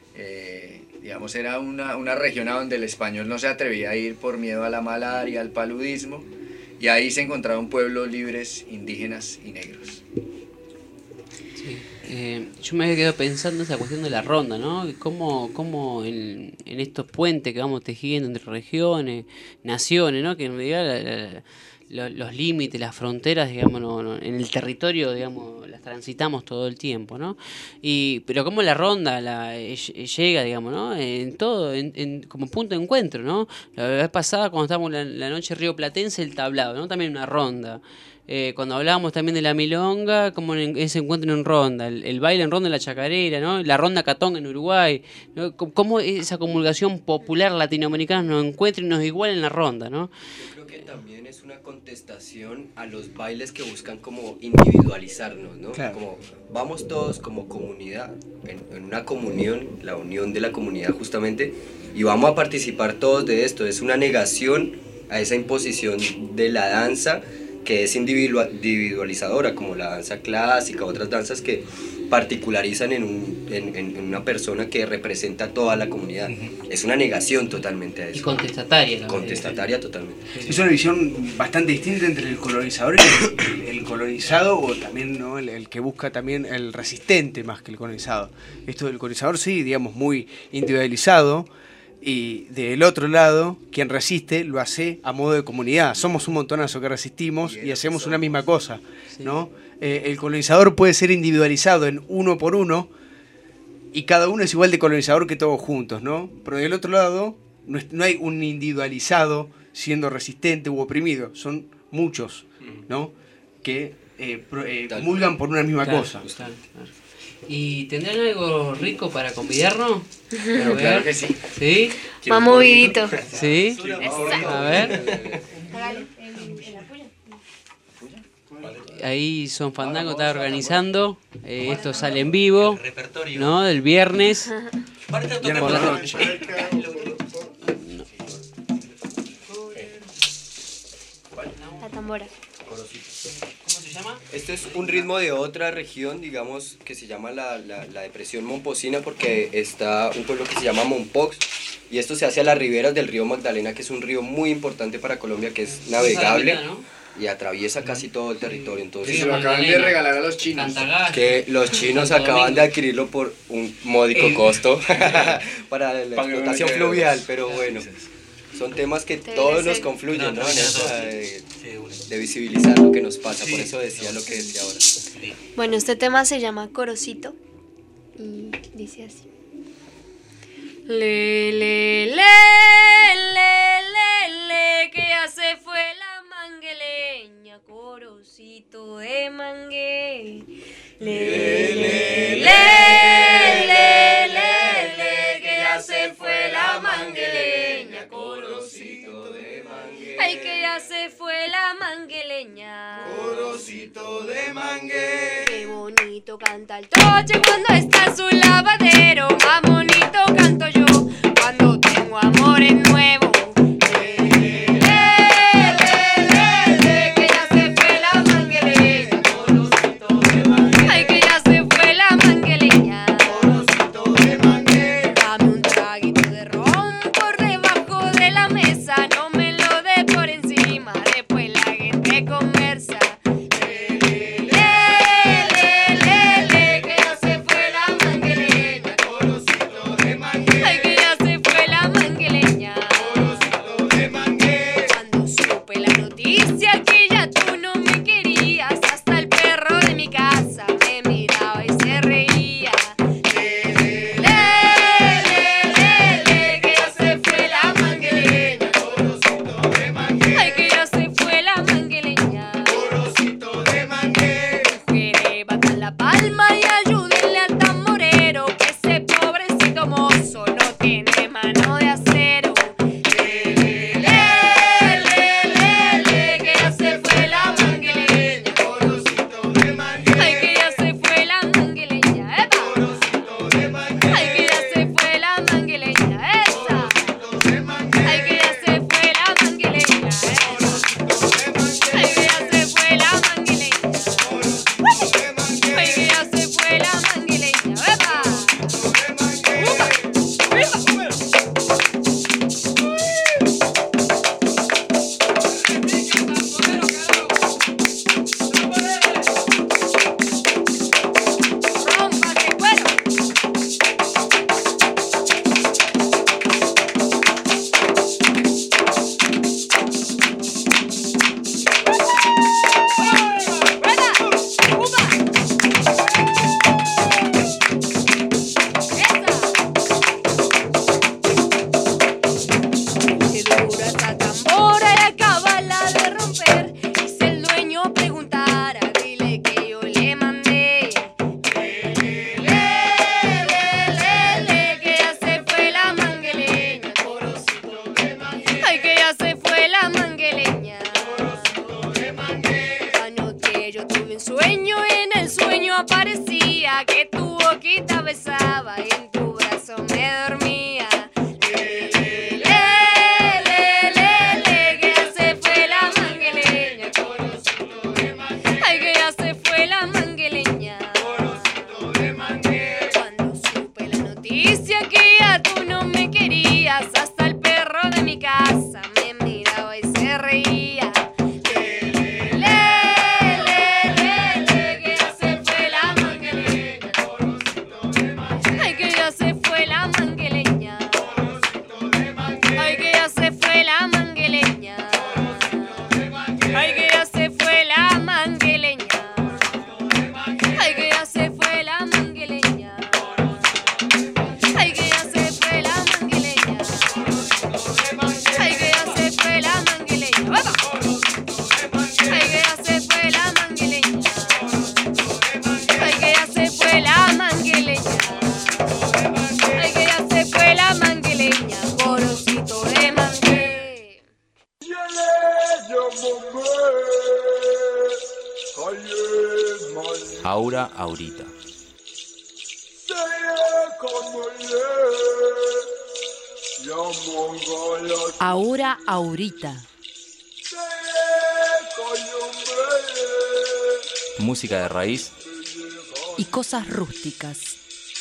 eh, digamos, era una, una región a donde el español no se atrevía a ir por miedo a la malaria, al paludismo, y ahí se encontraron pueblos libres, indígenas y negros. Sí. Eh, yo me había quedado pensando en esa cuestión de la ronda, ¿no? Y cómo, cómo en, en estos puentes que vamos tejiendo entre regiones, naciones, ¿no? Que en realidad la- la- lo- los límites, las fronteras, digamos, no- no- en el territorio, digamos, las transitamos todo el tiempo, ¿no? Y, pero cómo la ronda la, eh, llega, digamos, ¿no? En todo, en, en- como punto de encuentro, ¿no? La vez pasada, cuando estábamos la, la noche Río Platense, el tablado, ¿no? También una ronda. Eh, cuando hablábamos también de la milonga, como en ese encuentro en ronda, el, el baile en ronda en la chacarera, ¿no? La ronda catonga en Uruguay, ¿no? C- Cómo esa comulgación popular latinoamericana nos encuentra y nos iguala en la ronda, ¿no? Yo creo que también es una contestación a los bailes que buscan como individualizarnos, ¿no? Claro. Como vamos todos como comunidad, en, en una comunión, la unión de la comunidad justamente, y vamos a participar todos de esto. Es una negación a esa imposición de la danza que es individua- individualizadora, como la danza clásica, otras danzas que particularizan en, un, en, en- en una persona que representa a toda la comunidad. Es una negación totalmente a eso. Y contestataria. la Contestataria totalmente. Es una visión bastante distinta entre el colonizador y el, el colonizado, o también, ¿no? el, el que busca también el resistente más que el colonizado. Esto del colonizador sí, digamos, muy individualizado, y del otro lado, quien resiste lo hace a modo de comunidad. Somos un montonazo que resistimos y hacemos una misma cosa, ¿no? Eh, el colonizador puede ser individualizado en uno por uno, y cada uno es igual de colonizador que todos juntos, ¿no? Pero del otro lado, no, es- no hay un individualizado siendo resistente u oprimido, son muchos, ¿no? Que eh, pro- eh, comulgan por una misma Claro, cosa. claro, claro. ¿Y tendrán algo rico para convidarnos? Pero A ver. claro que sí. ¿Sí? Más movidito. ¿Sí? A ver. Ahí Son Fandango está organizando. eh, esto sale en vivo. ¿No? Del viernes. Viernes Por la por la noche. La tambora. ¿Cómo se llama? Este es un ritmo de otra región, digamos, que se llama la, la, la depresión momposina, porque está un pueblo que se llama Mompox, y esto se hace a las riberas del río Magdalena, que es un río muy importante para Colombia, que es navegable y atraviesa casi todo el territorio. Entonces, Y se lo acaban de regalar a los chinos. que los chinos acaban de adquirirlo por un módico Eh. costo para la Para que explotación no fluvial, quede- pero bueno, son temas que Debe todos ser. nos confluyen, ¿no? En No, esa de, de visibilizar lo que nos pasa, por eso decía lo que decía ahora. Bueno, este tema se llama Corocito y dice así. Le, le, le, le, le, le, que ya se fue la mangueleña, corocito de mangue. Le, le, le, le, le, le, que ya se fue la mangueleña, corocito de mangue. Ay, que ya se fue la mangueleña, Corocito de mangue. qué bonito canta el troche cuando está en su lavadero. Más bonito canto yo cuando tengo amores nuevos. Le, le, le, le, que ya se fue la mangueleña, corocito de mangue. Ay, que ya se fue la mangueleña, corocito de mangue. Dame un traguito de ron por debajo de la mesa, no me lo dé por encima, después la gente conversa. Le, le, le, le, le, que ya se fue la mangueleña, corocito de mangue. Ay, que ya se fue la mangueleña, corocito de mangue. Cuando supe la noticia que ya tú no me querías, hasta el perro de mi casa me miraba y se reía. Le, le, le, le, le, que ya se fue la mangueleña, corocito de mangue. Ay, que ya se fue la mangueleña, corocito de mangue. Mujeres, batan la palma y ayúdenle al tamborero, que ese pobrecito mozo no tiene mano de acero. Le, le, le, le, le, que ya se fue la mangueleña, corocito de mangue. Ay, que ya se fue la mangueleña, epa, corocito de mangue. Ay, que ya se fue la mangueleña, esa. Ay, que ya se fue la mangueleña, esa. Ay, que ya se fue la mangueleña. Ay, que ya se fue la mangueleña, epa. Rómpase, bueno. Qué dura esta tambora y acabala de romper. Y si el dueño preguntara, dile que yo le mandé. Le, le, le, le, le, que ya se fue la mangueleña, corocito de mangue. Ay, que ya se fue la mangueleña, corocito de mangue. Anoche yo tuve un sueño y en el sueño aparecía que tu boquita besaba y en tu brazo me dormía. Le, le, le, le, le, que ya se fue la mangueleña, corocito de mangue. Ay, que ya se fue la mangueleña, corocito de mangue. Cuando supe la noticia que ya tú no me querías, hasta el perro de mi casa me miraba y se reía. Le, le, le, le, le, que ya se fue la mangueleña, corocito de mangue. Ay, que Aura Aurita. Aura Aurita. Música de raíz y cosas rústicas.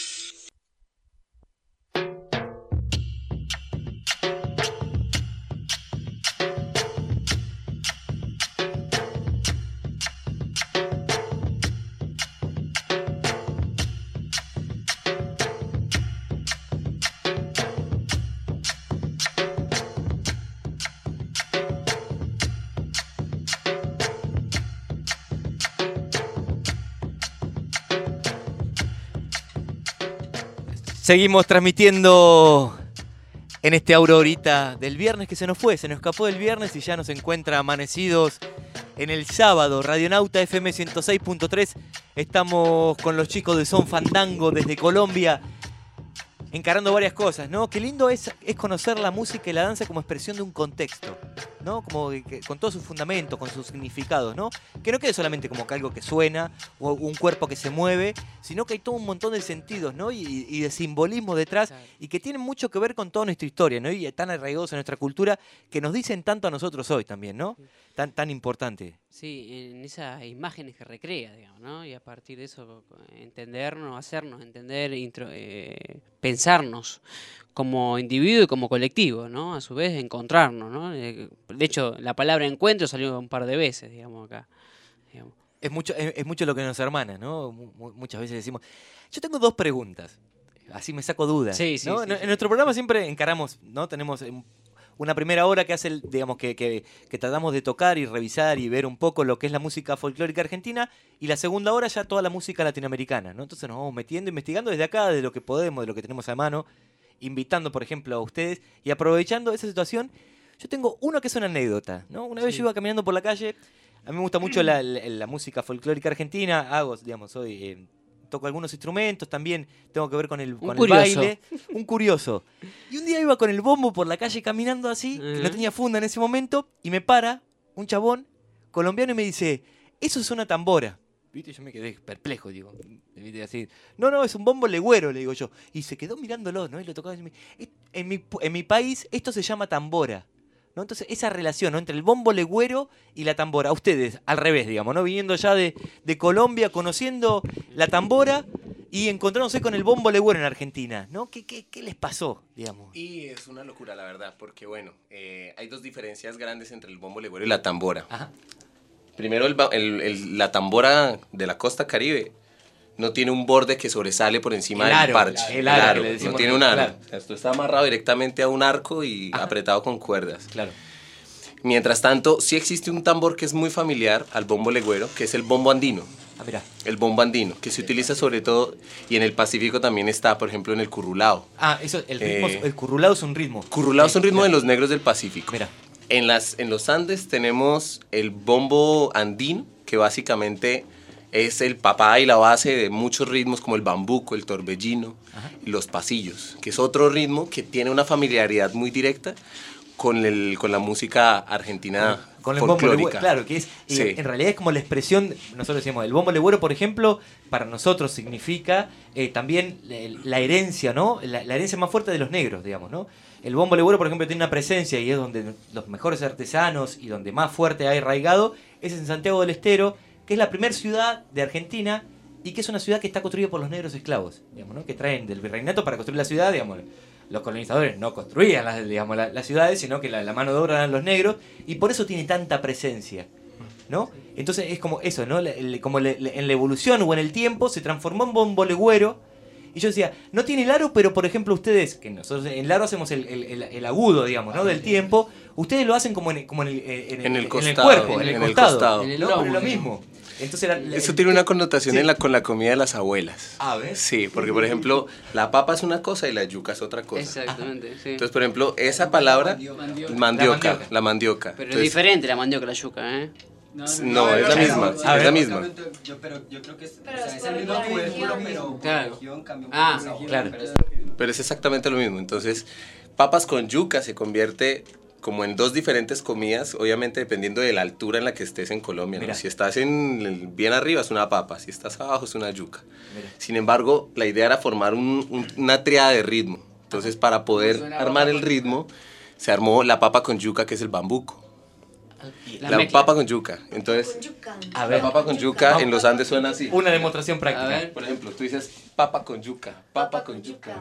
Seguimos transmitiendo en este Aurorita del viernes que se nos fue, se nos escapó del viernes y ya nos encuentra amanecidos en el sábado. Radionauta F M ciento seis punto tres, estamos con los chicos de Son Fandango desde Colombia, encarando varias cosas, ¿no? Qué lindo es, es conocer la música y la danza como expresión de un contexto, ¿no? Como que, con todos sus fundamentos, con sus significados, ¿no? Que no quede solamente como que algo que suena o un cuerpo que se mueve, sino que hay todo un montón de sentidos, ¿no? Y, y de simbolismo detrás, claro, y que tienen mucho que ver con toda nuestra historia, ¿no? Y están arraigados en nuestra cultura, que nos dicen tanto a nosotros hoy también, ¿no? Tan, tan importante. Sí, en esas imágenes que recrea, digamos, ¿no? Y a partir de eso entendernos, hacernos entender, intro, eh, pensarnos como individuo y como colectivo, ¿no? A su vez encontrarnos, ¿no? De hecho, la palabra encuentro salió un par de veces, digamos, acá. Digamos. Es mucho, es, es mucho lo que nos hermana, ¿no? Muchas veces decimos, yo tengo dos preguntas, así me saco dudas, sí, sí, ¿no? sí, en, sí. en nuestro programa siempre encaramos, ¿no? Tenemos una primera hora que hace, el, digamos, que, que, que tratamos de tocar y revisar y ver un poco lo que es la música folclórica argentina, y la segunda hora ya toda la música latinoamericana, ¿no? Entonces nos vamos metiendo, investigando desde acá, de lo que podemos, de lo que tenemos a mano, invitando, por ejemplo, a ustedes y aprovechando esa situación. Yo tengo uno que es una anécdota, ¿no? Una vez Sí. yo iba caminando por la calle, a mí me gusta mucho la, la, la música folclórica argentina, hago, digamos, soy... Eh, toco algunos instrumentos, también tengo que ver con el, con el baile. Un curioso. Y un día iba con el bombo por la calle caminando así, uh-huh. que no tenía funda en ese momento, y me para un chabón colombiano y me dice, eso es una tambora. ¿Viste? Yo me quedé perplejo, digo. ¿Viste? Así, no, no, es un bombo legüero, le digo yo. Y se quedó mirándolo, ¿no? Y lo tocaba y me en mi, en mi país esto se llama tambora. ¿No? Entonces, esa relación, ¿no? Entre el bombo legüero y la tambora. A ustedes, al revés, digamos, ¿no? Viniendo ya de, de Colombia, conociendo la tambora y encontrándose con el bombo legüero en Argentina, ¿no? ¿Qué, qué, qué les pasó, digamos? Y es una locura, la verdad, porque, bueno, eh, hay dos diferencias grandes entre el bombo legüero y la tambora. Ajá. Primero, el, el, el, la tambora de la costa caribe no tiene un borde que sobresale por encima el del aro, parche. El aro, el aro que le decimos, no tiene un aro. Claro. Esto está amarrado directamente a un arco y Ajá. apretado con cuerdas. Claro. Mientras tanto, sí existe un tambor que es muy familiar al bombo legüero, que es el bombo andino. Ah, mira. El bombo andino, que se utiliza sobre todo, y en el Pacífico también está, por ejemplo, en el currulao. Ah, eso, el ritmo, Eh, el currulao es un ritmo. Currulao es un ritmo mira. de los negros del Pacífico. Mira. En, las, en los Andes tenemos el bombo andino, que básicamente es el papá y la base de muchos ritmos como el bambuco, el torbellino, ajá, y los pasillos, que es otro ritmo que tiene una familiaridad muy directa con, el, con la música argentina con el bombo folclórica. legüero, claro, que es Sí. en realidad es como la expresión, nosotros decimos, el bombo legüero, por ejemplo, para nosotros significa eh, también la herencia, ¿no? La, la herencia más fuerte de los negros, digamos, ¿no? El bombo legüero, por ejemplo, tiene una presencia y es donde los mejores artesanos y donde más fuerte hay arraigado, es en Santiago del Estero, que es la primera ciudad de Argentina y que es una ciudad que está construida por los negros esclavos, digamos, ¿no? Que traen del virreinato para construir la ciudad, digamos. Los colonizadores no construían las, digamos, las, las ciudades, sino que la, la mano de obra eran los negros, y por eso tiene tanta presencia, ¿no? Entonces es como eso, ¿no? Le, le, como le, le, en la evolución o en el tiempo se transformó en bombo legüero, y yo decía, no tiene el aro, pero por ejemplo ustedes, que nosotros en el aro hacemos el, el, el, el agudo, digamos, ¿no? Del tiempo, ustedes lo hacen como en, como en, el, en, en el en costado, el cuerpo, en el en el costado, costado. ¿no? En el Pero lomo, es lo ¿no? mismo. Entonces la, la, Eso tiene una connotación sí. en la, con la comida de las abuelas. Ah, ¿ves? Sí, porque por ejemplo, la papa es una cosa y la yuca es otra cosa. Exactamente, sí. Entonces, por ejemplo, esa palabra, mandioca, mandioca la mandioca. Pero Entonces, es diferente la mandioca a la yuca, ¿eh? No, no, no, es la misma, A es ver. la misma. Yo, pero yo creo que es, o sea, es el mismo tubérculo, pero Claro. por región cambia un Ah, poco el sabor. claro. Pero es- Pero es exactamente lo mismo. Entonces, papas con yuca se convierte como en dos diferentes comidas, obviamente dependiendo de la altura en la que estés en Colombia, ¿no? Si estás en el- bien arriba es una papa, si estás abajo es una yuca. Mira. Sin embargo, la idea era formar un- un- una triada de ritmo. Entonces, para poder Suena armar papa el con ritmo, se armó la papa con yuca, que es el bambuco. La La, mezcla. papa con yuca. Entonces, A ver. la papa con yuca en los Andes suena así. Una demostración práctica. A ver, por ejemplo, tú dices papa con yuca, papa con yuca.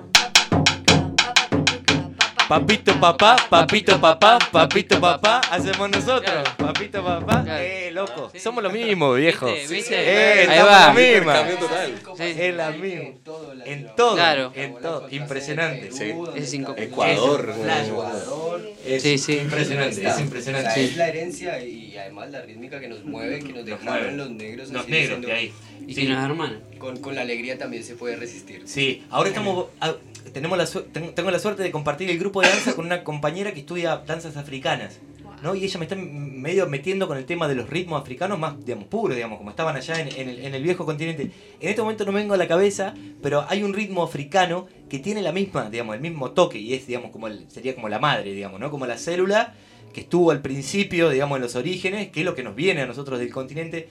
Papito papá, papito papá, papito papá, hacemos nosotros. Papito papá, eh, loco. Somos lo mismo, viejo. ¿Viste? ¿Viste? Eh, Ahí estamos va. la misma. Intercambio total. Es la misma. En todo. Claro. En todo. Impresionante. Sí. Es cinco- Ecuador. Flash. Ecuador. Es Sí, sí. impresionante, es impresionante. O sea, Sí. es la herencia y además la rítmica que nos mueve, que nos dejaron mueve. los negros. Los así negros diciendo- de ahí. Y Sí. que nos hermanan. Con, con la alegría también se puede resistir. Sí, ahora estamos, ah, tenemos la su- ten- tengo la suerte de compartir el grupo de danza con una compañera que estudia danzas africanas, ¿no? Y ella me está m- medio metiendo con el tema de los ritmos africanos más, digamos, puros, digamos, como estaban allá en, en el, en el viejo continente. En este momento no me vengo a la cabeza, pero hay un ritmo africano que tiene la misma, digamos, el mismo toque y es, digamos, como el, sería como la madre, digamos, ¿no? Como la célula que estuvo al principio, digamos, en los orígenes, que es lo que nos viene a nosotros del continente.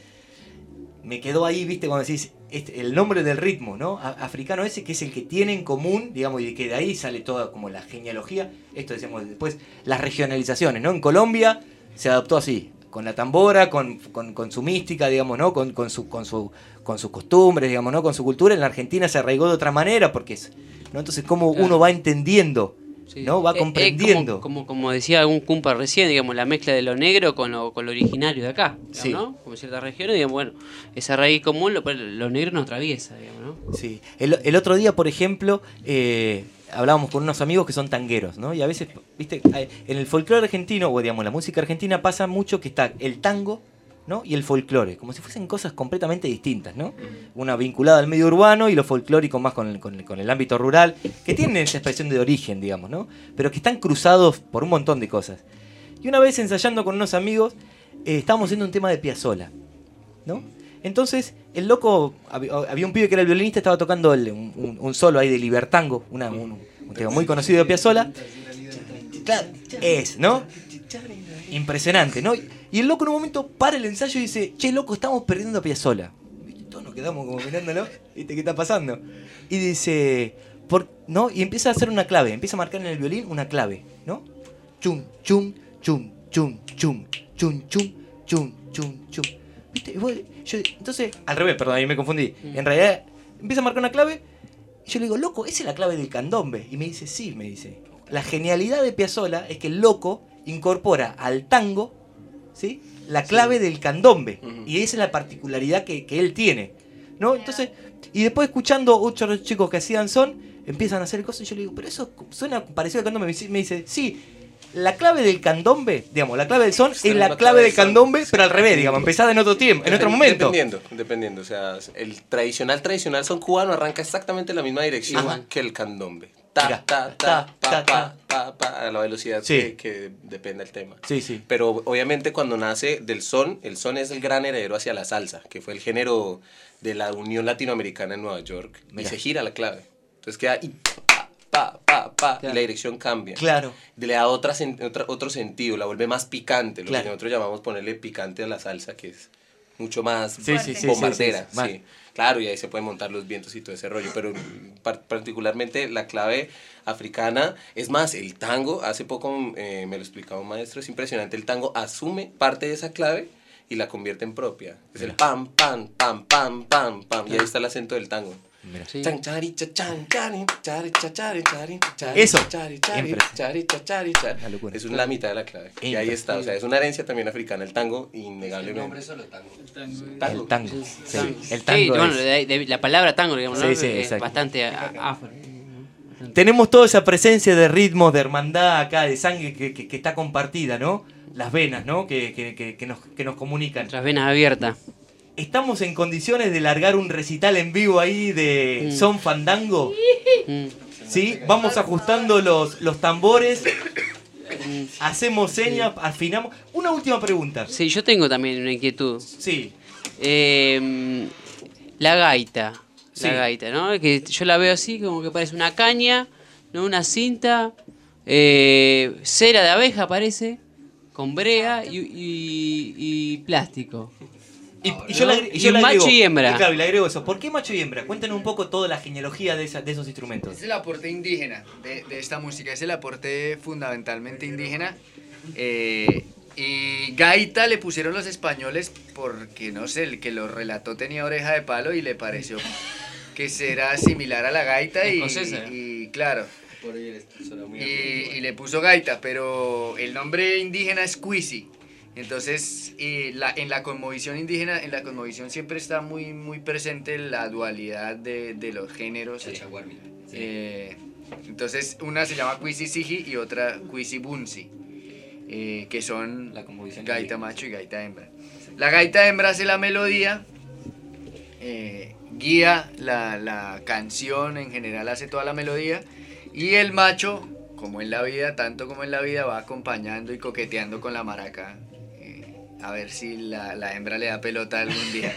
Me quedó ahí, viste, cuando decís este, el nombre del ritmo, ¿no? A- africano ese, que es el que tiene en común, digamos, y que de ahí sale toda como la genealogía. Esto decíamos después, las regionalizaciones, ¿no? En Colombia se adoptó así, con la tambora, con, con, con su mística, digamos, ¿no? Con, con, su, con, su, con sus costumbres, digamos, ¿no? Con su cultura. En la Argentina se arraigó de otra manera, porque es, ¿no? Entonces, cómo Claro. uno va entendiendo, Sí. ¿no? Va Eh, eh, comprendiendo. como, como, como decía un cumpa recién, digamos, la mezcla de lo negro con lo, con lo originario de acá, digamos, Sí. ¿no? Como en ciertas regiones, digamos, bueno, esa raíz común, lo, lo negro nos atraviesa, digamos, ¿no? Sí. El, el otro día, por ejemplo, eh, hablábamos con unos amigos que son tangueros, ¿no? Y a veces, viste, hay- en el folclore argentino, o digamos, la música argentina pasa mucho que está el tango, ¿no? Y el folclore, como si fuesen cosas completamente distintas, ¿no? Una vinculada al medio urbano y lo folclórico más con el, con el- con el ámbito rural, que tienen esa expresión de origen, digamos, ¿no? Pero que están cruzados por un montón de cosas. Y una vez ensayando con unos amigos, eh, estábamos haciendo un tema de Piazzolla, ¿no? Entonces, el loco, hab- había un pibe que era el violinista, estaba tocando el- un, un- un solo ahí de Libertango, una- un, un tema muy conocido de Piazzolla. Claro, es, ¿no? Impresionante, ¿no? Y el loco en un momento para el ensayo y dice, che, loco, estamos perdiendo a Piazzolla. Y todos nos quedamos como mirándolo, ¿viste qué está pasando? Y dice, por, ¿no? Y empieza a hacer una clave, empieza a marcar en el violín una clave, ¿no? Chum, chum, chum, chum, chum, chum, chum, chum, chum, chum. ¿Viste? Y vos- yo- entonces, al revés, perdón, ahí me confundí. En realidad, empieza a marcar una clave y yo le digo, loco, esa es la clave del candombe. Y me dice, sí, me dice. La genialidad de Piazzolla es que el loco incorpora al tango, ¿sí? La clave del candombe. Y esa es la particularidad que, que él tiene, ¿no? Entonces, y después escuchando otros chicos que hacían son, empiezan a hacer cosas y yo le digo, pero eso suena parecido al candombe. Me dice- Me dice, sí, la clave del candombe, digamos, la clave del son es la clave del candombe, pero al revés, digamos, empezada en otro tiempo, en otro Depend- momento. Dependiendo, dependiendo. O sea, el tradicional, tradicional son cubano arranca exactamente en la misma dirección Ajá. que el candombe. Ta, Mira. ta, ta, pa, pa, pa, pa, a la velocidad Sí. que, que depende del tema. Sí, sí. Pero obviamente cuando nace del son, el son es el gran heredero hacia la salsa, que fue el género de la Unión Latinoamericana en Nueva York. Mira. Y se gira la clave. Entonces queda y pa, pa, pa, pa, y la dirección cambia. Claro. Le da otra, sen- otra- otro sentido, la vuelve más picante, lo Claro. que nosotros llamamos ponerle picante a la salsa, que es mucho más Sí, sí, sí, bombardera. sí, sí, sí. Sí. Claro, y ahí se pueden montar los vientos y todo ese rollo, pero par- particularmente la clave africana, es más, el tango, hace poco eh, me lo explicaba un maestro, es impresionante, el tango asume parte de esa clave y la convierte en propia. Es el pam, pam, pam, pam, pam, pam, y ahí está el acento del tango. Mira. Chan, chari, cha, chan, chari, chari, cha, chari, chari, chari, Eso. chari, chari, Siempre. chari, cha, chari, chari. Una locura. Es la mitad de la clave. Y ahí está, o sea, es una herencia también africana el tango, innegablemente. El nombre solo tango. El tango. Sí, el Sí, tango bueno, es- de- de- la palabra tango, digamos, ¿no? Sí, sí, es exacto. bastante a- afro. Tenemos toda esa presencia de ritmos, de hermandad acá, de sangre que, que- que está compartida, ¿no? Las venas, ¿no? Que, que- que- que nos, que nos comunican. Las venas abiertas. ¿Estamos en condiciones de largar un recital en vivo ahí de Mm. Son Fandango? Mm. ¿Sí? Vamos ajustando los, los tambores, hacemos señas, afinamos. Una última pregunta. Sí, yo tengo también una inquietud. Sí. Eh, la gaita. Sí. La gaita, ¿no? Que yo la veo así, como que parece una caña, ¿no? Una cinta, eh, cera de abeja parece, con brea y, y- y plástico. Y, y yo ¿no? le, agre- Y yo le un agrego- macho y hembra. y claro, y le agrego eso. ¿Por qué macho y hembra? Cuéntanos un poco toda la genealogía de, esa- de esos instrumentos. Es el aporte indígena de, de esta música, es el aporte fundamentalmente indígena. eh, y gaita le pusieron los españoles porque, no sé, el que lo relató tenía oreja de palo y le pareció que será similar a la gaita y, Escocesa. y claro. Y, y le puso gaita, pero el nombre indígena es cuisi. Entonces, y la, en la cosmovisión indígena, en la cosmovisión siempre está muy, muy presente la dualidad de, de los géneros. Eh, entonces, una se llama cuisi siji y otra cuisi bunsi, eh, que son gaita macho y gaita hembra. La gaita hembra hace la melodía, eh, guía la, la canción, en general hace toda la melodía, y el macho, como en la vida, tanto como en la vida, va acompañando y coqueteando con la maraca, eh, a ver si la, la hembra le da pelota algún día.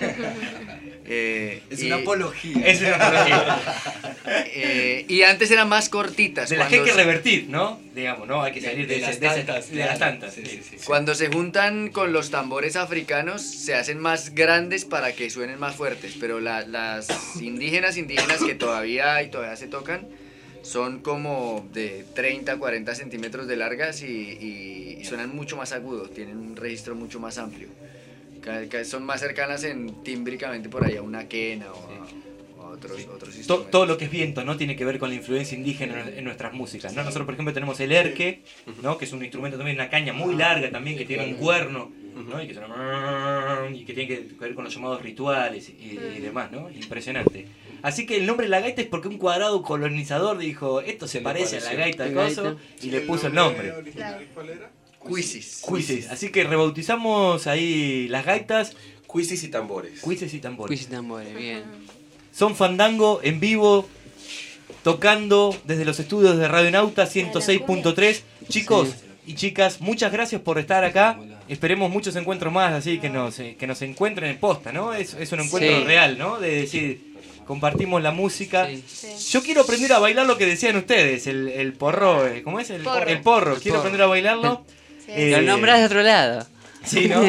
Eh, Es y- una apología. Es una apología. Eh, y antes eran más cortitas. De las que hay cuando que se- revertir, ¿no? Digamos, ¿no? Hay que salir de, de ese- las de ese- tantas, de las claro. tantas. Sí, sí, sí, sí. Cuando se juntan con los tambores africanos, se hacen más grandes para que suenen más fuertes, pero la- las indígenas, indígenas que todavía hay, todavía se tocan, son como de treinta, cuarenta centímetros de largas y, y- y suenan mucho más agudos, tienen un registro mucho más amplio. Ca- ca- Son más cercanas en tímbricamente por ahí a una quena o a, a otros, otros To- instrumentos. todo lo que es viento, ¿no? Tiene que ver con la influencia indígena en, en nuestras músicas, ¿no? Nosotros, por ejemplo, tenemos el erque, ¿no? Que es un instrumento también, una caña muy larga también, que tiene un cuerno, ¿no? Y que, suena, y que tiene que ver con los llamados rituales y, y demás, ¿no? Impresionante. Así que el nombre de la gaita es porque un cuadrado colonizador dijo, esto se parece a la gaita de La coso, gaita. y le puso el nombre. ¿Cuál era? Cuisis. Cuisis. Así que rebautizamos ahí las gaitas. Cuisis y tambores. Cuisis y tambores. Cuisis y tambores, bien. Son Fandango en vivo, tocando desde los estudios de Radio Nauta ciento seis punto tres. Chicos y chicas, muchas gracias por estar acá. Esperemos muchos encuentros más, así que nos, eh, que nos encuentren en posta, ¿no? Es, es un encuentro Sí. real, ¿no? De decir, compartimos la música. Yo quiero aprender a bailar lo que decían ustedes, el, el porro, eh, ¿cómo es? El porro. El porro. El Quiero porro. aprender a bailarlo. Eh, Lo nombrás de otro lado. Sí, ¿no?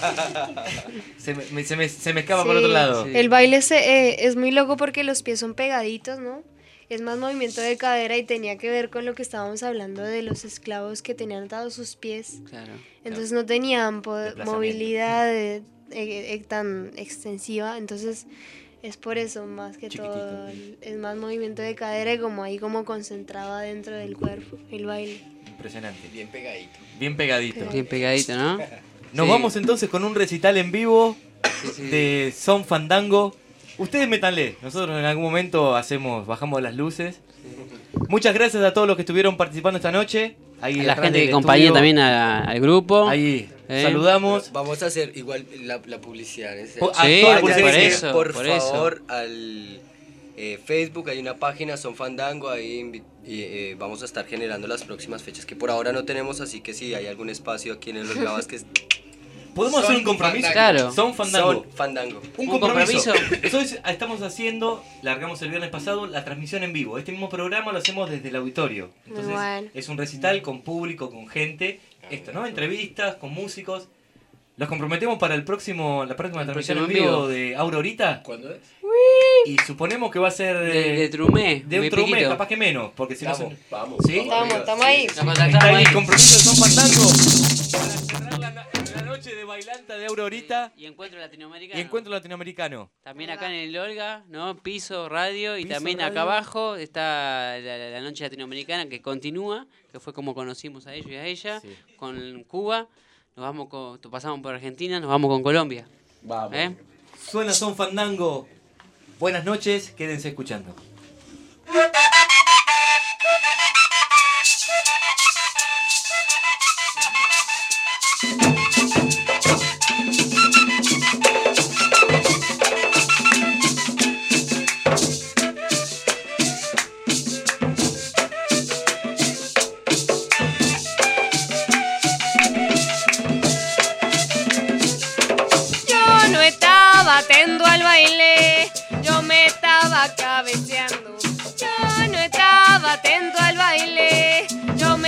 se, me, se, me, se me escapa por Sí. otro lado. El baile se, eh, es muy loco porque los pies son pegaditos, ¿no? Es más movimiento de cadera y tenía que ver con lo que estábamos hablando de los esclavos que tenían atados sus pies. Claro. Entonces no tenían po- Desplazamiento. movilidad eh, eh, eh, tan extensiva. Entonces es por eso más que todo. Es más movimiento de cadera y como ahí como concentrado dentro del cuerpo, el baile. Impresionante. Bien pegadito. Bien pegadito. Bien pegadito, ¿no? Nos Sí. vamos entonces con un recital en vivo de Son Fandango. Ustedes métanle, nosotros en algún momento hacemos, bajamos las luces. Muchas gracias a todos los que estuvieron participando esta noche. Ahí A la atrás gente que del acompaña estudio. también a- al grupo. Ahí, ¿Eh? saludamos. Vamos a hacer igual la, la publicidad. ¿eh? Po- a Sí, toda la por publicidad. eso, Por por eso. favor, al eh, Facebook hay una página, Son Fandango, ahí invi- y, eh, vamos a estar generando las próximas fechas que por ahora no tenemos, así que si hay algún espacio aquí en el Los Gabasques. ¿Podemos hacer un compromiso? Fandango. Claro. Son Fandango. Son Fandango. Un ¿Un compromiso. compromiso? Entonces estamos haciendo, largamos el viernes pasado, la transmisión en vivo. Este mismo programa lo hacemos desde el auditorio. Entonces bueno. es un recital con público, con gente, esto, ¿no? Entrevistas, con músicos. Los comprometemos para el próximo, la próxima El transmisión en próximo en vivo vivo. de Aurorita. ¿Cuándo es? Y suponemos que va a ser De, de Trumé. de muy otro mes, piquito. capaz que menos, porque si Vamos, no son... vamos. ¿Sí? Estamos, estamos ahí. Nos contactamos Está ahí ahí. el compromiso de Son Fandango. Para cerrar la, la noche de bailanta de Aurorita Y encuentro latinoamericano. y encuentro latinoamericano. También acá en el Olga, ¿no? Piso, radio y Piso, también radio. acá abajo está la, la- la noche latinoamericana que continúa, que fue como conocimos a ellos y a ella, Sí. con Cuba, nos vamos con, pasamos por Argentina, nos vamos con Colombia. Vamos. ¿Eh? Suena Son Fandango. Buenas noches, quédense escuchando. Yo no estaba atento al baile, yo me estaba cabeceando. Yo no estaba atento al baile, yo me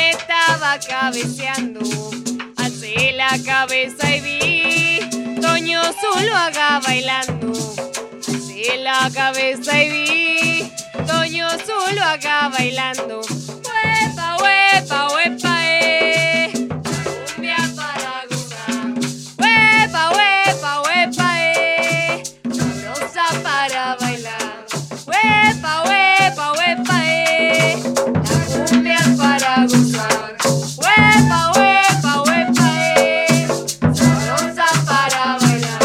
estaba cabeceando, alcé la cabeza y vi Toño Zuluaga bailando. Alcé la cabeza y vi Toño Zuluaga bailando. Huepa, huepa, huepa, eh. Cumbia para gozar. Huepa, huepa, huepa, eh. Sabrosa para bailar. Huepa, huepa, huepa, eh. La cumbia para gozar. Huepa, huepa, huepa, eh. Sabrosa para bailar.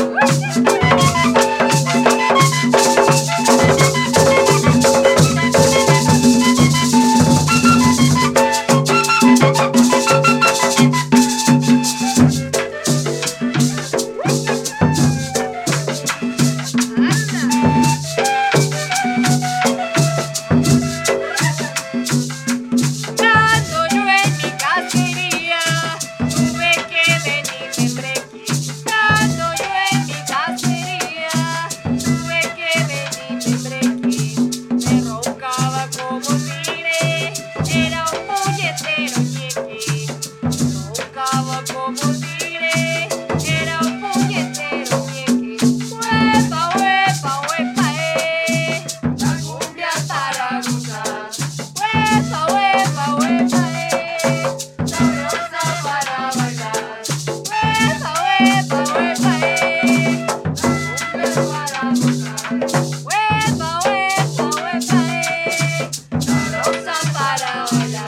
Estando yo en mi cacería, tuve que venirme brequi. Estando yo en mi cacería, tuve que venirme brequi. Me roncaba como tigre, era un puñetero ñeque. Me roncaba como tigre, era un puñetero ñeque. Huepa, huepa, huepa, eh. La cumbia para gozar. Huepa, huepa, huepa, eh. Sabrosa para bailar. Huepa, huepa, huepa, eh. La cumbia para gozar. Huepa, huepa, huepa, eh. Sabrosa para bailar.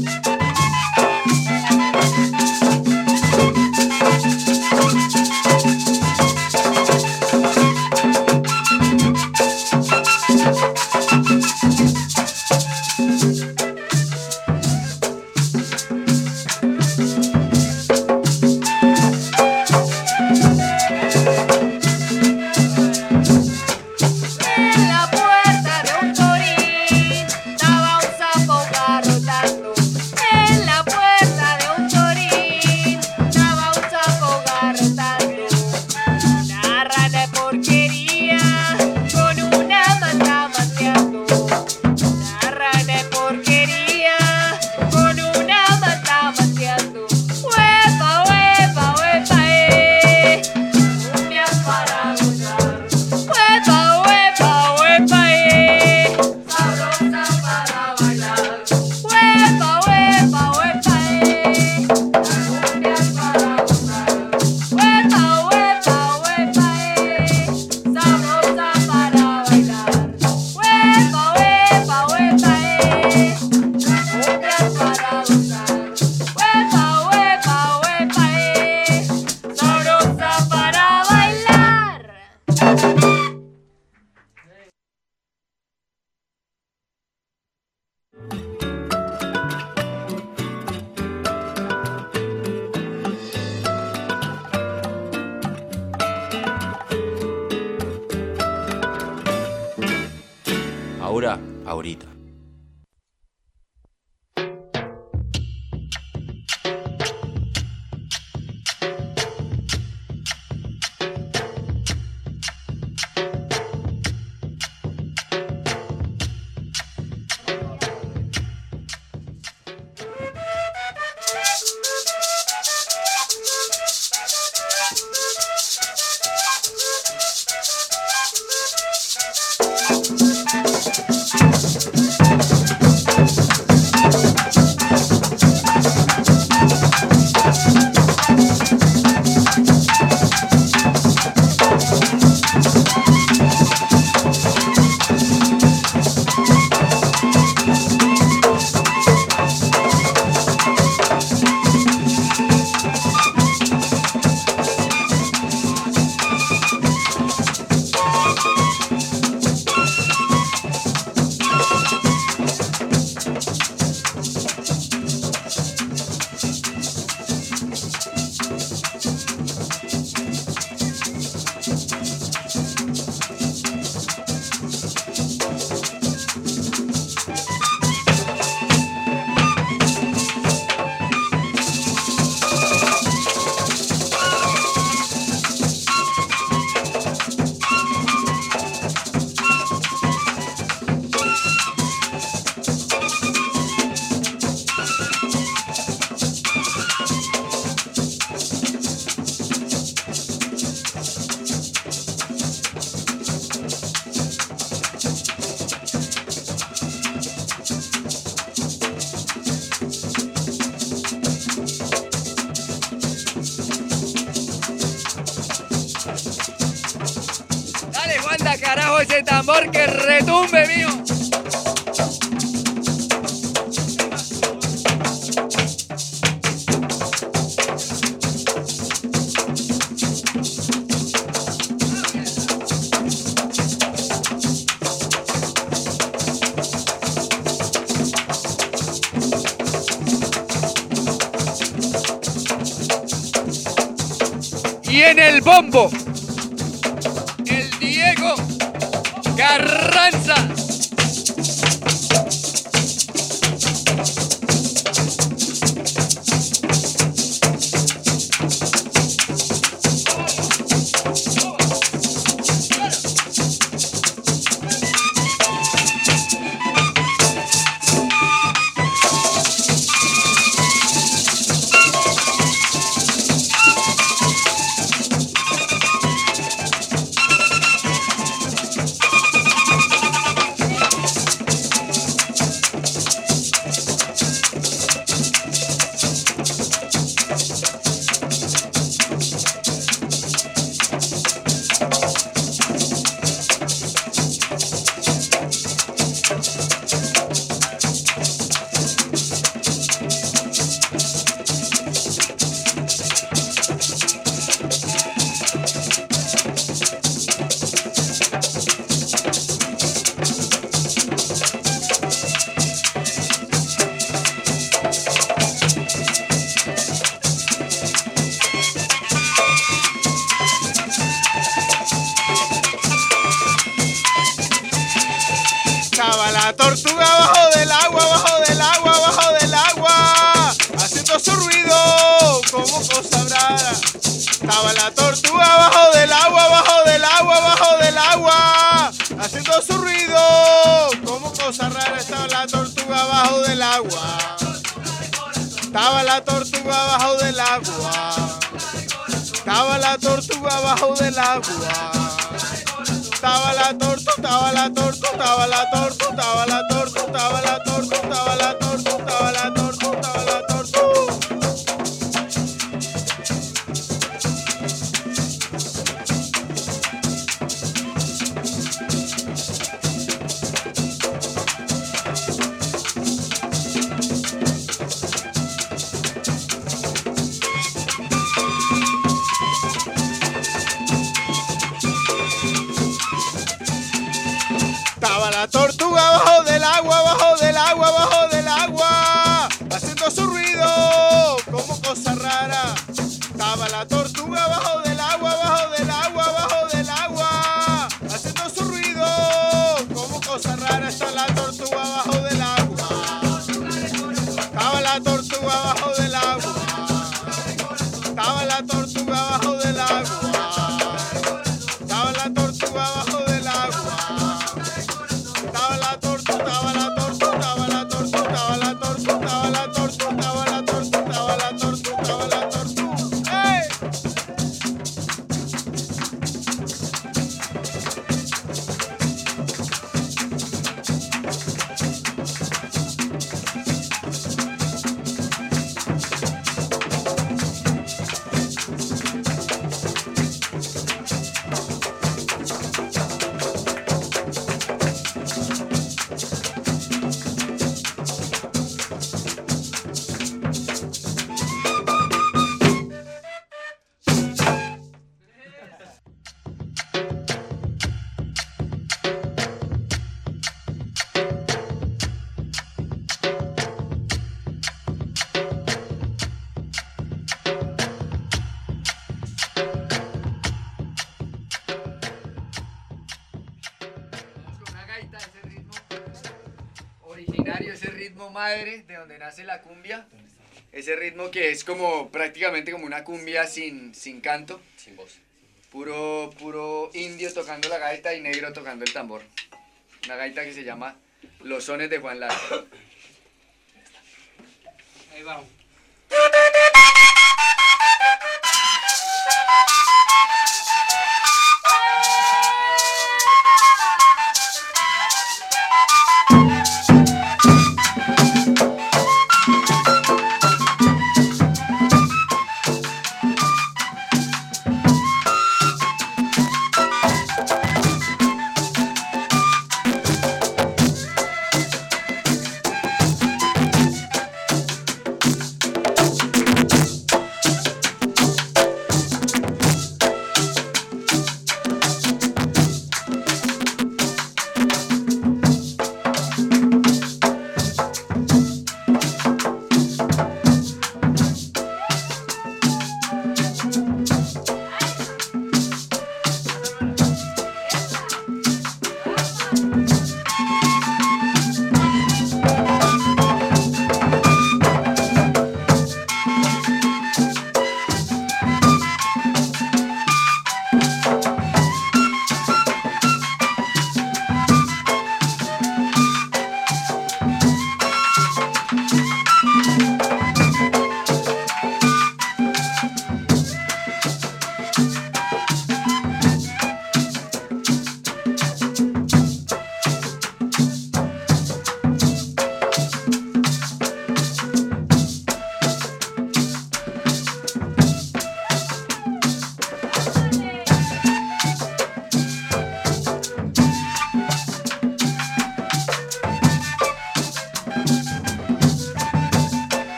En la puerta de un torín estaba un sapo garrotando. En la puerta de un torín estaba un sapo garrotando. Una rana de porquería con una manta mateando. Una rana de porquería con una manta mateando. Huepa, huepa, huepa, eh. Cumbia para gozar. Huepa, huepa, huepa, eh. Sabrosa para bailar. Huepa, huepa, huepa, eh. La cumbia para gozar. Huepa, huepa, huepa, eh. Sabrosa para bailar. Huepa, huepa, huepa, eh. La cumbia para gozar. Huepa, huepa, huepa, eh. Sabrosa para bailar. Ahora, ahorita. carajo ese tambor que retumbe, mío. Y en el bombo, el Diego Carranza. Estaba la tortuga bajo del agua, bajo del agua, bajo del agua, haciendo su ruido como cosa rara. Estaba la tortuga bajo del agua, bajo del agua, bajo del agua, haciendo su ruido como cosa rara. Estaba la tortuga bajo del agua. Estaba la tortuga bajo del agua. Estaba la tortuga bajo del agua. Estaba la tortu, estaba la tortu, estaba la tortu, estaba la tortu, estaba la tortu, estaba la tortu, estaba la tortu, estaba la tortu. Estaba la tortuga bajo del agua, bajo del agua, bajo del agua, haciendo su ruido como cosa rara. Estaba la tortuga bajo del agua, bajo del agua, bajo del agua, haciendo su ruido como cosa rara. Estaba la tortuga bajo del agua. Estaba la tortuga bajo del agua. Estaba la tortuga bajo del agua. Estaba la tortuga bajo del agua. Estaba la tortu, estaba la tortu, estaba la tortu, estaba la tortu, estaba la tortu, estaba la tortu, estaba la tortu, estaba la tortu. ¡Ey! Originario, ese ritmo madre de donde nace la cumbia, ese ritmo que es como prácticamente como una cumbia sin, sin canto, sin voz, puro, puro indio tocando la gaita y negro tocando el tambor, una gaita que se llama Los Sones de Juan Lara. Ahí vamos.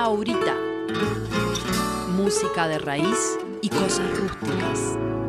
Aurita. Música de raíz y cosas rústicas.